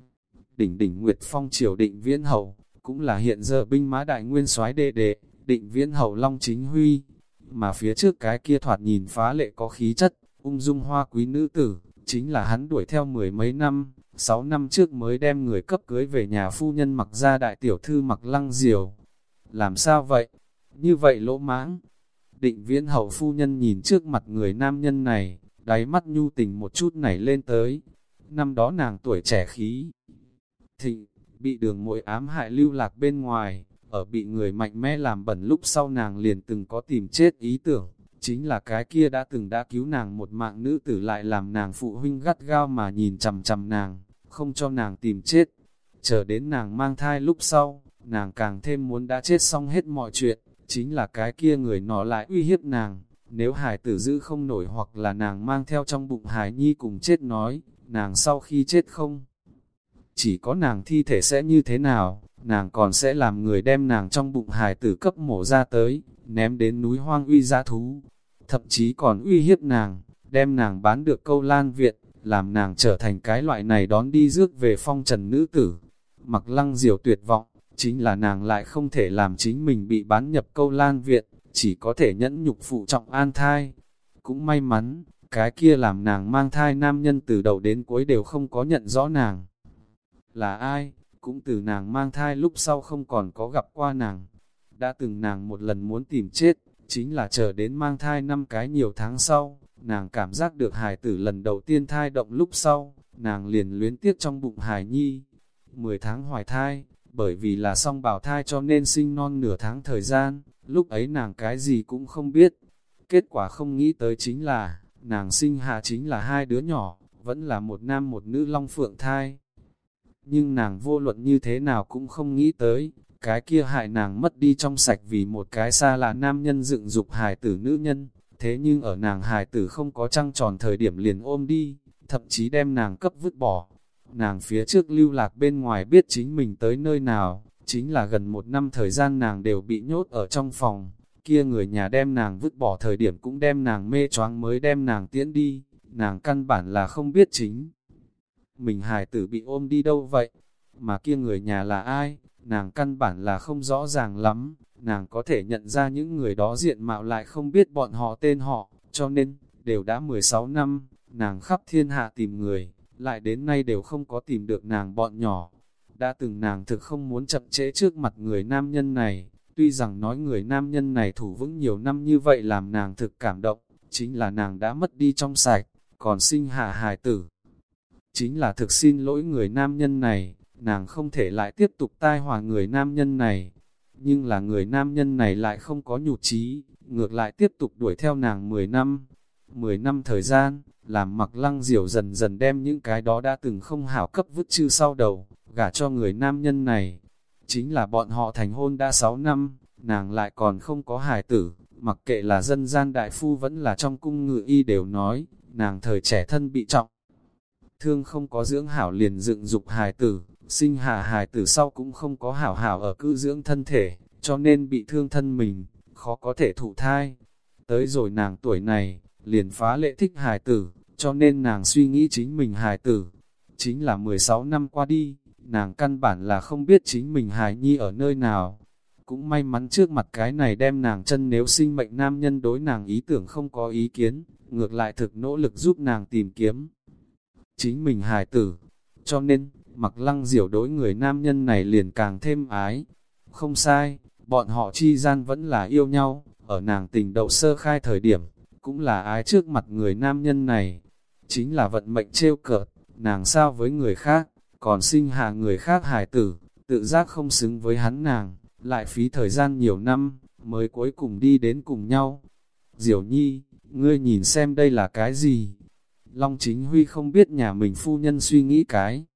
Đỉnh Đỉnh Nguyệt Phong triều Định Viễn Hậu, cũng là hiện giờ binh mã đại nguyên soái đệ đệ, Định Viễn Hậu Long Chính Huy. Mà phía trước cái kia thoạt nhìn phá lệ có khí chất, ung dung hoa quý nữ tử, chính là hắn đuổi theo mười mấy năm, sáu năm trước mới đem người cấp cưới về nhà phu nhân Mặc ra đại tiểu thư Mặc Lăng Diều. Làm sao vậy? Như vậy lỗ mãng. Định Viễn Hậu phu nhân nhìn trước mặt người nam nhân này, đáy mắt nhu tình một chút nảy lên tới. Năm đó nàng tuổi trẻ khí thịnh, bị đường muội ám hại lưu lạc bên ngoài, ở bị người mạnh mẽ làm bẩn lúc sau nàng liền từng có tìm chết ý tưởng, chính là cái kia đã từng đã cứu nàng một mạng nữ tử lại làm nàng phụ huynh gắt gao mà nhìn chằm chằm nàng, không cho nàng tìm chết. Chờ đến nàng mang thai lúc sau, nàng càng thêm muốn đã chết xong hết mọi chuyện, chính là cái kia người nọ lại uy hiếp nàng, nếu hài tử giữ không nổi hoặc là nàng mang theo trong bụng hài nhi cùng chết nói, nàng sau khi chết không chỉ có nàng thi thể sẽ như thế nào, nàng còn sẽ làm người đem nàng trong bụng hài tử cấp mổ ra tới, ném đến núi hoang uy dã thú, thậm chí còn uy hiếp nàng, đem nàng bán được Câu Lan viện, làm nàng trở thành cái loại này đón đi rước về phong trần nữ tử. Mặc Lăng Diều tuyệt vọng, chính là nàng lại không thể làm chính mình bị bán nhập Câu Lan viện, chỉ có thể nhẫn nhục phụ trọng an thai. Cũng may mắn, cái kia làm nàng mang thai nam nhân từ đầu đến cuối đều không có nhận rõ nàng là ai, cũng từ nàng mang thai lúc sau không còn có gặp qua nàng. Đã từng nàng một lần muốn tìm chết, chính là chờ đến mang thai năm cái nhiều tháng sau, nàng cảm giác được hài tử lần đầu tiên thai động lúc sau, nàng liền luyến tiếc trong bụng hài nhi. Mười tháng hoài thai, bởi vì là song bào thai cho nên sinh non nửa tháng thời gian, lúc ấy nàng cái gì cũng không biết. Kết quả không nghĩ tới chính là, nàng sinh hạ chính là hai đứa nhỏ, vẫn là một nam một nữ long phượng thai. Nhưng nàng vô luận như thế nào cũng không nghĩ tới, cái kia hại nàng mất đi trong sạch vì một cái xa lạ nam nhân dựng dục hài tử nữ nhân, thế nhưng ở nàng hài tử không có trăng tròn thời điểm liền ôm đi, thậm chí đem nàng cấp vứt bỏ. Nàng phía trước lưu lạc bên ngoài biết chính mình tới nơi nào, chính là gần một năm thời gian nàng đều bị nhốt ở trong phòng, kia người nhà đem nàng vứt bỏ thời điểm cũng đem nàng mê choáng mới đem nàng tiễn đi, nàng căn bản là không biết chính mình hài tử bị ôm đi đâu vậy, mà kia người nhà là ai, nàng căn bản là không rõ ràng lắm, nàng có thể nhận ra những người đó diện mạo lại không biết bọn họ tên họ, cho nên, đều đã mười sáu năm, nàng khắp thiên hạ tìm người, lại đến nay đều không có tìm được nàng bọn nhỏ. Đã từng nàng thực không muốn chậm trễ trước mặt người nam nhân này, tuy rằng nói người nam nhân này thủ vững nhiều năm như vậy làm nàng thực cảm động, chính là nàng đã mất đi trong sạch, còn sinh hạ hài tử. Chính là thực xin lỗi người nam nhân này, nàng không thể lại tiếp tục tai họa người nam nhân này. Nhưng là người nam nhân này lại không có nhụt chí, ngược lại tiếp tục đuổi theo nàng mười năm. mười năm thời gian, làm Mặc Lăng Diều dần dần đem những cái đó đã từng không hảo cấp vứt chư sau đầu, gả cho người nam nhân này. Chính là bọn họ thành hôn đã sáu năm, nàng lại còn không có hài tử, mặc kệ là dân gian đại phu vẫn là trong cung ngự y đều nói, nàng thời trẻ thân bị trọng. Thương không có dưỡng hảo liền dựng dục hài tử, sinh hạ hài tử sau cũng không có hảo hảo ở cư dưỡng thân thể, cho nên bị thương thân mình, khó có thể thụ thai. Tới rồi nàng tuổi này, liền phá lệ thích hài tử, cho nên nàng suy nghĩ chính mình hài tử. Chính là mười sáu năm qua đi, nàng căn bản là không biết chính mình hài nhi ở nơi nào. Cũng may mắn trước mặt cái này đem nàng chân nếu sinh mệnh nam nhân đối nàng ý tưởng không có ý kiến, ngược lại thực nỗ lực giúp nàng tìm kiếm chính mình hài tử. Cho nên, Mặc Lăng Diều đối người nam nhân này liền càng thêm ái. Không sai, bọn họ chi gian vẫn là yêu nhau, ở nàng tình đậu sơ khai thời điểm, cũng là ái trước mặt người nam nhân này. Chính là vận mệnh trêu cợt, nàng sao với người khác, còn sinh hạ người khác hài tử, tự giác không xứng với hắn nàng, lại phí thời gian nhiều năm, mới cuối cùng đi đến cùng nhau. Diều Nhi, ngươi nhìn xem đây là cái gì? Long Chính Huy không biết nhà mình phu nhân suy nghĩ cái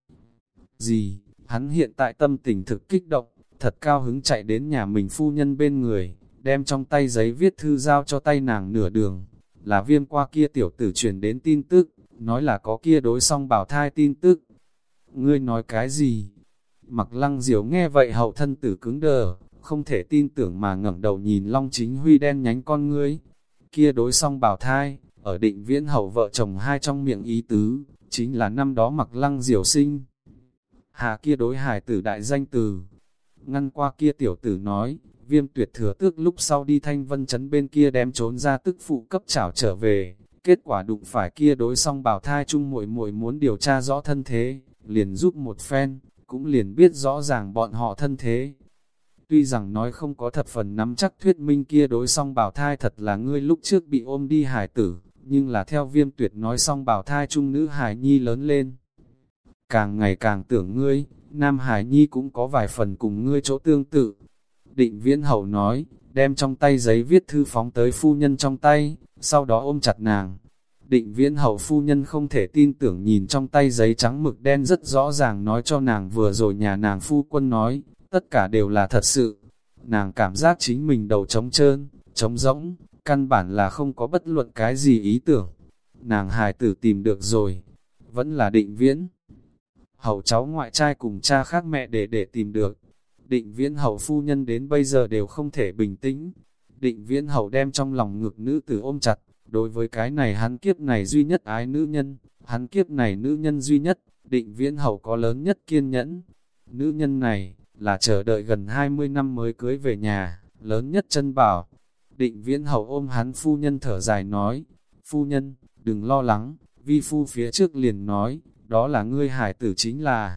gì, hắn hiện tại tâm tình thực kích động, thật cao hứng chạy đến nhà mình phu nhân bên người, đem trong tay giấy viết thư giao cho tay nàng nửa đường, là Viêm qua kia tiểu tử truyền đến tin tức, nói là có kia đối song bảo thai tin tức. Ngươi nói cái gì? Mặc Lăng Diều nghe vậy hậu thân tử cứng đờ, không thể tin tưởng mà ngẩng đầu nhìn Long Chính Huy đen nhánh con ngươi. Kia đối song bảo thai, ở Định Viễn hậu vợ chồng hai trong miệng ý tứ, chính là năm đó Mặc Lăng Diều sinh hạ kia đối hài tử đại danh từ. Ngăn qua kia tiểu tử nói, Viêm Tuyệt thừa tước lúc sau đi Thanh Vân Trấn bên kia đem trốn ra tức phụ cấp chảo trở về, kết quả đụng phải kia đối song bào thai chung muội muội muốn điều tra rõ thân thế, liền giúp một phen, cũng liền biết rõ ràng bọn họ thân thế. Tuy rằng nói không có thập phần nắm chắc thuyết minh kia đối song bào thai thật là ngươi lúc trước bị ôm đi hài tử, nhưng là theo Viêm Tuyệt nói song bào thai chung nữ hài nhi lớn lên. Càng ngày càng tưởng ngươi, nam hài nhi cũng có vài phần cùng ngươi chỗ tương tự. Định Viễn hậu nói, đem trong tay giấy viết thư phóng tới phu nhân trong tay, sau đó ôm chặt nàng. Định Viễn hậu phu nhân không thể tin tưởng nhìn trong tay giấy trắng mực đen rất rõ ràng nói cho nàng vừa rồi nhà nàng phu quân nói, tất cả đều là thật sự. Nàng cảm giác chính mình đầu trống trơn, trống rỗng, căn bản là không có bất luận cái gì ý tưởng. Nàng hài tử tìm được rồi, vẫn là Định Viễn hậu cháu ngoại trai cùng cha khác mẹ để để tìm được. Định Viễn hậu phu nhân đến bây giờ đều không thể bình tĩnh. Định Viễn Hầu đem trong lòng ngực nữ tử ôm chặt, đối với cái này hắn kiếp này duy nhất ái nữ nhân, hắn kiếp này nữ nhân duy nhất, Định Viễn Hầu có lớn nhất kiên nhẫn. Nữ nhân này, là chờ đợi gần hai mươi năm mới cưới về nhà, lớn nhất chân bảo. Định Viễn Hầu ôm hắn phu nhân thở dài nói, phu nhân, đừng lo lắng, vi phu phía trước liền nói, đó là ngươi hải tử chính là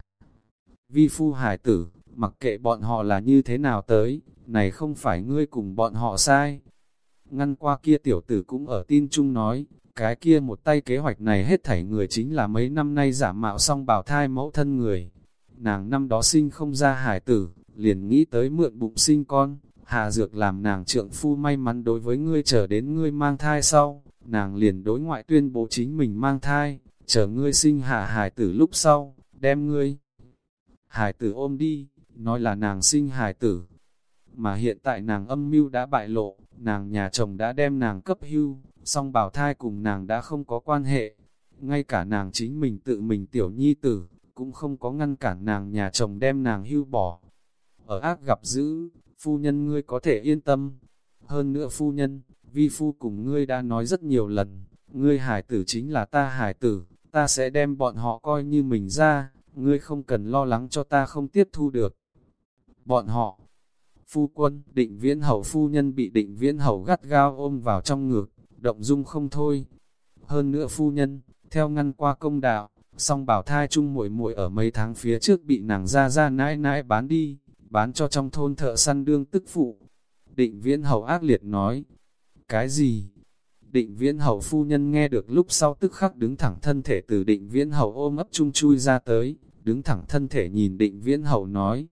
vi phu hải tử, mặc kệ bọn họ là như thế nào tới, này không phải ngươi cùng bọn họ sai. Ngăn qua kia tiểu tử cũng ở tin chung nói, cái kia một tay kế hoạch này hết thảy người chính là mấy năm nay giả mạo xong bào thai mẫu thân người. Nàng năm đó sinh không ra hải tử, liền nghĩ tới mượn bụng sinh con, Hà Dược làm nàng trượng phu may mắn đối với ngươi, chờ đến ngươi mang thai sau, nàng liền đối ngoại tuyên bố chính mình mang thai, chờ ngươi sinh hạ hải tử lúc sau, đem ngươi hải tử ôm đi, nói là nàng sinh hải tử. Mà hiện tại nàng âm mưu đã bại lộ, nàng nhà chồng đã đem nàng cấp hưu, song bào thai cùng nàng đã không có quan hệ. Ngay cả nàng chính mình tự mình tiểu nhi tử, cũng không có ngăn cản nàng nhà chồng đem nàng hưu bỏ. Ở ác gặp dữ, phu nhân ngươi có thể yên tâm. Hơn nữa phu nhân, vi phu cùng ngươi đã nói rất nhiều lần, ngươi hải tử chính là ta hải tử, ta sẽ đem bọn họ coi như mình ra, ngươi không cần lo lắng cho ta không tiếp thu được bọn họ. Phu quân, Định Viễn Hầu phu nhân bị Định Viễn Hầu gắt gao ôm vào trong ngực, động dung không thôi. Hơn nữa phu nhân, theo ngăn qua công đạo, song bảo thai chung muội muội ở mấy tháng phía trước bị nàng ra ra nãi nãi bán đi, bán cho trong thôn thợ săn đương tức phụ. Định Viễn Hầu ác liệt nói, cái gì? Định Viễn Hầu phu nhân nghe được lúc sau tức khắc đứng thẳng thân thể từ Định Viễn Hầu ôm ấp chung chui ra tới, đứng thẳng thân thể nhìn Định Viễn Hầu nói,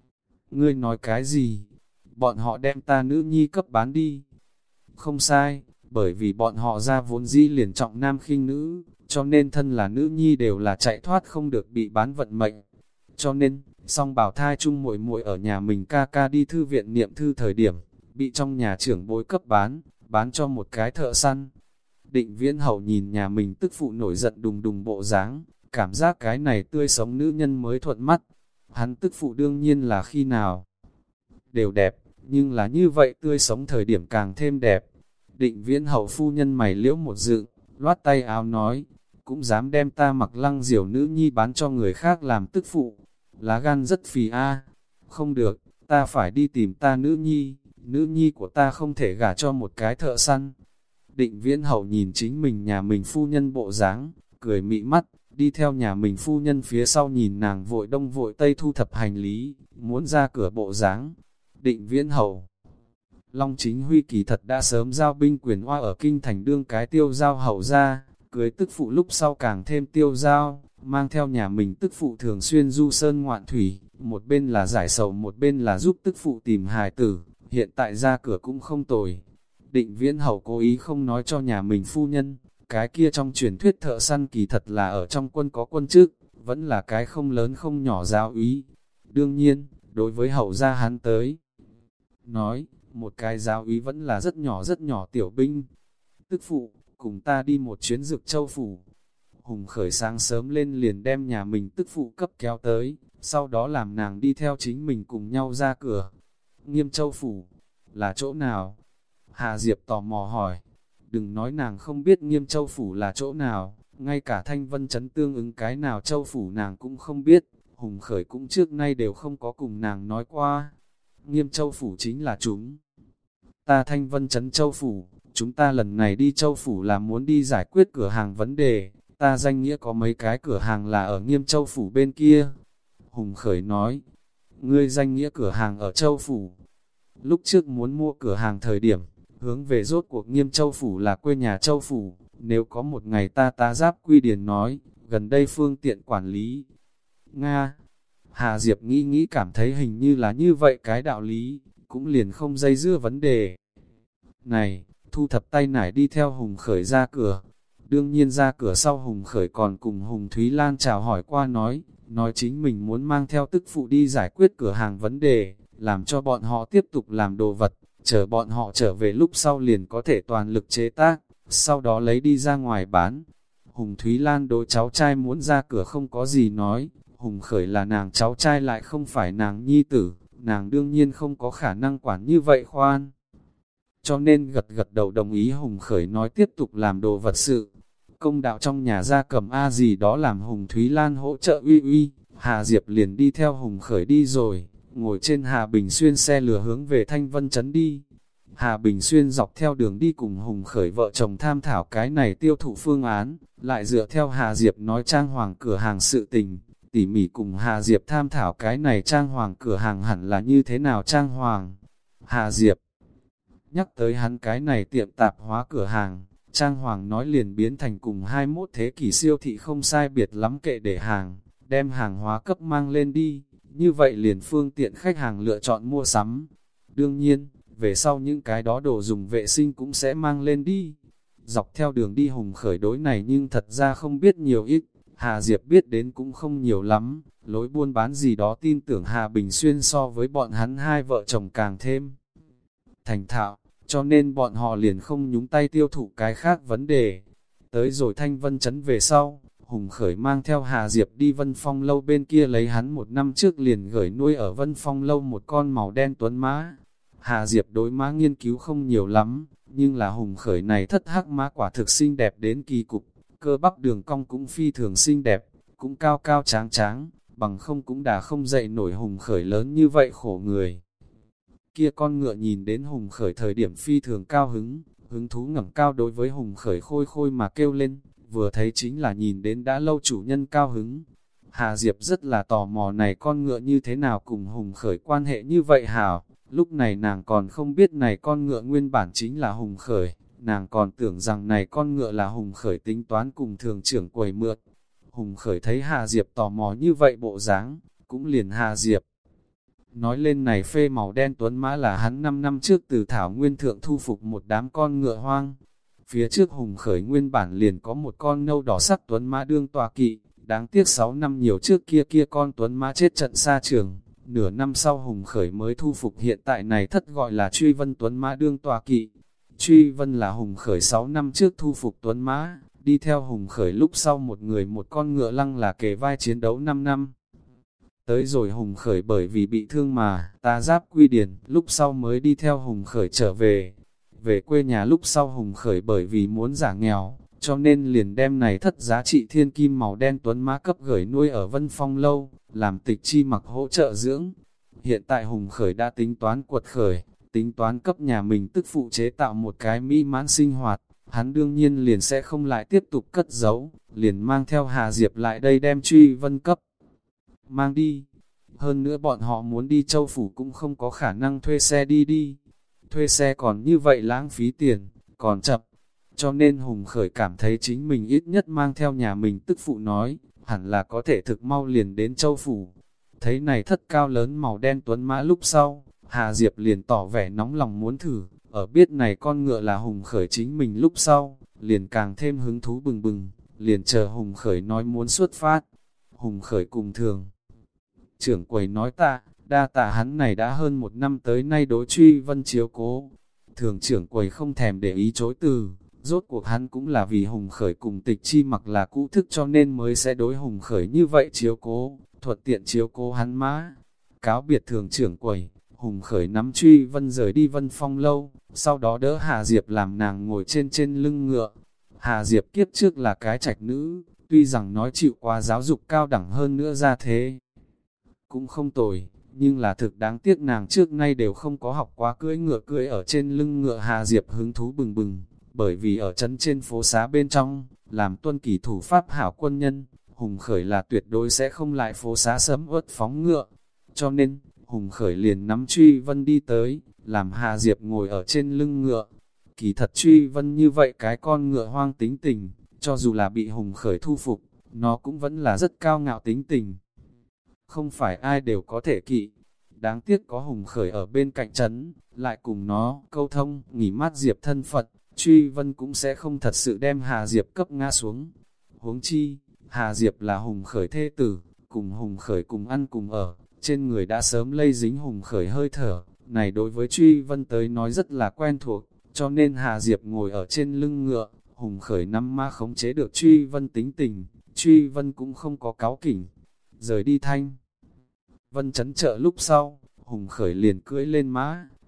ngươi nói cái gì? Bọn họ đem ta nữ nhi cấp bán đi. Không sai, bởi vì bọn họ ra vốn dĩ liền trọng nam khinh nữ, cho nên thân là nữ nhi đều là chạy thoát không được bị bán vận mệnh. Cho nên, song bảo thai chung muội muội ở nhà mình ca ca đi thư viện niệm thư thời điểm, bị trong nhà trưởng bối cấp bán, bán cho một cái thợ săn. Định Viễn Hầu nhìn nhà mình tức phụ nổi giận đùng đùng bộ dáng, cảm giác cái này tươi sống nữ nhân mới thuận mắt. Hắn tức phụ đương nhiên là khi nào đều đẹp, nhưng là như vậy tươi sống thời điểm càng thêm đẹp. Định Viễn Hầu phu nhân mày liễu một dựng, loát tay áo nói, cũng dám đem ta mặc lăng diều nữ nhi bán cho người khác làm tức phụ, lá gan rất phì a. Không được, ta phải đi tìm ta nữ nhi, nữ nhi của ta không thể gả cho một cái thợ săn. Định Viễn Hầu nhìn chính mình nhà mình phu nhân bộ dáng, cười mị mắt, đi theo nhà mình phu nhân phía sau nhìn nàng vội đông vội tây thu thập hành lý, muốn ra cửa bộ dáng. Định Viễn Hầu Long Chính Huy kỳ thật đã sớm giao binh quyền oa ở kinh thành đương cái tiêu giao hầu ra, cưới tức phụ lúc sau càng thêm tiêu giao, mang theo nhà mình tức phụ thường xuyên du sơn ngoạn thủy, một bên là giải sầu một bên là giúp tức phụ tìm hài tử, hiện tại ra cửa cũng không tồi. Định Viễn Hầu cố ý không nói cho nhà mình phu nhân, cái kia trong truyền thuyết thợ săn kỳ thật là ở trong quân có quân chức, vẫn là cái không lớn không nhỏ giáo úy. Đương nhiên, đối với hầu gia hắn tới nói, một cái giáo úy vẫn là rất nhỏ rất nhỏ tiểu binh. Tức phụ, cùng ta đi một chuyến Dược Châu phủ. Hùng Khởi sáng sớm lên liền đem nhà mình tức phụ cấp kéo tới, sau đó làm nàng đi theo chính mình cùng nhau ra cửa. Nghiêm Châu phủ, là chỗ nào? Hà Diệp tò mò hỏi. Đừng nói nàng không biết Nghiêm Châu phủ là chỗ nào, ngay cả Thanh Vân Trấn tương ứng cái nào Châu phủ nàng cũng không biết. Hùng Khởi cũng trước nay đều không có cùng nàng nói qua. Nghiêm Châu phủ chính là chúng ta Thanh Vân Trấn Châu phủ, chúng ta lần này đi Châu phủ là muốn đi giải quyết cửa hàng vấn đề, ta danh nghĩa có mấy cái cửa hàng là ở Nghiêm Châu phủ bên kia. Hùng Khởi nói, ngươi danh nghĩa cửa hàng ở Châu phủ. Lúc trước muốn mua cửa hàng thời điểm, hướng về rốt cuộc Nghiêm Châu phủ là quê nhà Châu phủ, nếu có một ngày ta tá giáp quy điển nói, gần đây phương tiện quản lý. Nga, Hà Diệp nghĩ nghĩ cảm thấy hình như là như vậy cái đạo lý, cũng liền không dây dưa vấn đề. Này, thu thập tay nải đi theo Hùng Khởi ra cửa. Đương nhiên ra cửa sau Hùng Khởi còn cùng Hùng Thúy Lan chào hỏi qua nói, nói chính mình muốn mang theo tức phụ đi giải quyết cửa hàng vấn đề, làm cho bọn họ tiếp tục làm đồ vật, chờ bọn họ trở về lúc sau liền có thể toàn lực chế tác, sau đó lấy đi ra ngoài bán. Hùng Thúy Lan đối cháu trai muốn ra cửa không có gì nói, Hùng Khởi là nàng cháu trai lại không phải nàng nhi tử, nàng đương nhiên không có khả năng quản như vậy khoan. cho nên gật gật đầu đồng ý Hùng Khởi nói tiếp tục làm đồ vật sự. Công đạo trong nhà gia cầm A gì đó làm Hùng Thúy Lan hỗ trợ uy uy, Hà Diệp liền đi theo Hùng Khởi đi rồi, ngồi trên Hà Bình Xuyên xe lửa hướng về Thanh Vân Trấn đi. Hà Bình Xuyên dọc theo đường đi cùng Hùng Khởi vợ chồng tham thảo cái này tiêu thụ phương án, lại dựa theo Hà Diệp nói trang hoàng cửa hàng sự tình, tỉ mỉ cùng Hà Diệp tham thảo cái này trang hoàng cửa hàng hẳn là như thế nào trang hoàng. Hà Diệp nhắc tới hắn cái này tiệm tạp hóa cửa hàng, trang hoàng nói liền biến thành cùng hai mươi mốt thế kỷ siêu thị không sai biệt lắm kệ để hàng, đem hàng hóa cấp mang lên đi, như vậy liền phương tiện khách hàng lựa chọn mua sắm. Đương nhiên, về sau những cái đó đồ dùng vệ sinh cũng sẽ mang lên đi. Dọc theo đường đi Hùng Khởi đối này nhưng thật ra không biết nhiều ít, Hà Diệp biết đến cũng không nhiều lắm, lối buôn bán gì đó tin tưởng Hà Bình Xuyên so với bọn hắn hai vợ chồng càng thêm thành thạo, cho nên bọn họ liền không nhúng tay tiêu thụ cái khác vấn đề. Tới rồi Thanh Vân Trấn về sau, Hùng Khởi mang theo Hà Diệp đi Vân Phong Lâu bên kia lấy hắn một năm trước liền gửi nuôi ở Vân Phong Lâu một con màu đen tuấn mã. Hà Diệp đối mã nghiên cứu không nhiều lắm, nhưng là Hùng Khởi này thất hắc mã quả thực xinh đẹp đến kỳ cục, cơ bắp đường cong cũng phi thường xinh đẹp, cũng cao cao tráng tráng, bằng không cũng đã không dậy nổi Hùng Khởi lớn như vậy khổ người. Kia con ngựa nhìn đến Hùng Khởi thời điểm phi thường cao hứng, hứng thú ngẩng cao đối với Hùng Khởi khôi khôi mà kêu lên, vừa thấy chính là nhìn đến đã lâu chủ nhân cao hứng. Hà Diệp rất là tò mò này con ngựa như thế nào cùng Hùng Khởi quan hệ như vậy hảo, lúc này nàng còn không biết này con ngựa nguyên bản chính là Hùng Khởi, nàng còn tưởng rằng này con ngựa là Hùng Khởi tính toán cùng thường trưởng quầy mượt. Hùng Khởi thấy Hà Diệp tò mò như vậy bộ dáng, cũng liền Hà Diệp. Nói lên này phê màu đen tuấn mã là hắn năm năm trước từ Thảo Nguyên Thượng thu phục một đám con ngựa hoang. Phía trước Hùng Khởi nguyên bản liền có một con nâu đỏ sắc tuấn mã đương tòa kỵ, đáng tiếc sáu năm nhiều trước kia kia con tuấn mã chết trận xa trường. Nửa năm sau Hùng Khởi mới thu phục hiện tại này thất gọi là Truy Vân tuấn mã đương tòa kỵ. Truy Vân là Hùng Khởi sáu năm trước thu phục tuấn mã, đi theo Hùng Khởi lúc sau một người một con ngựa lăng là kề vai chiến đấu năm năm. Tới rồi Hùng Khởi bởi vì bị thương mà ta giáp quy điển, lúc sau mới đi theo Hùng Khởi trở về. Về quê nhà lúc sau Hùng Khởi bởi vì muốn giả nghèo, cho nên liền đem này thất giá trị thiên kim màu đen tuấn mã cấp gửi nuôi ở Vân Phong Lâu, làm Tịch Chi Mặc hỗ trợ dưỡng. Hiện tại Hùng Khởi đã tính toán quật khởi, tính toán cấp nhà mình tức phụ chế tạo một cái mỹ mãn sinh hoạt, hắn đương nhiên liền sẽ không lại tiếp tục cất giấu, liền mang theo Hà Diệp lại đây đem Truy Vân cấp mang đi. Hơn nữa bọn họ muốn đi Châu Phủ cũng không có khả năng thuê xe đi đi. Thuê xe còn như vậy lãng phí tiền, còn chậm. Cho nên Hùng Khởi cảm thấy chính mình ít nhất mang theo nhà mình tức phụ nói, hẳn là có thể thực mau liền đến Châu Phủ. Thấy này thất cao lớn màu đen tuấn mã lúc sau, Hà Diệp liền tỏ vẻ nóng lòng muốn thử, ở biết này con ngựa là Hùng Khởi chính mình lúc sau, liền càng thêm hứng thú bừng bừng, liền chờ Hùng Khởi nói muốn xuất phát. Hùng Khởi cùng thường trưởng quầy nói tạ, đa tạ hắn này đã hơn một năm tới nay đối Truy Vân chiếu cố. Thường trưởng quầy không thèm để ý chối từ, rốt cuộc hắn cũng là vì Hùng Khởi cùng Tịch Chi Mặc là cũ thức cho nên mới sẽ đối Hùng Khởi như vậy chiếu cố, thuận tiện chiếu cố hắn mã. Cáo biệt thường trưởng quầy, Hùng Khởi nắm Truy Vân rời đi Vân Phong Lâu, sau đó đỡ Hà Diệp làm nàng ngồi trên trên lưng ngựa. Hà Diệp kiếp trước là cái trạch nữ, tuy rằng nói chịu qua giáo dục cao đẳng hơn nữa ra thế cũng không tồi, nhưng là thực đáng tiếc nàng trước nay đều không có học quá cưỡi ngựa cưỡi ở trên lưng ngựa. Hà Diệp hứng thú bừng bừng, bởi vì ở trấn trên phố xá bên trong, làm tuân kỷ thủ pháp hảo quân nhân, Hùng Khởi là tuyệt đối sẽ không lại phố xá sấm uất phóng ngựa. Cho nên, Hùng Khởi liền nắm Truy Vân đi tới, làm Hà Diệp ngồi ở trên lưng ngựa. Kỳ thật Truy Vân như vậy cái con ngựa hoang tính tình, cho dù là bị Hùng Khởi thu phục, nó cũng vẫn là rất cao ngạo tính tình. Không phải ai đều có thể kỵ. Đáng tiếc có Hùng Khởi ở bên cạnh trấn, lại cùng nó câu thông, nghỉ mát Diệp thân phận, Truy Vân cũng sẽ không thật sự đem Hà Diệp cấp ngã xuống. Huống chi, Hà Diệp là Hùng Khởi thê tử, cùng Hùng Khởi cùng ăn cùng ở, trên người đã sớm lây dính Hùng Khởi hơi thở, này đối với Truy Vân tới nói rất là quen thuộc, cho nên Hà Diệp ngồi ở trên lưng ngựa, Hùng Khởi nắm mã khống chế được Truy Vân tính tình, Truy Vân cũng không có cáu kỉnh. Rời đi Thanh Vân trấn chợ lúc sau, Hùng Khởi liền cưỡi lên mã,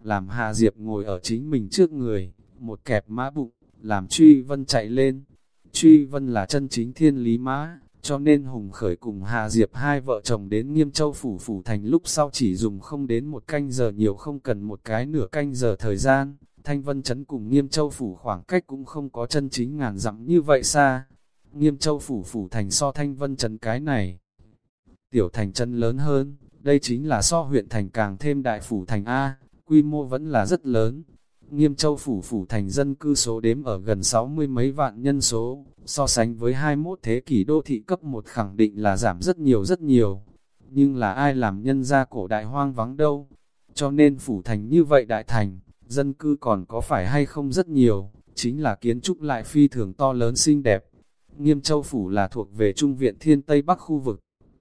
làm Hà Diệp ngồi ở chính mình trước người, một kẹp mã bụng, làm Truy Vân chạy lên. Truy Vân là chân chính thiên lý mã, cho nên Hùng Khởi cùng Hà Diệp hai vợ chồng đến Nghiêm Châu phủ phủ thành lúc sau chỉ dùng không đến một canh giờ nhiều, không cần một cái nửa canh giờ thời gian. Thanh Vân Trấn cùng Nghiêm Châu phủ khoảng cách cũng không có chân chính ngàn dặm như vậy xa. Nghiêm Châu phủ phủ thành so Thanh Vân Trấn cái này tiểu thành trấn lớn hơn, đây chính là so huyện thành càng thêm đại phủ thành A, quy mô vẫn là rất lớn. Nghiêm Châu phủ phủ thành dân cư số đếm ở gần sáu mươi mấy vạn nhân số, so sánh với hai mươi mốt thế kỷ đô thị cấp một khẳng định là giảm rất nhiều rất nhiều. Nhưng là ai làm nhân gia cổ đại hoang vắng đâu, cho nên phủ thành như vậy đại thành, dân cư còn có phải hay không rất nhiều, chính là kiến trúc lại phi thường to lớn xinh đẹp. Nghiêm Châu phủ là thuộc về Trung Viện Thiên Tây Bắc khu vực.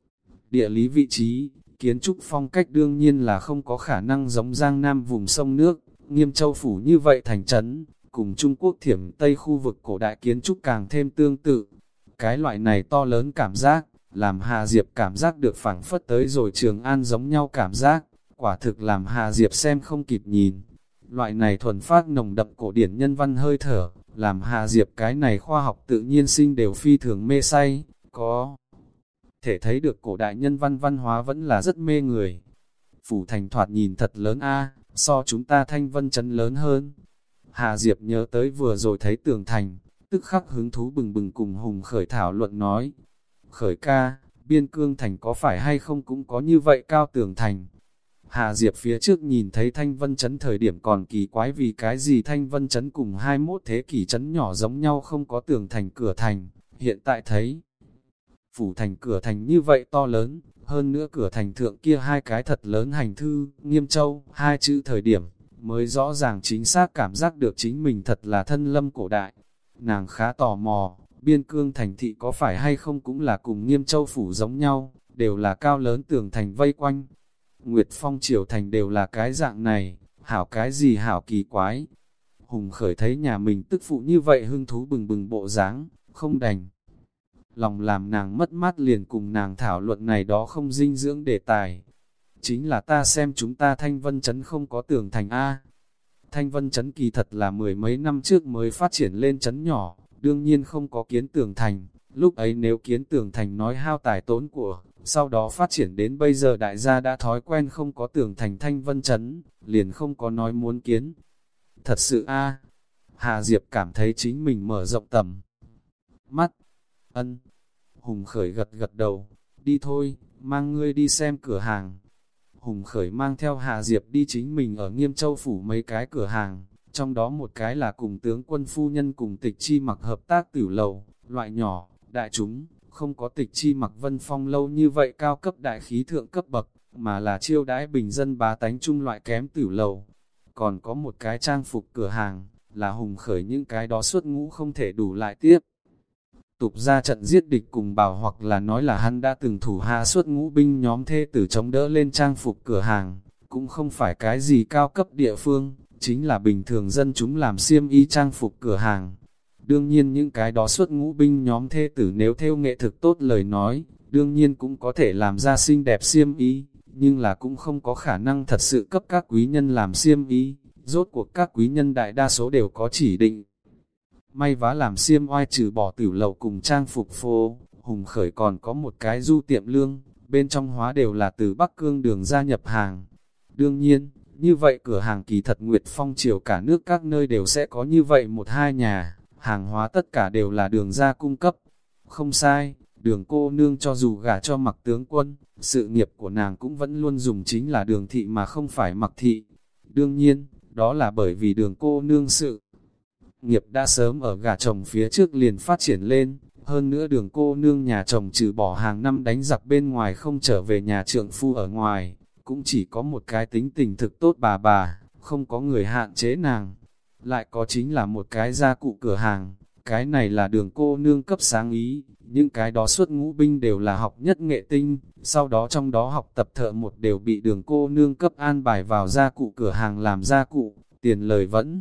Địa lý vị trí, kiến trúc phong cách đương nhiên là không có khả năng giống Giang Nam vùng sông nước. Nghiêm Châu phủ như vậy thành trấn, cùng Trung Quốc Thiểm Tây khu vực cổ đại kiến trúc càng thêm tương tự. Cái loại này to lớn cảm giác, làm Hà Diệp cảm giác được phảng phất tới rồi Trường An giống nhau cảm giác, quả thực làm Hà Diệp xem không kịp nhìn. Loại này thuần phát nồng đậm cổ điển nhân văn hơi thở, làm Hà Diệp cái này khoa học tự nhiên sinh đều phi thường mê say, có thể thấy được cổ đại nhân văn văn hóa vẫn là rất mê người. Phủ thành thoạt nhìn thật lớn a, so chúng ta Thanh Vân Trấn lớn hơn. Hà Diệp nhớ tới vừa rồi thấy tường thành, tức khắc hứng thú bừng bừng cùng Hùng Khởi thảo luận nói. Khởi ca, Biên Cương thành có phải hay không cũng có như vậy cao tường thành? Hà Diệp phía trước nhìn thấy Thanh Vân Trấn thời điểm còn kỳ quái vì cái gì Thanh Vân Trấn cùng hai mươi mốt thế kỷ trấn nhỏ giống nhau không có tường thành cửa thành, hiện tại thấy phủ thành cửa thành như vậy to lớn, hơn nữa cửa thành thượng kia hai cái thật lớn hành thư, Nghiêm Châu, hai chữ thời điểm, mới rõ ràng chính xác cảm giác được chính mình thật là thân lâm cổ đại. Nàng khá tò mò, Biên Cương thành thị có phải hay không cũng là cùng Nghiêm Châu phủ giống nhau, đều là cao lớn tường thành vây quanh. Nguyệt Phong Triều thành đều là cái dạng này, hảo cái gì hảo kỳ quái. Hùng Khởi thấy nhà mình tức phụ như vậy hưng thú bừng bừng bộ dáng, không đành lòng làm nàng mất mát, liền cùng nàng thảo luận này đó không dinh dưỡng đề tài. Chính là ta xem chúng ta Thanh Vân Trấn không có tường thành A. Thanh Vân Trấn kỳ thật là mười mấy năm trước mới phát triển lên trấn nhỏ, đương nhiên không có kiến tường thành. Lúc ấy nếu kiến tường thành nói hao tài tốn của, sau đó phát triển đến bây giờ đại gia đã thói quen không có tường thành Thanh Vân Trấn, liền không có nói muốn kiến. Thật sự A. Hà Diệp cảm thấy chính mình mở rộng tầm mắt. Ân. Hùng Khởi gật gật đầu, đi thôi, mang ngươi đi xem cửa hàng. Hùng Khởi mang theo Hà Diệp đi chính mình ở Nghiêm Châu phủ mấy cái cửa hàng, trong đó một cái là cùng tướng quân phu nhân cùng Tịch Chi Mặc hợp tác tử lầu, loại nhỏ, đại chúng, không có Tịch Chi Mặc Vân Phong lâu như vậy cao cấp đại khí thượng cấp bậc, mà là chiêu đãi bình dân bá tánh chung loại kém tử lầu. Còn có một cái trang phục cửa hàng, là Hùng Khởi những cái đó suốt ngũ không thể đủ lại tiếp tục ra trận giết địch cùng bảo, hoặc là nói là hắn đã từng thủ hạ suốt ngũ binh nhóm thê tử chống đỡ lên trang phục cửa hàng, cũng không phải cái gì cao cấp địa phương, chính là bình thường dân chúng làm xiêm y trang phục cửa hàng. Đương nhiên những cái đó suốt ngũ binh nhóm thê tử nếu theo nghệ thực tốt lời nói, đương nhiên cũng có thể làm ra xinh đẹp xiêm y, nhưng là cũng không có khả năng thật sự cấp các quý nhân làm xiêm y, rốt cuộc các quý nhân đại đa số đều có chỉ định may vá làm xiêm oai, trừ bỏ tử lầu cùng trang phục phố, Hùng Khởi còn có một cái du tiệm lương, bên trong hóa đều là từ Bắc Cương đường ra nhập hàng. Đương nhiên, như vậy cửa hàng kỳ thật Nguyệt Phong Triều cả nước các nơi đều sẽ có như vậy một hai nhà, hàng hóa tất cả đều là đường ra cung cấp. Không sai, Đường cô nương cho dù gả cho Mặc tướng quân, sự nghiệp của nàng cũng vẫn luôn dùng chính là Đường thị mà không phải Mặc thị. Đương nhiên, đó là bởi vì Đường cô nương sự nghiệp đã sớm ở gả chồng phía trước liền phát triển lên, hơn nữa Đường cô nương nhà chồng trừ bỏ hàng năm đánh giặc bên ngoài không trở về nhà trượng phu ở ngoài, cũng chỉ có một cái tính tình thực tốt bà bà, không có người hạn chế nàng. Lại có chính là một cái gia cụ cửa hàng, cái này là Đường cô nương cấp sáng ý, những cái đó xuất ngũ binh đều là học nhất nghệ tinh, sau đó trong đó học tập thợ một đều bị Đường cô nương cấp an bài vào gia cụ cửa hàng làm gia cụ, tiền lời vẫn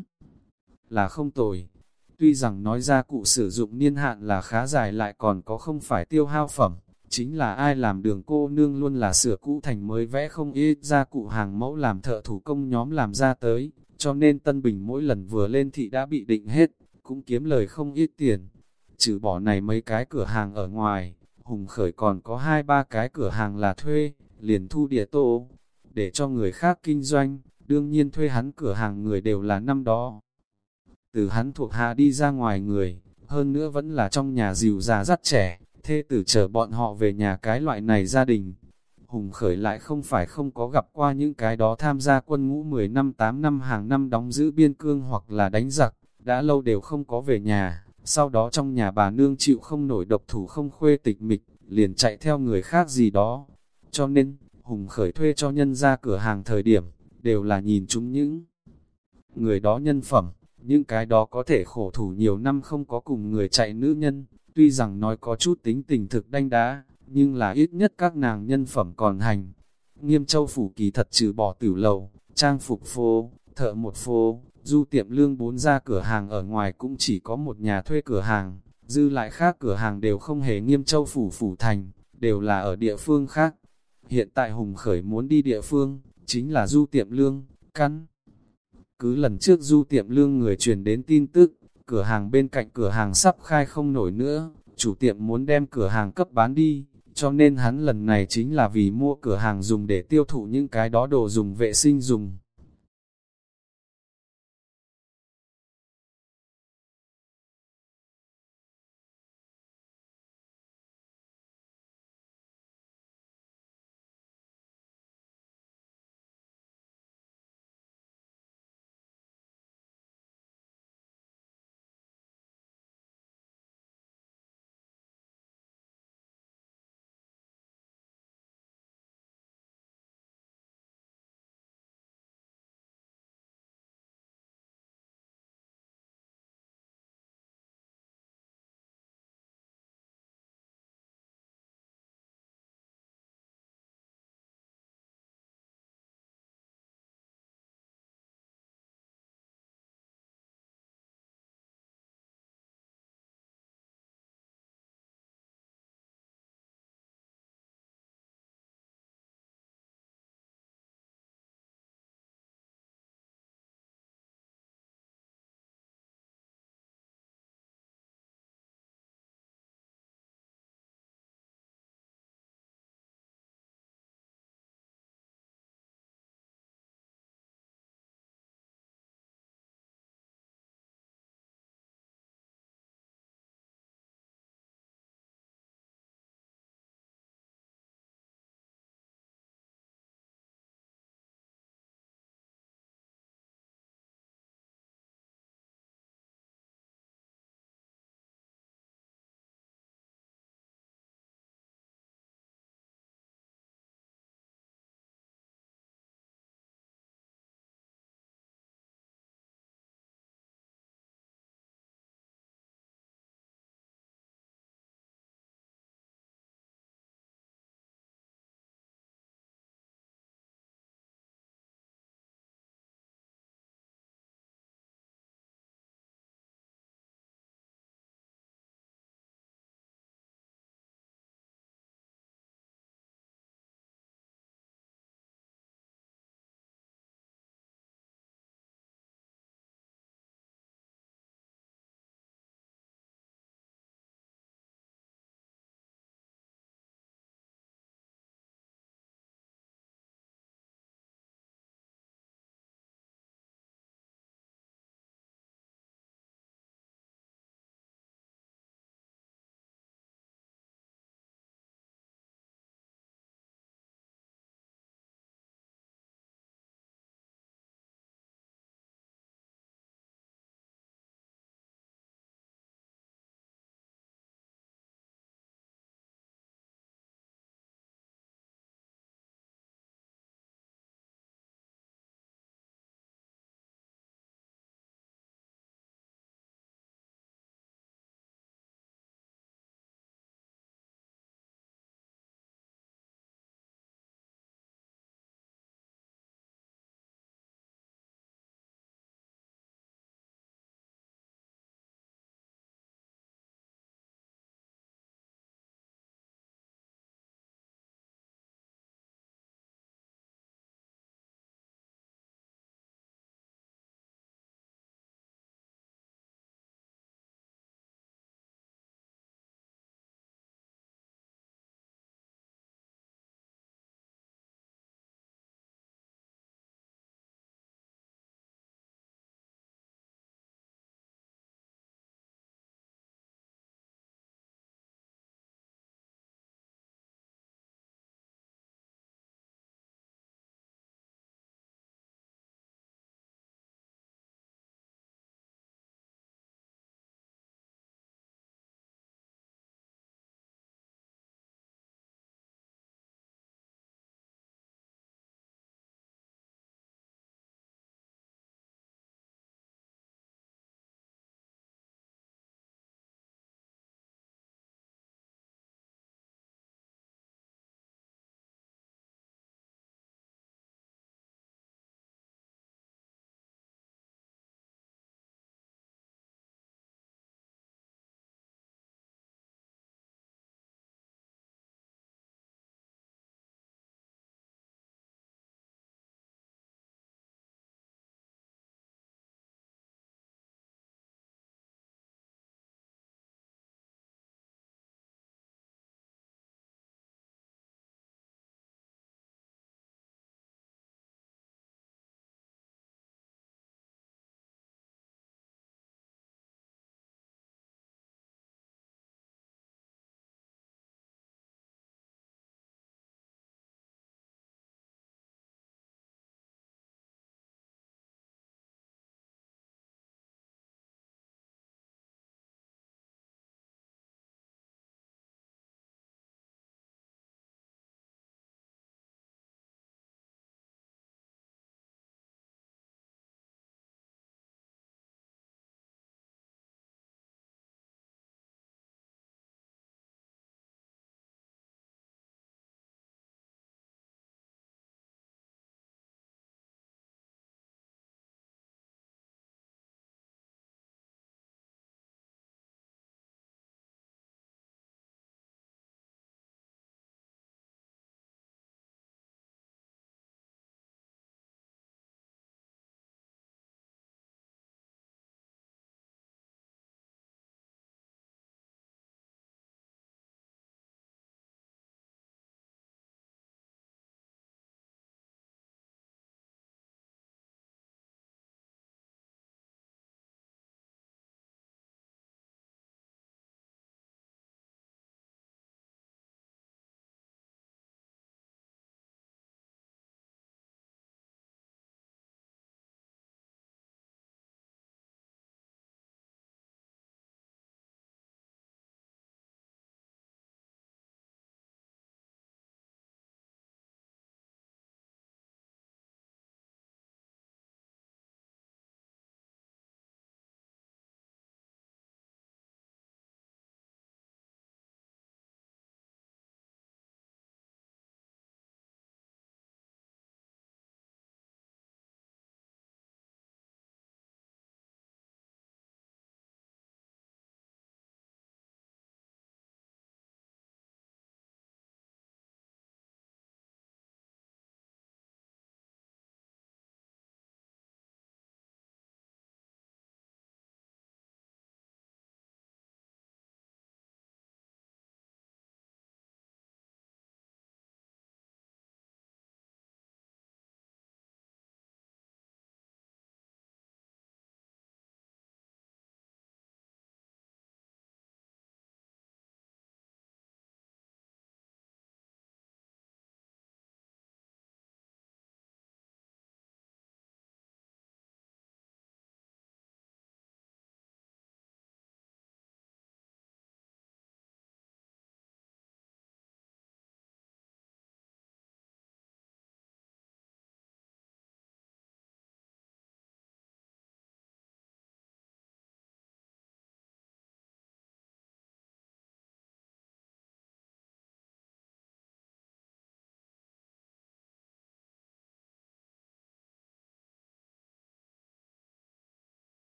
là không tồi. Tuy rằng nói gia cụ sử dụng niên hạn là khá dài lại còn có không phải tiêu hao phẩm, Chính là ai làm đường cô nương luôn là sửa cũ thành mới vẽ không ít ra cụ hàng mẫu làm thợ thủ công nhóm làm ra tới, cho nên Tân Bình mỗi lần vừa lên thị đã bị định hết, cũng kiếm lời không ít tiền. Trừ bỏ này mấy cái cửa hàng ở ngoài, Hùng Khởi còn có hai ba cái cửa hàng là thuê, liền thu địa tô, để cho người khác kinh doanh, đương nhiên thuê hắn cửa hàng người đều là năm đó. Từ hắn thuộc hạ đi ra ngoài người, hơn nữa vẫn là trong nhà dìu già dắt trẻ, thê tử chờ bọn họ về nhà cái loại này gia đình. Hùng Khởi lại không phải không có gặp qua những cái đó tham gia quân ngũ mười năm tám năm hàng năm đóng giữ biên cương hoặc là đánh giặc, đã lâu đều không có về nhà, sau đó trong nhà bà nương chịu không nổi độc thủ không khuê tịch mịch, liền chạy theo người khác gì đó. Cho nên, Hùng Khởi thuê cho nhân ra cửa hàng thời điểm, đều là nhìn chúng những người đó nhân phẩm, những cái đó có thể khổ thủ nhiều năm không có cùng người chạy nữ nhân, tuy rằng nói có chút tính tình thực đanh đá, nhưng là ít nhất các nàng nhân phẩm còn hành. Nghiêm Châu phủ kỳ thật trừ bỏ tử lầu, trang phục phô, thợ một phô, du tiệm lương bốn ra cửa hàng ở ngoài cũng chỉ có một nhà thuê cửa hàng, dư lại khác cửa hàng đều không hề Nghiêm Châu phủ phủ thành, đều là ở địa phương khác. Hiện tại Hùng Khởi muốn đi địa phương, chính là du tiệm lương, căn. Cứ lần trước du tiệm lương người truyền đến tin tức, cửa hàng bên cạnh cửa hàng sắp khai không nổi nữa, chủ tiệm muốn đem cửa hàng cấp bán đi, cho nên hắn lần này chính là vì mua cửa hàng dùng để tiêu thụ những cái đó đồ dùng vệ sinh dùng.